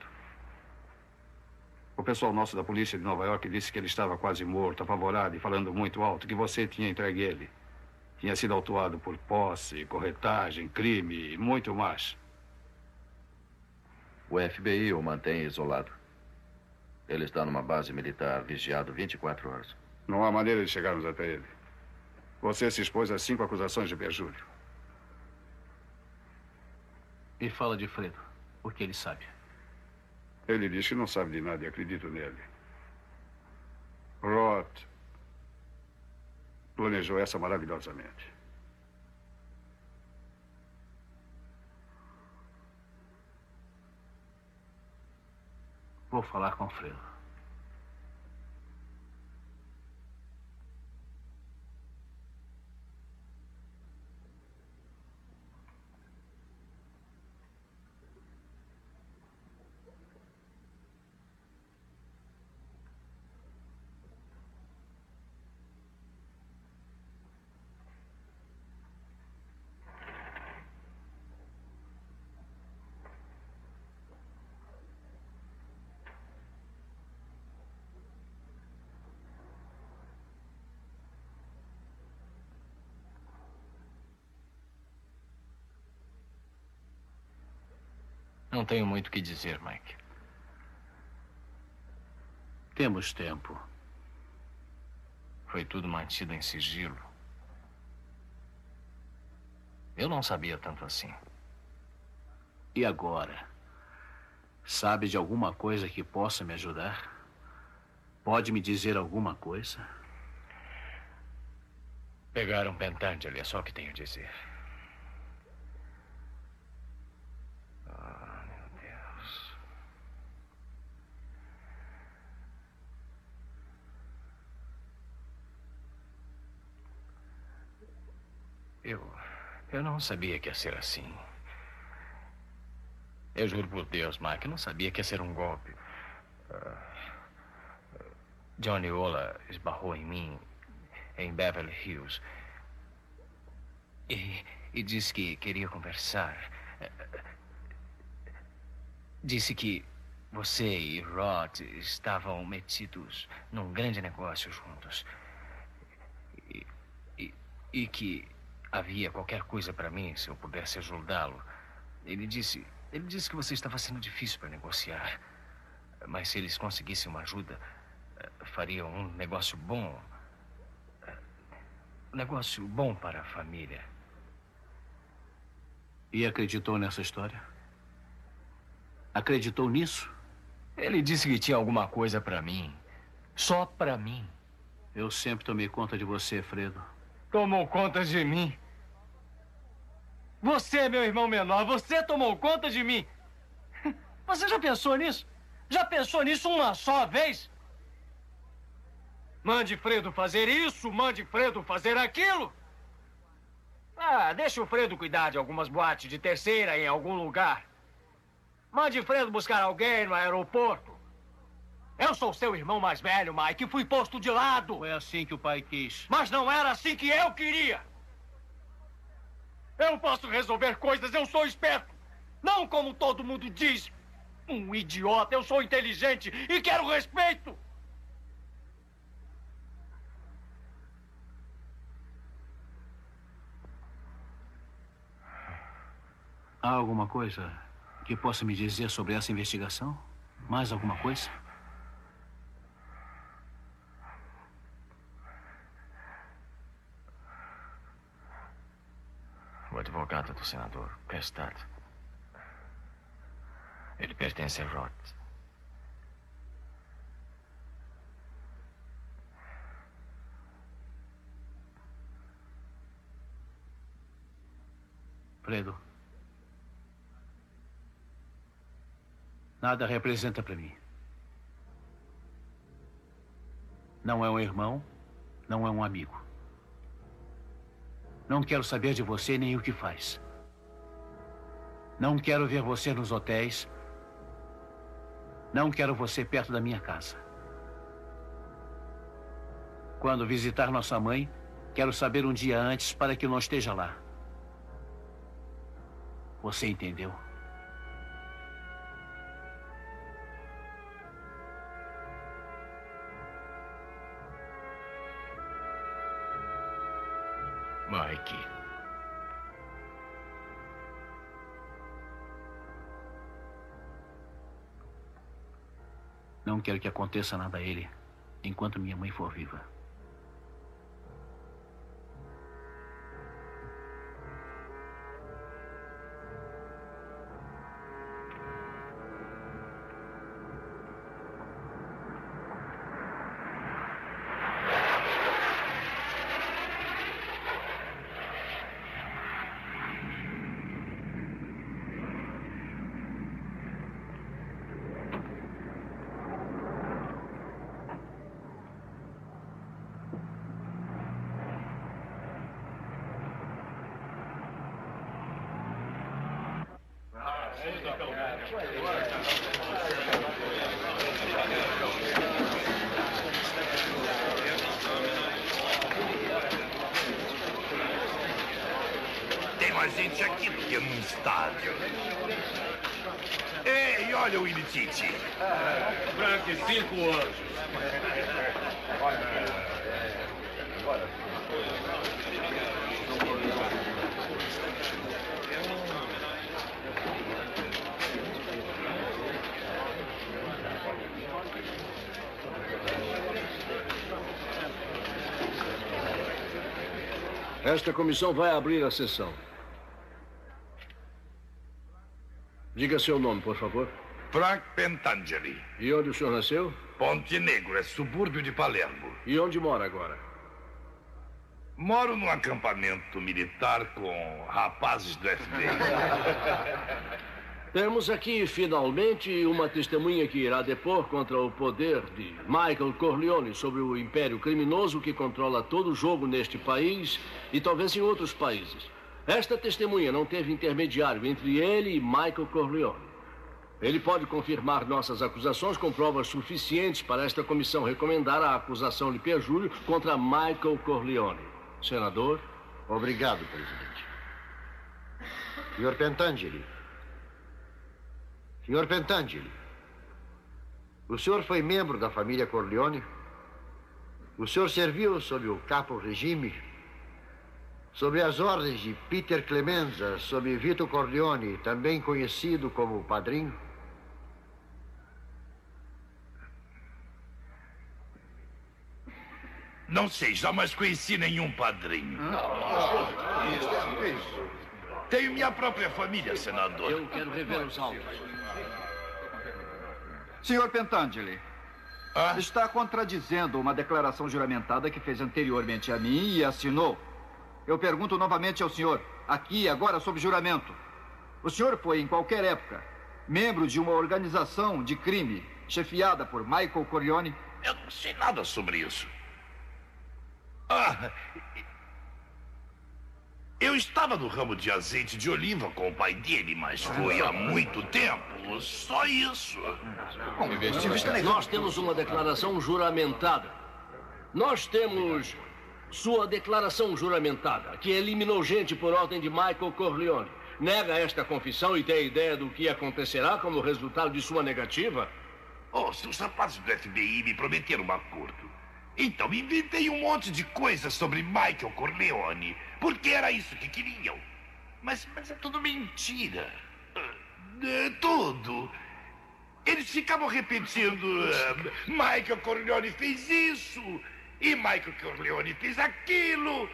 O pessoal nosso da polícia de Nova York disse que ele estava quase morto, apavorado e falando muito alto, que você tinha entregue ele. Tinha sido autuado por posse, corretagem, crime e muito mais. O F B I o mantém isolado. Ele está numa base militar vigiado vinte e quatro horas. Não há maneira de chegarmos até ele. Você se expôs a cinco acusações de perjúrio. E fala de Fredo, porque ele sabe. Ele diz que não sabe de nada e acredito nele. Roth planejou essa maravilhosamente. Vou falar com o Fredo. Não tenho muito o que dizer, Mike. Temos tempo. Foi tudo mantido em sigilo. Eu não sabia tanto assim. E agora? Sabe de alguma coisa que possa me ajudar? Pode me dizer alguma coisa? Pegaram Pentangeli, é só o que tenho a dizer. Eu... eu não sabia que ia ser assim. Eu juro por Deus, Mike, eu não sabia que ia ser um golpe. Uh, Johnny Ola esbarrou em mim em Beverly Hills. E, e disse que queria conversar. Disse que você e Rod estavam metidos num grande negócio juntos. E, e, e que... havia qualquer coisa para mim, se eu pudesse ajudá-lo. Ele disse... Ele disse que você estava sendo difícil para negociar. Mas se eles conseguissem uma ajuda, fariam um negócio bom. Um negócio bom para a família. E acreditou nessa história? Acreditou nisso? Ele disse que tinha alguma coisa para mim. Só para mim. Eu sempre tomei conta de você, Fredo. Tomou conta de mim? Você é meu irmão menor. Você tomou conta de mim. Você já pensou nisso? Já pensou nisso uma só vez? Mande Fredo fazer isso, mande Fredo fazer aquilo. Ah, deixa o Fredo cuidar de algumas boates de terceira em algum lugar. Mande Fredo buscar alguém no aeroporto. Eu sou seu irmão mais velho, Mike, e fui posto de lado. Foi assim que o pai quis. Mas não era assim que eu queria. Eu posso resolver coisas, eu sou esperto. Não como todo mundo diz. Um idiota, eu sou inteligente e quero respeito. Há alguma coisa que possa me dizer sobre essa investigação? Mais alguma coisa? O advogado do senador, Pestad. Ele pertence a Roth. Fredo. Nada representa para mim. Não é um irmão, não é um amigo. Não quero saber de você nem o que faz. Não quero ver você nos hotéis. Não quero você perto da minha casa. Quando visitar nossa mãe, quero saber um dia antes para que eu não esteja lá. Você entendeu? Mike. Não quero que aconteça nada a ele enquanto minha mãe for viva. Tem mais gente aqui do que num estádio. Ei, olha o Ilititi. Frank, cinco anos. Esta comissão vai abrir a sessão. Diga seu nome, por favor. Frank Pentangeli. E onde o senhor nasceu? Ponte Negro, é subúrbio de Palermo. E onde mora agora? Moro num acampamento militar com rapazes do F B I. Temos aqui, finalmente, uma testemunha que irá depor contra o poder de Michael Corleone sobre o império criminoso que controla todo o jogo neste país e talvez em outros países. Esta testemunha não teve intermediário entre ele e Michael Corleone. Ele pode confirmar nossas acusações com provas suficientes para esta comissão recomendar a acusação de perjúrio contra Michael Corleone. Senador? Obrigado, presidente. senhor Pentangeli. senhor Pentangeli, o senhor foi membro da família Corleone? O senhor serviu sob o capo regime? Sob as ordens de Peter Clemenza, sob Vito Corleone, também conhecido como Padrinho? Não sei, jamais conheci nenhum padrinho. Tenho minha própria família, senador. Eu quero rever os autos. senhor Pentangeli, ah? está contradizendo uma declaração juramentada que fez anteriormente a mim e assinou. Eu pergunto novamente ao senhor, aqui e agora sob juramento. O senhor foi, em qualquer época, membro de uma organização de crime chefiada por Michael Corleone? Eu não sei nada sobre isso. Ah, eu estava no ramo de azeite de oliva com o pai dele, mas foi há muito tempo. Só isso. Nós temos uma declaração juramentada. Nós temos sua declaração juramentada, que eliminou gente por ordem de Michael Corleone. Nega esta confissão e tem ideia do que acontecerá como resultado de sua negativa? Oh, se os rapazes do F B I me prometeram um acordo, então inventei um monte de coisas sobre Michael Corleone, porque era isso que queriam. Mas, mas é tudo mentira. É tudo. Eles ficavam repetindo, uh, Michael Corleone fez isso, e Michael Corleone fez aquilo.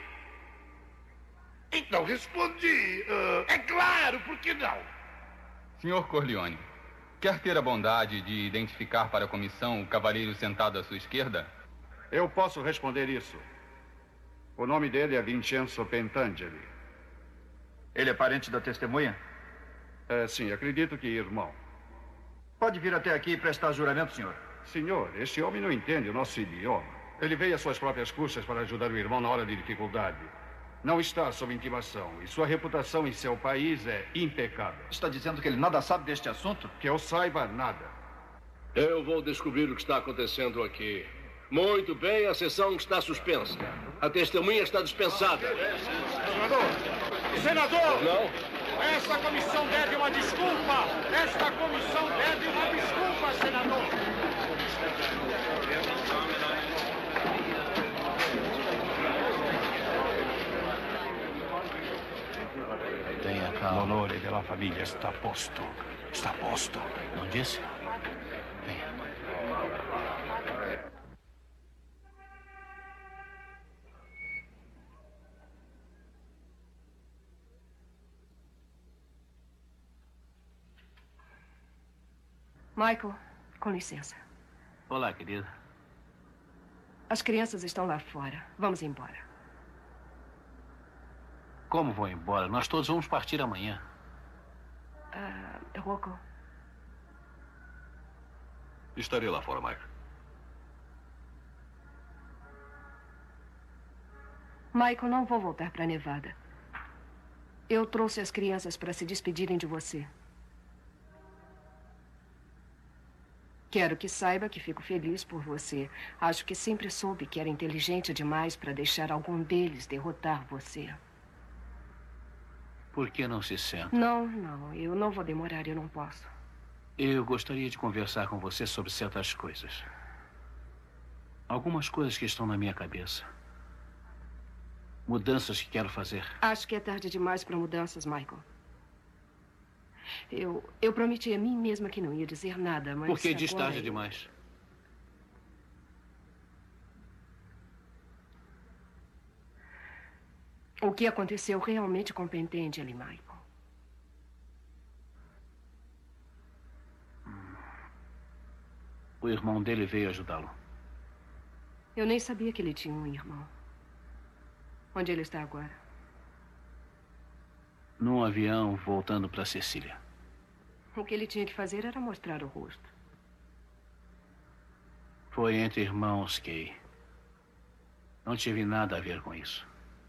Então respondi, uh, é claro, por que não? senhor Corleone, quer ter a bondade de identificar para a comissão o cavalheiro sentado à sua esquerda? Eu posso responder isso. O nome dele é Vincenzo Pentangeli. Ele é parente da testemunha? É, sim, acredito que irmão. Pode vir até aqui e prestar juramento, senhor. Senhor, este homem não entende o nosso idioma. Ele veio às suas próprias custas para ajudar o irmão na hora de dificuldade. Não está sob intimação e sua reputação em seu país é impecável. Está dizendo que ele nada sabe deste assunto? Que eu saiba nada. Eu vou descobrir o que está acontecendo aqui. Muito bem, a sessão está suspensa. A testemunha está dispensada. Senador! Senador! Não? Essa comissão deve uma desculpa! Esta comissão deve uma desculpa, senador! Tenha calma. L'onore della famiglia está a posto. Está a posto. Não disse? Venha. Michael, com licença. Olá, querida. As crianças estão lá fora. Vamos embora. Como vou embora? Nós todos vamos partir amanhã. Ah, Rocco. Estarei lá fora, Michael. Michael, não vou voltar para Nevada. Eu trouxe as crianças para se despedirem de você. Quero que saiba que fico feliz por você. Acho que sempre soube que era inteligente demais para deixar algum deles derrotar você. Por que não se senta? Não, não. Eu não vou demorar, eu não posso. Eu gostaria de conversar com você sobre certas coisas. Algumas coisas que estão na minha cabeça. Mudanças que quero fazer. Acho que é tarde demais para mudanças, Michael. Eu, eu prometi a mim mesma que não ia dizer nada, mas... Por que diz agora tarde eu... demais? O que aconteceu realmente com Pentangeli, Michael. O irmão dele veio ajudá-lo. Eu nem sabia que ele tinha um irmão. Onde ele está agora? Num avião voltando para Sicília. O que ele tinha que fazer era mostrar o rosto. Foi entre irmãos, Kay. Não tive nada a ver com isso.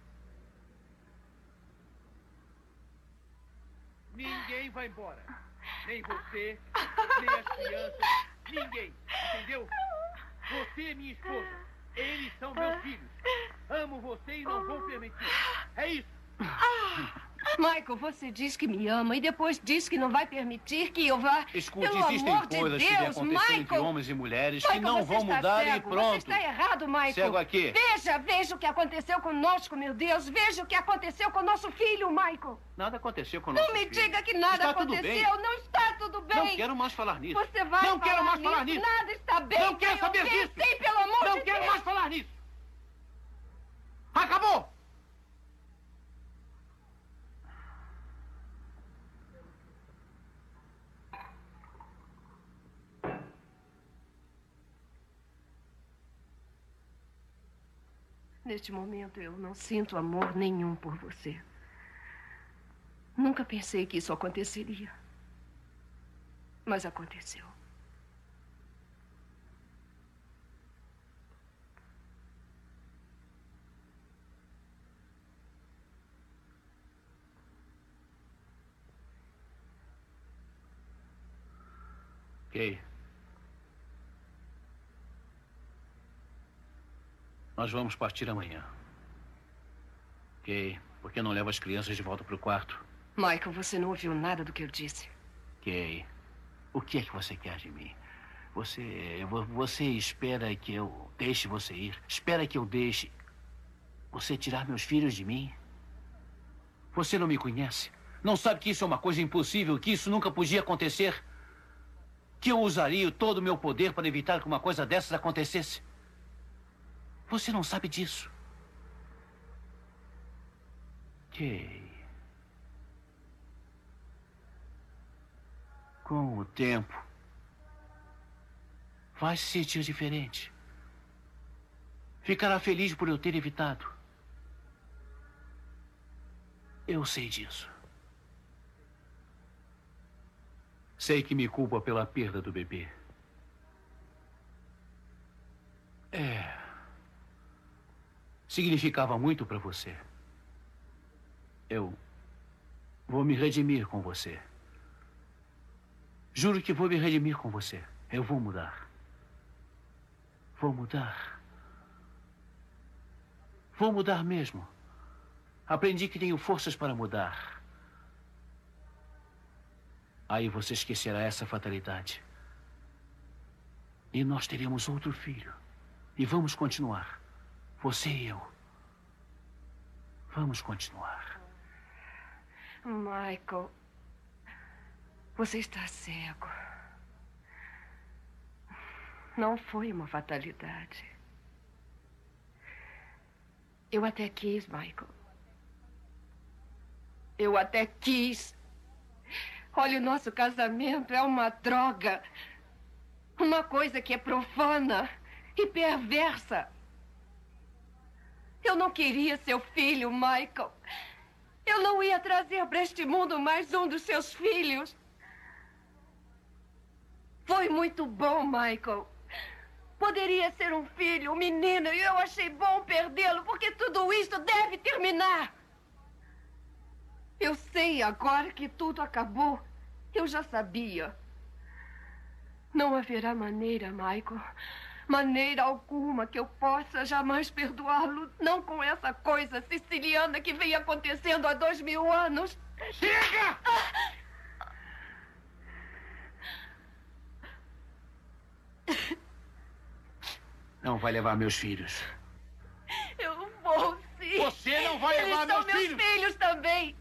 Ninguém vai embora. Nem você, nem as crianças, ninguém. Entendeu? Você é minha esposa. Eles são meus filhos. Amo você e não vou permitir. É isso. Michael, você diz que me ama e depois diz que não vai permitir que eu vá... Escute, Pelo existem amor coisas de que Deus, acontecem Michael, entre homens e mulheres Michael, que não você vão está mudar cego, e pronto. Você está errado, Michael. Cego aqui. Veja, veja o que aconteceu conosco, meu Deus. Veja o que aconteceu com o nosso filho, Michael. Nada aconteceu com o Não nosso me filho. diga que nada Está tudo aconteceu. bem. Não está tudo bem. Não quero mais falar nisso. Você vai Não quero falar mais falar nisso. nisso. Nada está bem. Não quero saber eu disso. Sim, pelo amor Não de quero Deus. mais falar nisso. Acabou. Neste momento, eu não sinto amor nenhum por você. Nunca pensei que isso aconteceria. Mas aconteceu. Ok. Nós vamos partir amanhã. Ok. Por que não leva as crianças de volta para o quarto? Michael, você não ouviu nada do que eu disse. Ok. O que é que você quer de mim? Você... Você espera que eu deixe você ir? Espera que eu deixe você tirar meus filhos de mim? Você não me conhece? Não sabe que isso é uma coisa impossível, que isso nunca podia acontecer? Que eu usaria todo o meu poder para evitar que uma coisa dessas acontecesse? Você não sabe disso. Ok. Com o tempo, vai se sentir diferente. Ficará feliz por eu ter evitado. Eu sei disso. Sei que me culpa pela perda do bebê. É. Significava muito para você. Eu vou me redimir com você. Juro que vou me redimir com você. Eu vou mudar. Vou mudar. Vou mudar mesmo. Aprendi que tenho forças para mudar. Aí você esquecerá essa fatalidade. E nós teremos outro filho. E vamos continuar. Você e eu. Vamos continuar. Michael, você está cego. Não foi uma fatalidade. Eu até quis, Michael. Eu até quis. Olha, o nosso casamento é uma droga. Uma coisa que é profana e perversa. Eu não queria seu filho, Michael. Eu não ia trazer para este mundo mais um dos seus filhos. Foi muito bom, Michael. Poderia ser um filho, um menino, e eu achei bom perdê-lo, porque tudo isso deve terminar. Eu sei agora que tudo acabou. Eu já sabia. Não haverá maneira, Michael. Maneira alguma que eu possa jamais perdoá-lo. Não com essa coisa siciliana que vem acontecendo há dois mil anos. Chega! Não vai levar meus filhos. Eu vou, sim. Você não vai Eles levar são meus filhos? meus filhos também.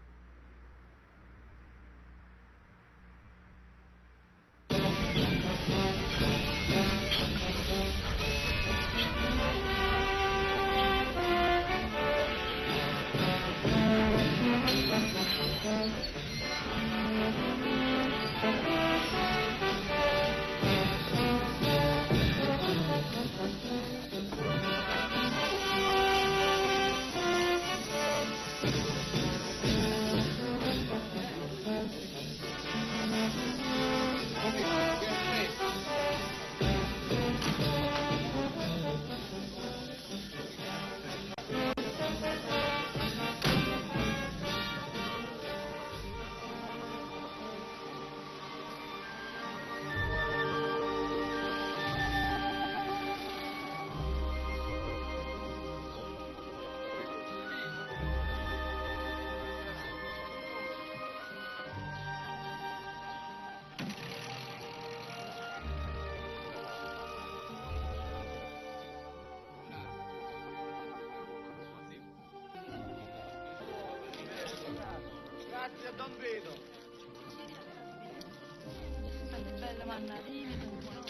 Grazie, Don Vito. Belle mandarine.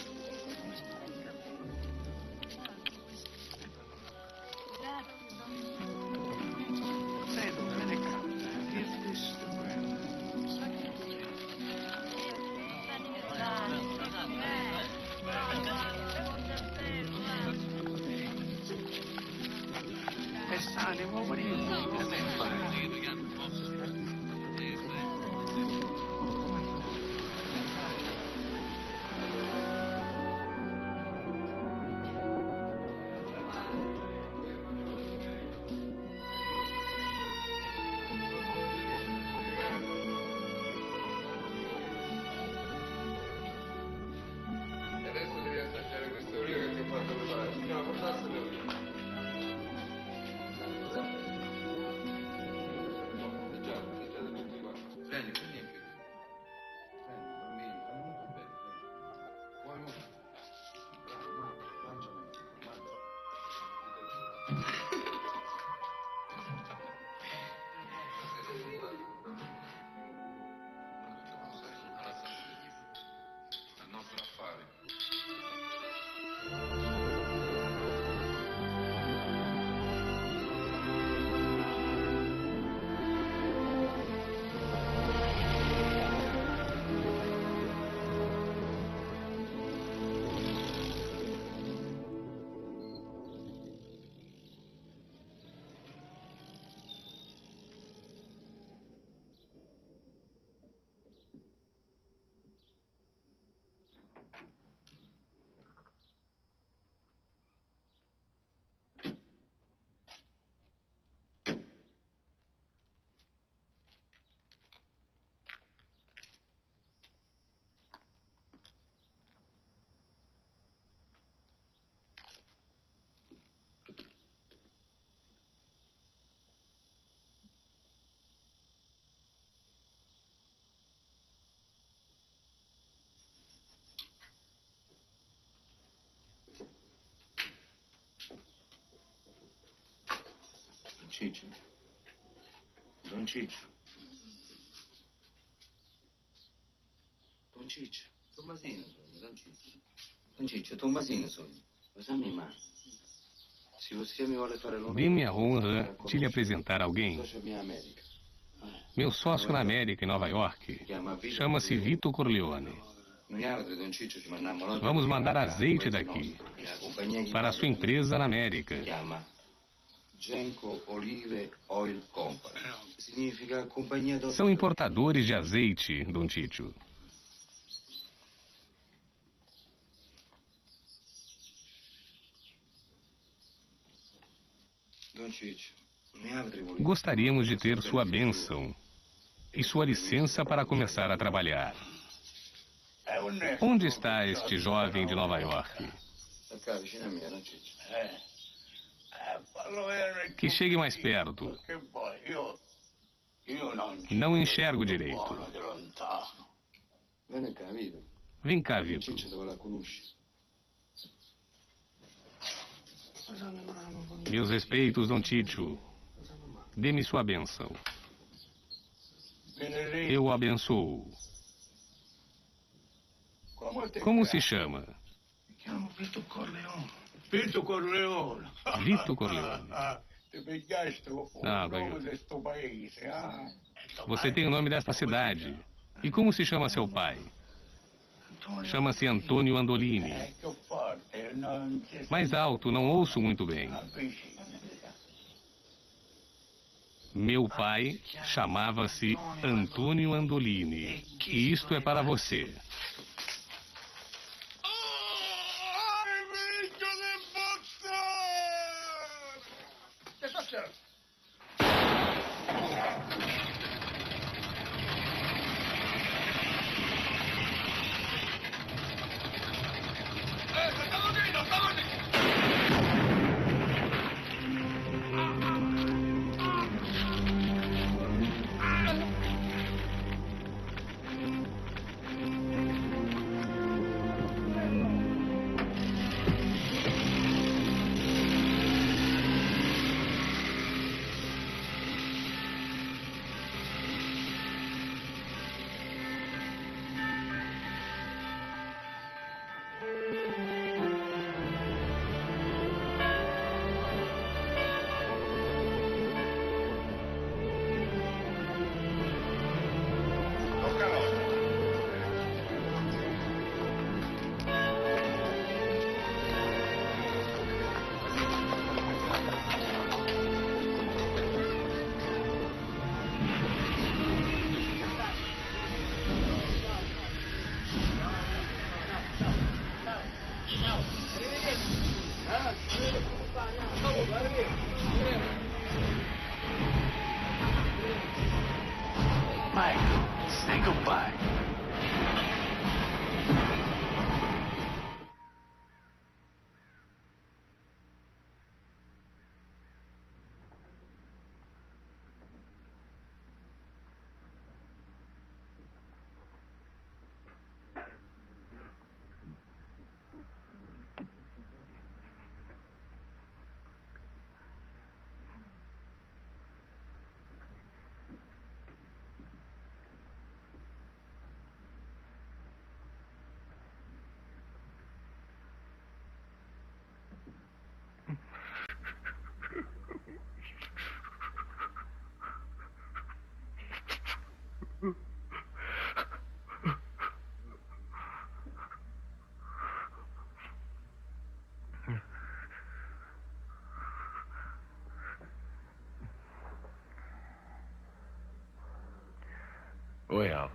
E sale, poverino. E ben fare. Tito. Don Tito. Don Tito. Tomazinho, Don Tito. Don Tito, Tomazinho, Cosa mi ma? Se você me olha para longe. Dê-me a honra de lhe apresentar alguém. Meu sócio na América, em Nova York, chama-se Vito Corleone. Vamos mandar azeite daqui para a sua empresa na América. São importadores de azeite, Don Tito. Gostaríamos de ter sua bênção e sua licença para começar a trabalhar. Onde está este jovem de Nova York? Que chegue mais perto. Não enxergo direito. Vem cá, Vito. Meus respeitos, Don Tito. Dê-me sua bênção. Eu o abençoo. Como se chama? Vito Corleone. Vito Corleone. Vito Corleone. Ah, você tem o nome desta cidade. E como se chama seu pai? Chama-se Antônio Andolini. Mais alto, não ouço muito bem. Meu pai chamava-se Antônio Andolini. E isto é para você. Mike, say goodbye. Oi, Al.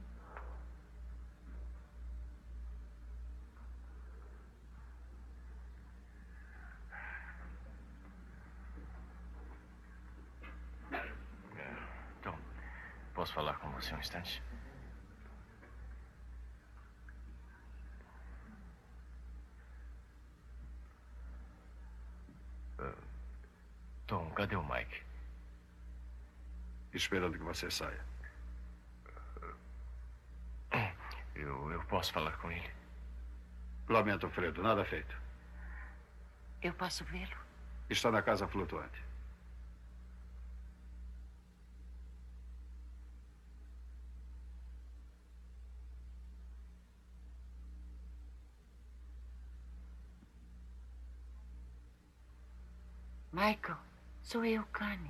Tom, posso falar com você um instante? Uh, Tom, cadê o Mike? Esperando que você saia. Eu, eu posso falar com ele? Lamento, Fredo, nada feito. Eu posso vê-lo? Está na casa flutuante. Michael, sou eu, Connie.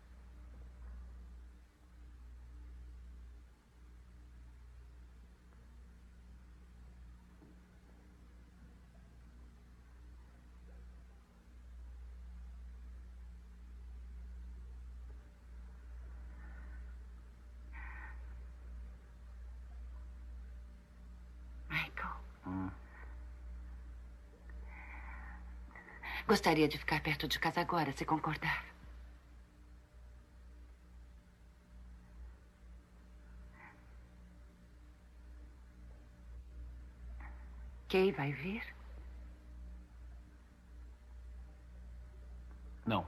Gostaria de ficar perto de casa agora, se concordar. Kay vai vir? Não.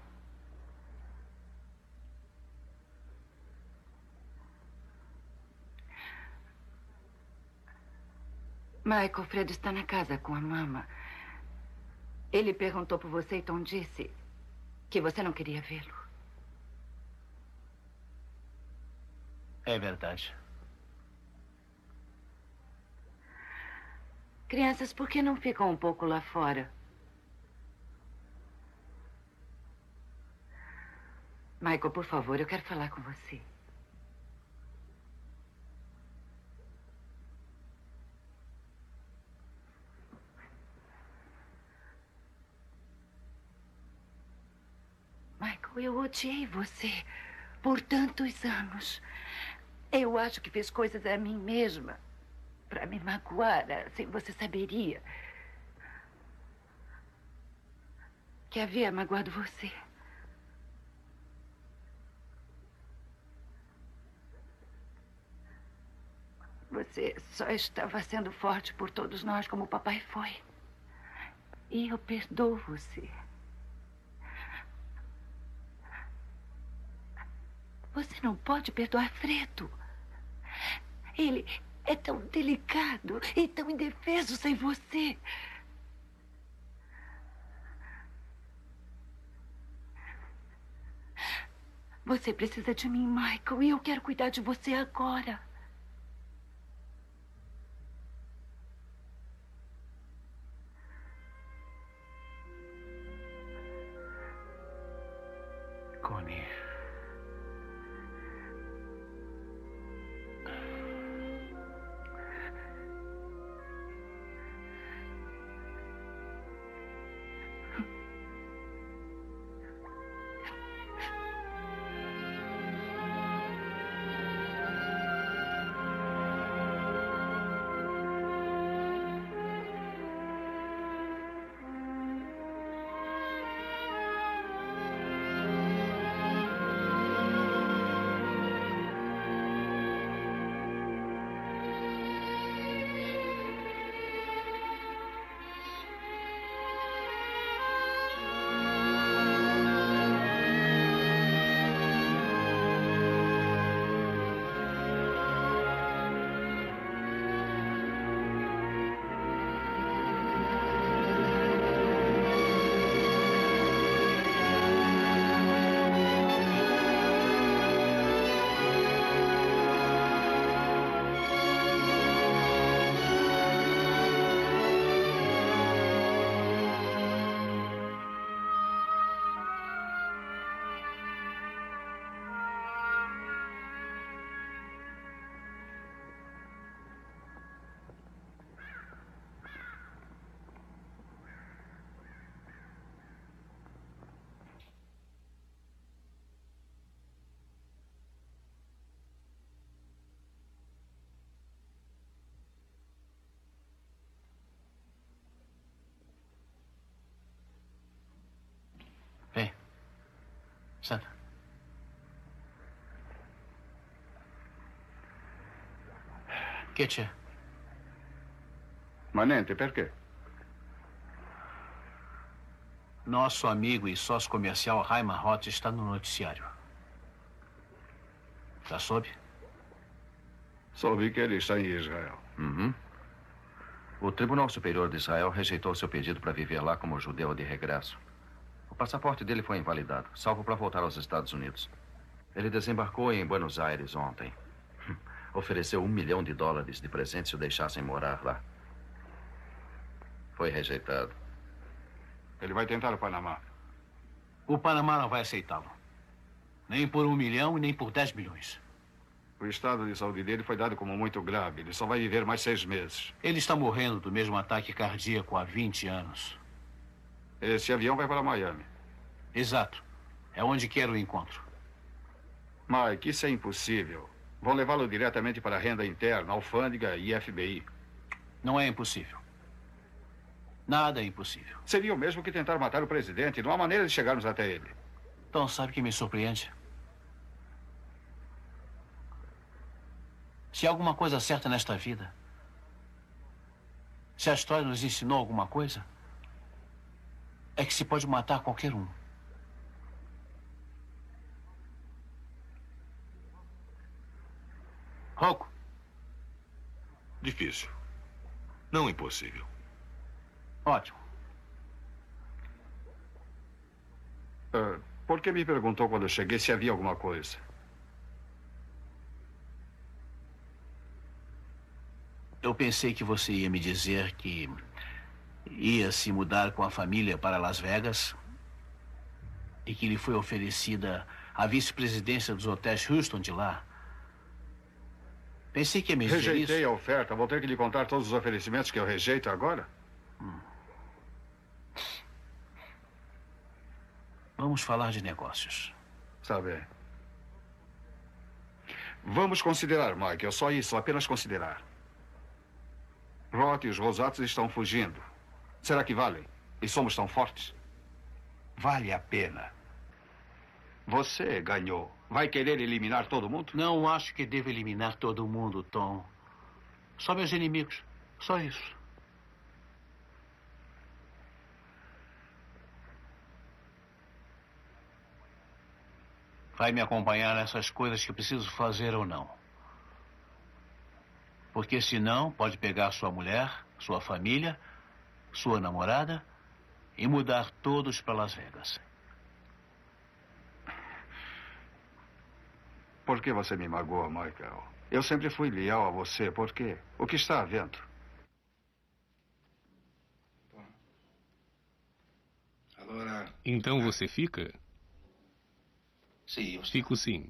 Michael, Fred está na casa com a mama. Ele perguntou por você e Tom disse que você não queria vê-lo. É verdade. Crianças, por que não ficam um pouco lá fora? Michael, por favor, eu quero falar com você. Eu odiei você por tantos anos. Eu acho que fiz coisas a mim mesma para me magoar, assim você saberia que havia magoado você. Você só estava sendo forte por todos nós como o papai foi. E eu perdoo você. Você não pode perdoar Fredo. Ele é tão delicado e tão indefeso sem você. Você precisa de mim, Michael, e eu quero cuidar de você agora. Connie. Vem. Senta. Che c'è? Ma niente, perché? Nosso amigo e sócio comercial Raymond Roth está no noticiário. Já soube? Soube que ele está em Israel. Uhum. O Tribunal Superior de Israel rejeitou seu pedido para viver lá como judeu de regresso. O passaporte dele foi invalidado, salvo para voltar aos Estados Unidos. Ele desembarcou em Buenos Aires ontem. Ofereceu um milhão de dólares de presente se o deixassem morar lá. Foi rejeitado. Ele vai tentar o Panamá. O Panamá não vai aceitá-lo. Nem por um milhão e nem por dez milhões. O estado de saúde dele foi dado como muito grave. Ele só vai viver mais seis meses. Ele está morrendo do mesmo ataque cardíaco há vinte anos. Esse avião vai para Miami. Exato. É onde quero o encontro. Mike, isso é impossível. Vão levá-lo diretamente para a renda interna, alfândega e F B I. Não é impossível. Nada é impossível. Seria o mesmo que tentar matar o presidente. Não há maneira de chegarmos até ele. Então, sabe o que me surpreende? Se há alguma coisa certa nesta vida, se a história nos ensinou alguma coisa, é que se pode matar qualquer um. Rocco. Difícil. Não impossível. Ótimo. Uh, por que me perguntou quando eu cheguei se havia alguma coisa? Eu pensei que você ia me dizer que ia se mudar com a família para Las Vegas e que lhe foi oferecida a vice-presidência dos hotéis Houston de lá. Pensei que ia me dizer isso. Rejeitei a oferta. Vou ter que lhe contar todos os oferecimentos que eu rejeito agora? Hum. Vamos falar de negócios. Está bem. Vamos considerar, Mike. É só isso, apenas considerar. Roth e os Rosatos estão fugindo. Será que valem? E somos tão fortes? Vale a pena. Você ganhou. Vai querer eliminar todo mundo? Não acho que devo eliminar todo mundo, Tom. Só meus inimigos. Só isso. Vai me acompanhar nessas coisas que preciso fazer ou não? Porque senão pode pegar sua mulher, sua família, sua namorada e mudar todos para Las Vegas. Por que você me magoa, Michael? Eu sempre fui leal a você. Por quê? O que está havendo? Então você fica? Fico sim.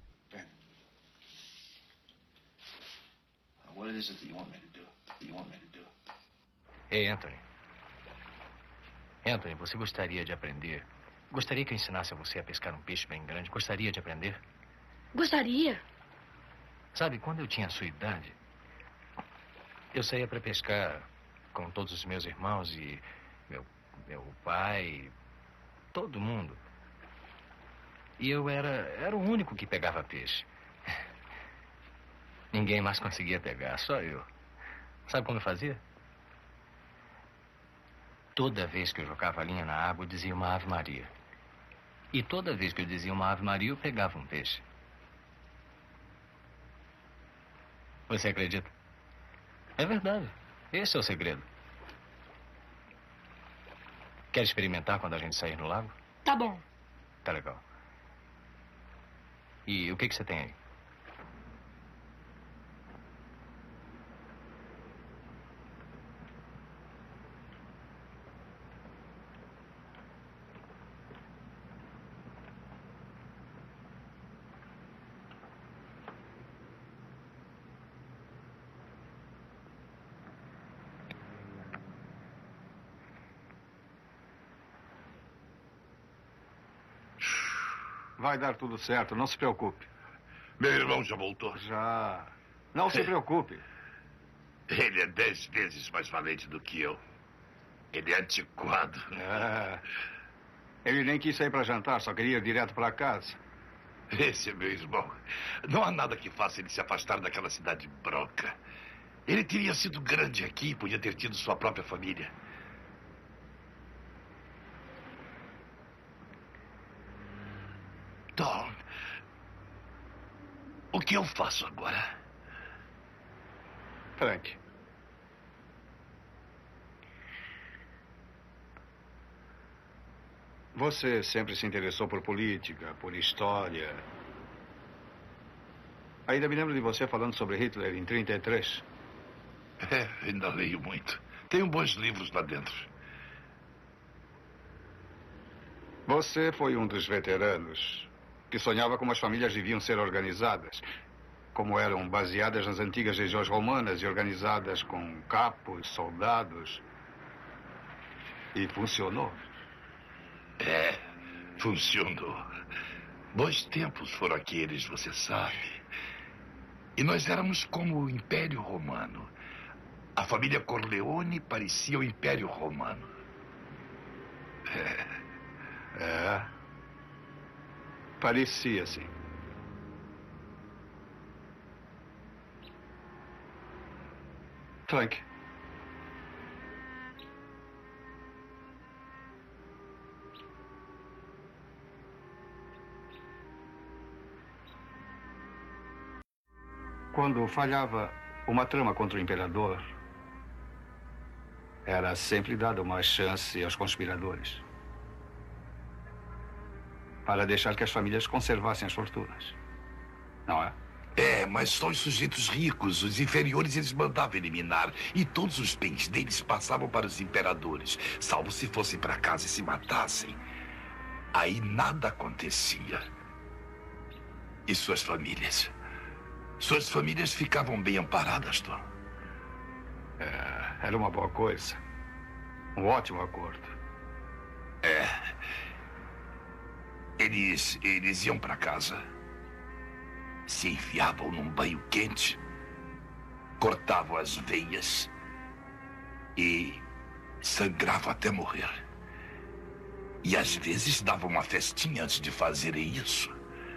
Ei, Anthony. Anthony, você gostaria de aprender? Gostaria que eu ensinasse a você a pescar um peixe bem grande? Gostaria de aprender? Gostaria. Sabe, quando eu tinha a sua idade, eu saía para pescar com todos os meus irmãos e meu, meu pai, todo mundo. E eu era, era o único que pegava peixe. Ninguém mais conseguia pegar, só eu. Sabe como eu fazia? Toda vez que eu jogava a linha na água, eu dizia uma Ave Maria. E toda vez que eu dizia uma Ave Maria, eu pegava um peixe. Você acredita? É verdade. Esse é o segredo. Quer experimentar quando a gente sair no lago? Tá bom. Tá legal. E o que que você tem aí? Vai dar tudo certo, não se preocupe. Meu irmão já voltou? Já. Não se preocupe. Ele é dez vezes mais valente do que eu. Ele é antiquado. É. Ele nem quis sair para jantar, só queria ir direto para casa. Esse é meu irmão. Não há nada que faça ele se afastar daquela cidade broca. Ele teria sido grande aqui e podia ter tido sua própria família. Tom, o que eu faço agora? Frank. Você sempre se interessou por política, por história. Ainda me lembro de você falando sobre Hitler em trinta e três. É, ainda leio muito. Tenho bons livros lá dentro. Você foi um dos veteranos que sonhava como as famílias deviam ser organizadas, como eram baseadas nas antigas regiões romanas e organizadas com capos, soldados. E funcionou. É, funcionou. Bons tempos foram aqueles, você sabe. E nós éramos como o Império Romano. A família Corleone parecia o Império Romano. É. É. Parecia, sim. Frank. Quando falhava uma trama contra o imperador, era sempre dada uma chance aos conspiradores para deixar que as famílias conservassem as fortunas. Não é? É, mas só os sujeitos ricos, os inferiores, eles mandavam eliminar. E todos os bens deles passavam para os imperadores, salvo se fossem para casa e se matassem. Aí nada acontecia. E suas famílias? Suas famílias ficavam bem amparadas, Tom. É, era uma boa coisa. Um ótimo acordo. É. Eles, eles iam para casa, se enfiavam num banho quente, cortavam as veias e sangravam até morrer. E às vezes davam uma festinha antes de fazerem isso.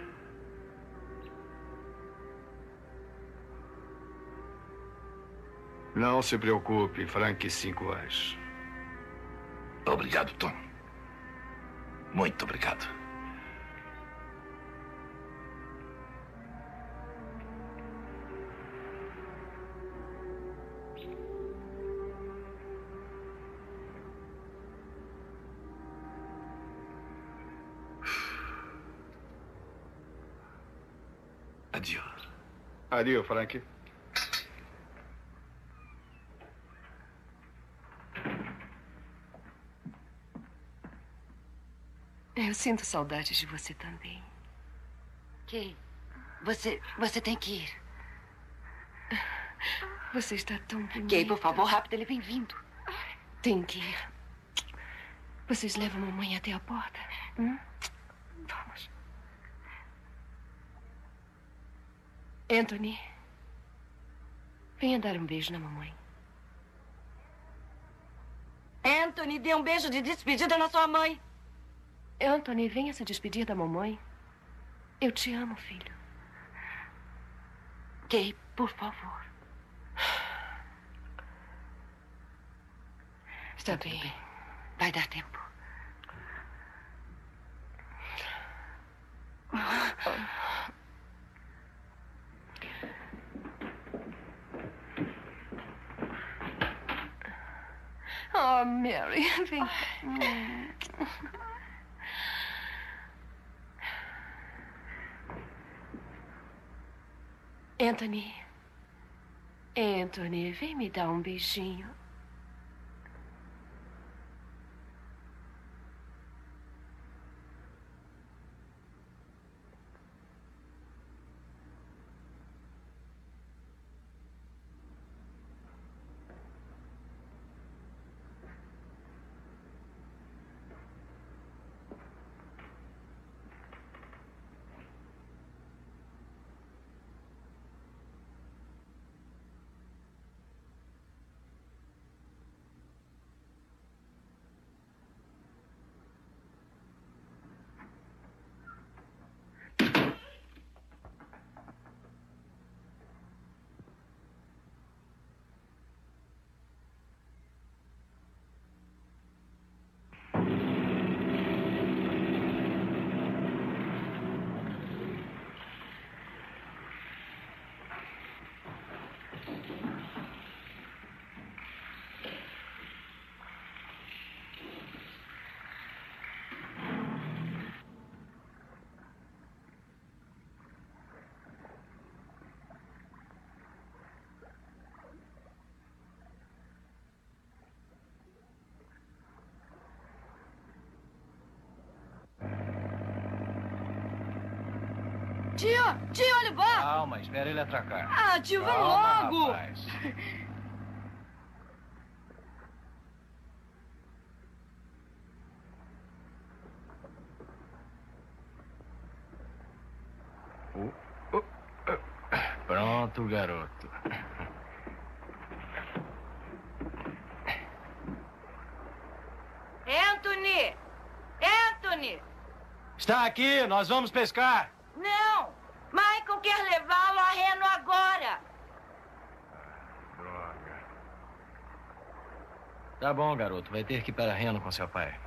Não se preocupe, Frank Cinco Anjos. Obrigado, Tom. Muito obrigado. Adio. Adio, Frank. Eu sinto saudade de você também. Kay, você, você tem que ir. Você está tão bonita. Kay, por favor, rápido, ele vem vindo. Tem que ir. Vocês levam a mamãe até a porta? Hum? Vamos. Anthony, venha dar um beijo na mamãe. Anthony, dê um beijo de despedida na sua mãe. Anthony, venha se despedir da mamãe. Eu te amo, filho. Kay, por favor. Está bem. bem. Vai dar tempo. Oh, Mary, vem cá. Anthony. Anthony, vem me dar um beijinho. Tio, tio, olha o bar. Calma, espera ele atracar. Ah, tio, vamos Calma, logo. Rapaz. Pronto, garoto. Anthony! Anthony! Está aqui, nós vamos pescar. Não! Michael quer levá-lo a reno agora. Droga. Tá bom, garoto. Vai ter que ir para reno com seu pai.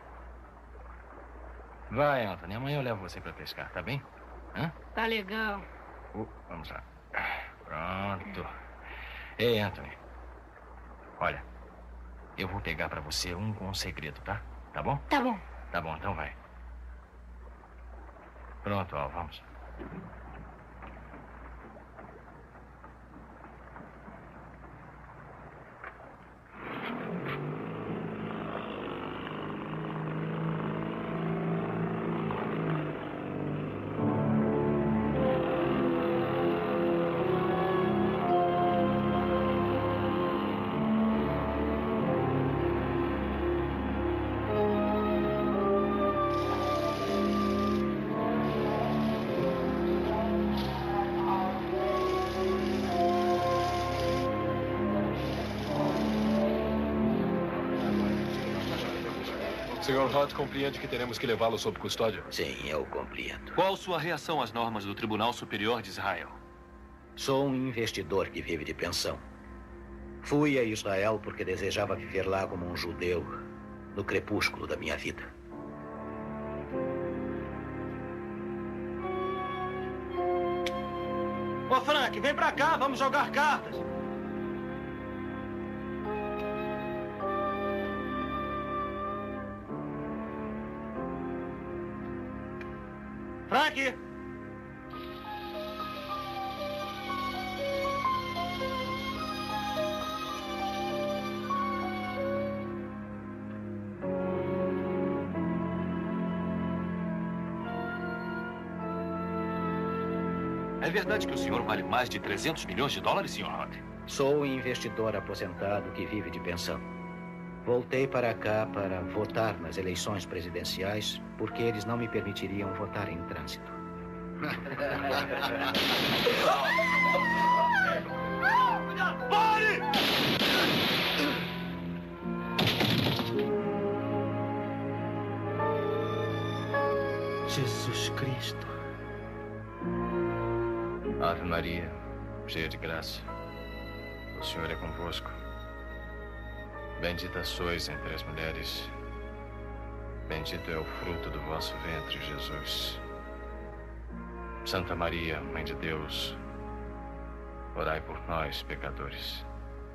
Vai, Anthony. Amanhã eu levo você para pescar, tá bem? Hã? Tá legal. Uh, vamos lá. Pronto. Ei, Anthony. Olha, eu vou pegar pra você um com um segredo, tá? Tá bom? Tá bom. Tá bom, então vai. Pronto, Al, vamos. senhor Roth compreende que teremos que levá-lo sob custódia? Sim, eu compreendo. Qual sua reação às normas do Tribunal Superior de Israel? Sou um investidor que vive de pensão. Fui a Israel porque desejava viver lá como um judeu, no crepúsculo da minha vida. Ô, Frank, vem pra cá, vamos jogar cartas. Frank! É verdade que o senhor vale mais de trezentos milhões de dólares, senhor Roth? Sou um investidor aposentado que vive de pensão. Voltei para cá para votar nas eleições presidenciais porque eles não me permitiriam votar em trânsito. Pare! Jesus Cristo. Ave Maria, cheia de graça, o Senhor é convosco. Bendita sois entre as mulheres. Bendito é o fruto do vosso ventre, Jesus. Santa Maria, Mãe de Deus, orai por nós, pecadores.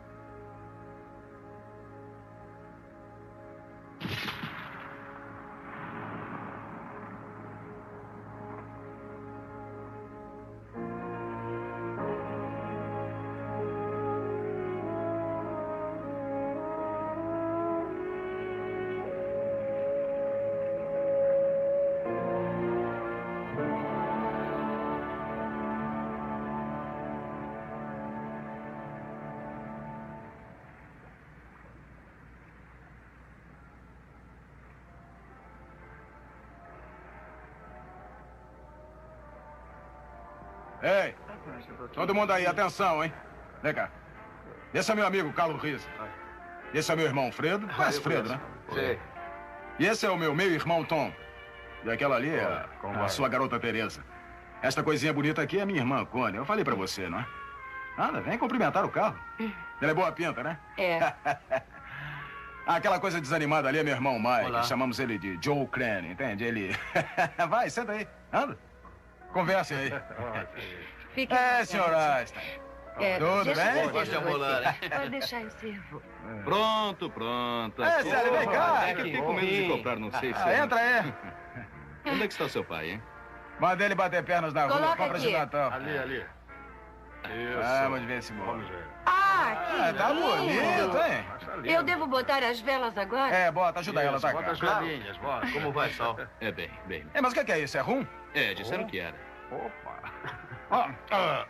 Ei, todo mundo aí, atenção, hein? Vem cá. Esse é meu amigo Carlos Risa. Esse é meu irmão Fredo. Conhece Fredo, né? Sim. E esse é o meu meio-irmão Tom. E aquela ali é a, a sua garota Teresa. Esta coisinha bonita aqui é minha irmã Connie. Eu falei pra você, não é? Anda, vem cumprimentar o Carlos. Ele é boa pinta, né? É. Aquela coisa desanimada ali é meu irmão Mike. Olá. Chamamos ele de Joe Crane, entende? Ele... Vai, senta aí. Anda. Conversem aí. Fique É, senhor Einstein. É, Tudo deixa bem? eu Gosta de ambular, né? Pode deixar, eu sirvo. Pronto, pronto. É, sério, vem cá. É que fiquei com medo de comprar, não sei se... Ah, entra aí. Onde é que está seu pai, hein? Manda ele bater pernas na rua, Coloca compra de aqui. Natal. Ali, ali. Isso. Vamos ver esse bolo. Ah, que Ah, tá lindo. bonito, hein? Eu devo botar as velas agora? É, bota, ajuda ela, tá? Bota as Claro. velhinhas, bota. Como vai, Sal? É bem, bem. É, mas o que é isso? É rum? É, disseram que era. Opa! Ah, ah.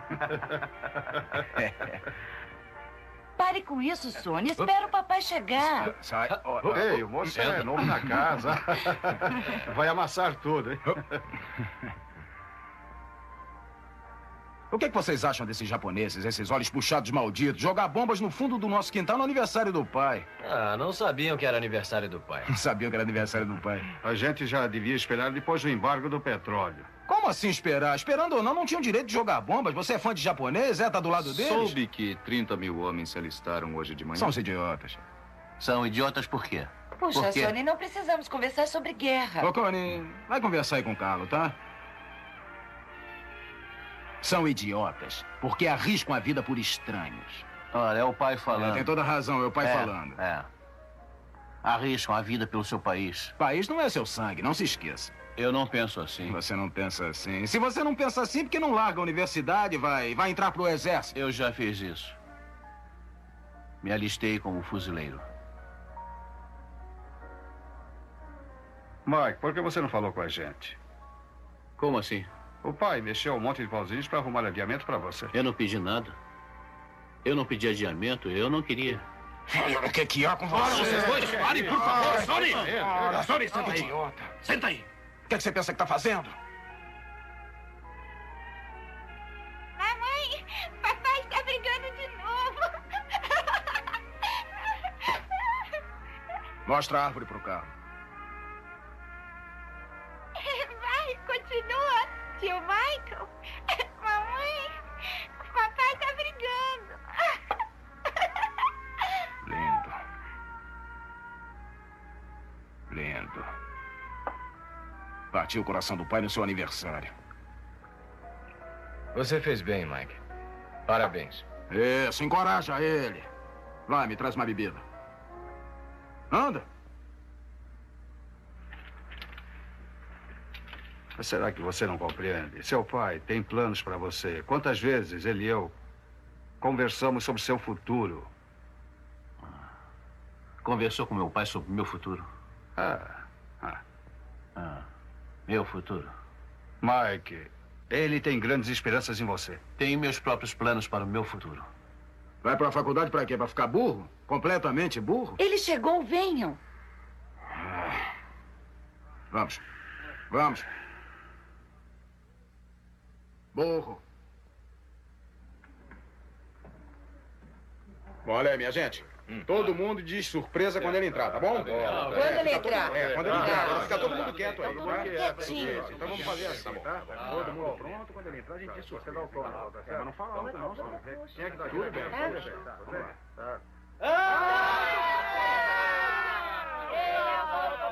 Pare com isso, Sônia. Espera o papai chegar. Sai. Ei, o moço é novo na casa. Vai amassar tudo, hein? O que, é que vocês acham desses japoneses, esses olhos puxados malditos, jogar bombas no fundo do nosso quintal no aniversário do pai? Ah, não sabiam que era aniversário do pai. Não sabiam que era aniversário do pai. A gente já devia esperar depois do embargo do petróleo. Como assim esperar? Esperando ou não, não tinham direito de jogar bombas. Você é fã de japonês, é? Tá do lado deles? Soube que trinta mil homens se alistaram hoje de manhã. São os idiotas. São idiotas por quê? Puxa, por quê? Sônia, não precisamos conversar sobre guerra. Ô, Connie, vai conversar aí com o Carlos, tá? São idiotas, porque arriscam a vida por estranhos. Olha, é o pai falando. É, tem toda razão, é o pai é, falando. É. Arriscam a vida pelo seu país. País não é seu sangue, não se esqueça. Eu não penso assim. Você não pensa assim. Se você não pensa assim, por que não larga a universidade e vai, vai entrar pro exército? Eu já fiz isso. Me alistei como fuzileiro. Mike, por que você não falou com a gente? Como assim? O pai mexeu um monte de pauzinhos para arrumar adiamento para você. Eu não pedi nada. Eu não pedi adiamento, eu não queria. O que que há com você? Ora, vocês dois, parem, por favor, Sony! Ora, Sony, senta aí. Idiota. Senta aí. O que, que você pensa que tá fazendo? Mamãe, papai está brigando de novo. Mostra a árvore pro carro. Vai, continua. Tio Michael, mamãe, o papai está brigando. Lindo. Lindo. Partiu o coração do pai no seu aniversário. Você fez bem, Mike. Parabéns. Isso, encoraja ele. Vai, me traz uma bebida. Anda. Mas será que você não compreende? Seu pai tem planos para você. Quantas vezes ele e eu conversamos sobre seu futuro? Conversou com meu pai sobre meu futuro? Ah, ah. Ah, meu futuro? Mike, ele tem grandes esperanças em você. Tenho meus próprios planos para o meu futuro. Vai para a faculdade para quê? Para ficar burro? Completamente burro? Ele chegou, venham. Ah. Vamos. Vamos. Burro. Bom, olha aí, minha gente. Hum. Todo mundo diz surpresa quando ele entrar, tá bom? Quando ele entrar. É, quando ele entrar. Agora fica todo mundo quieto aí, todo mundo quietinho. Tá? Então vamos fazer assim, tá? Todo mundo pronto, quando ele entrar a gente diz surpresa. Você dá o colo, tá certo? Mas não fala alto não, senão quem é que dá tudo bem? Tudo bem. Tá.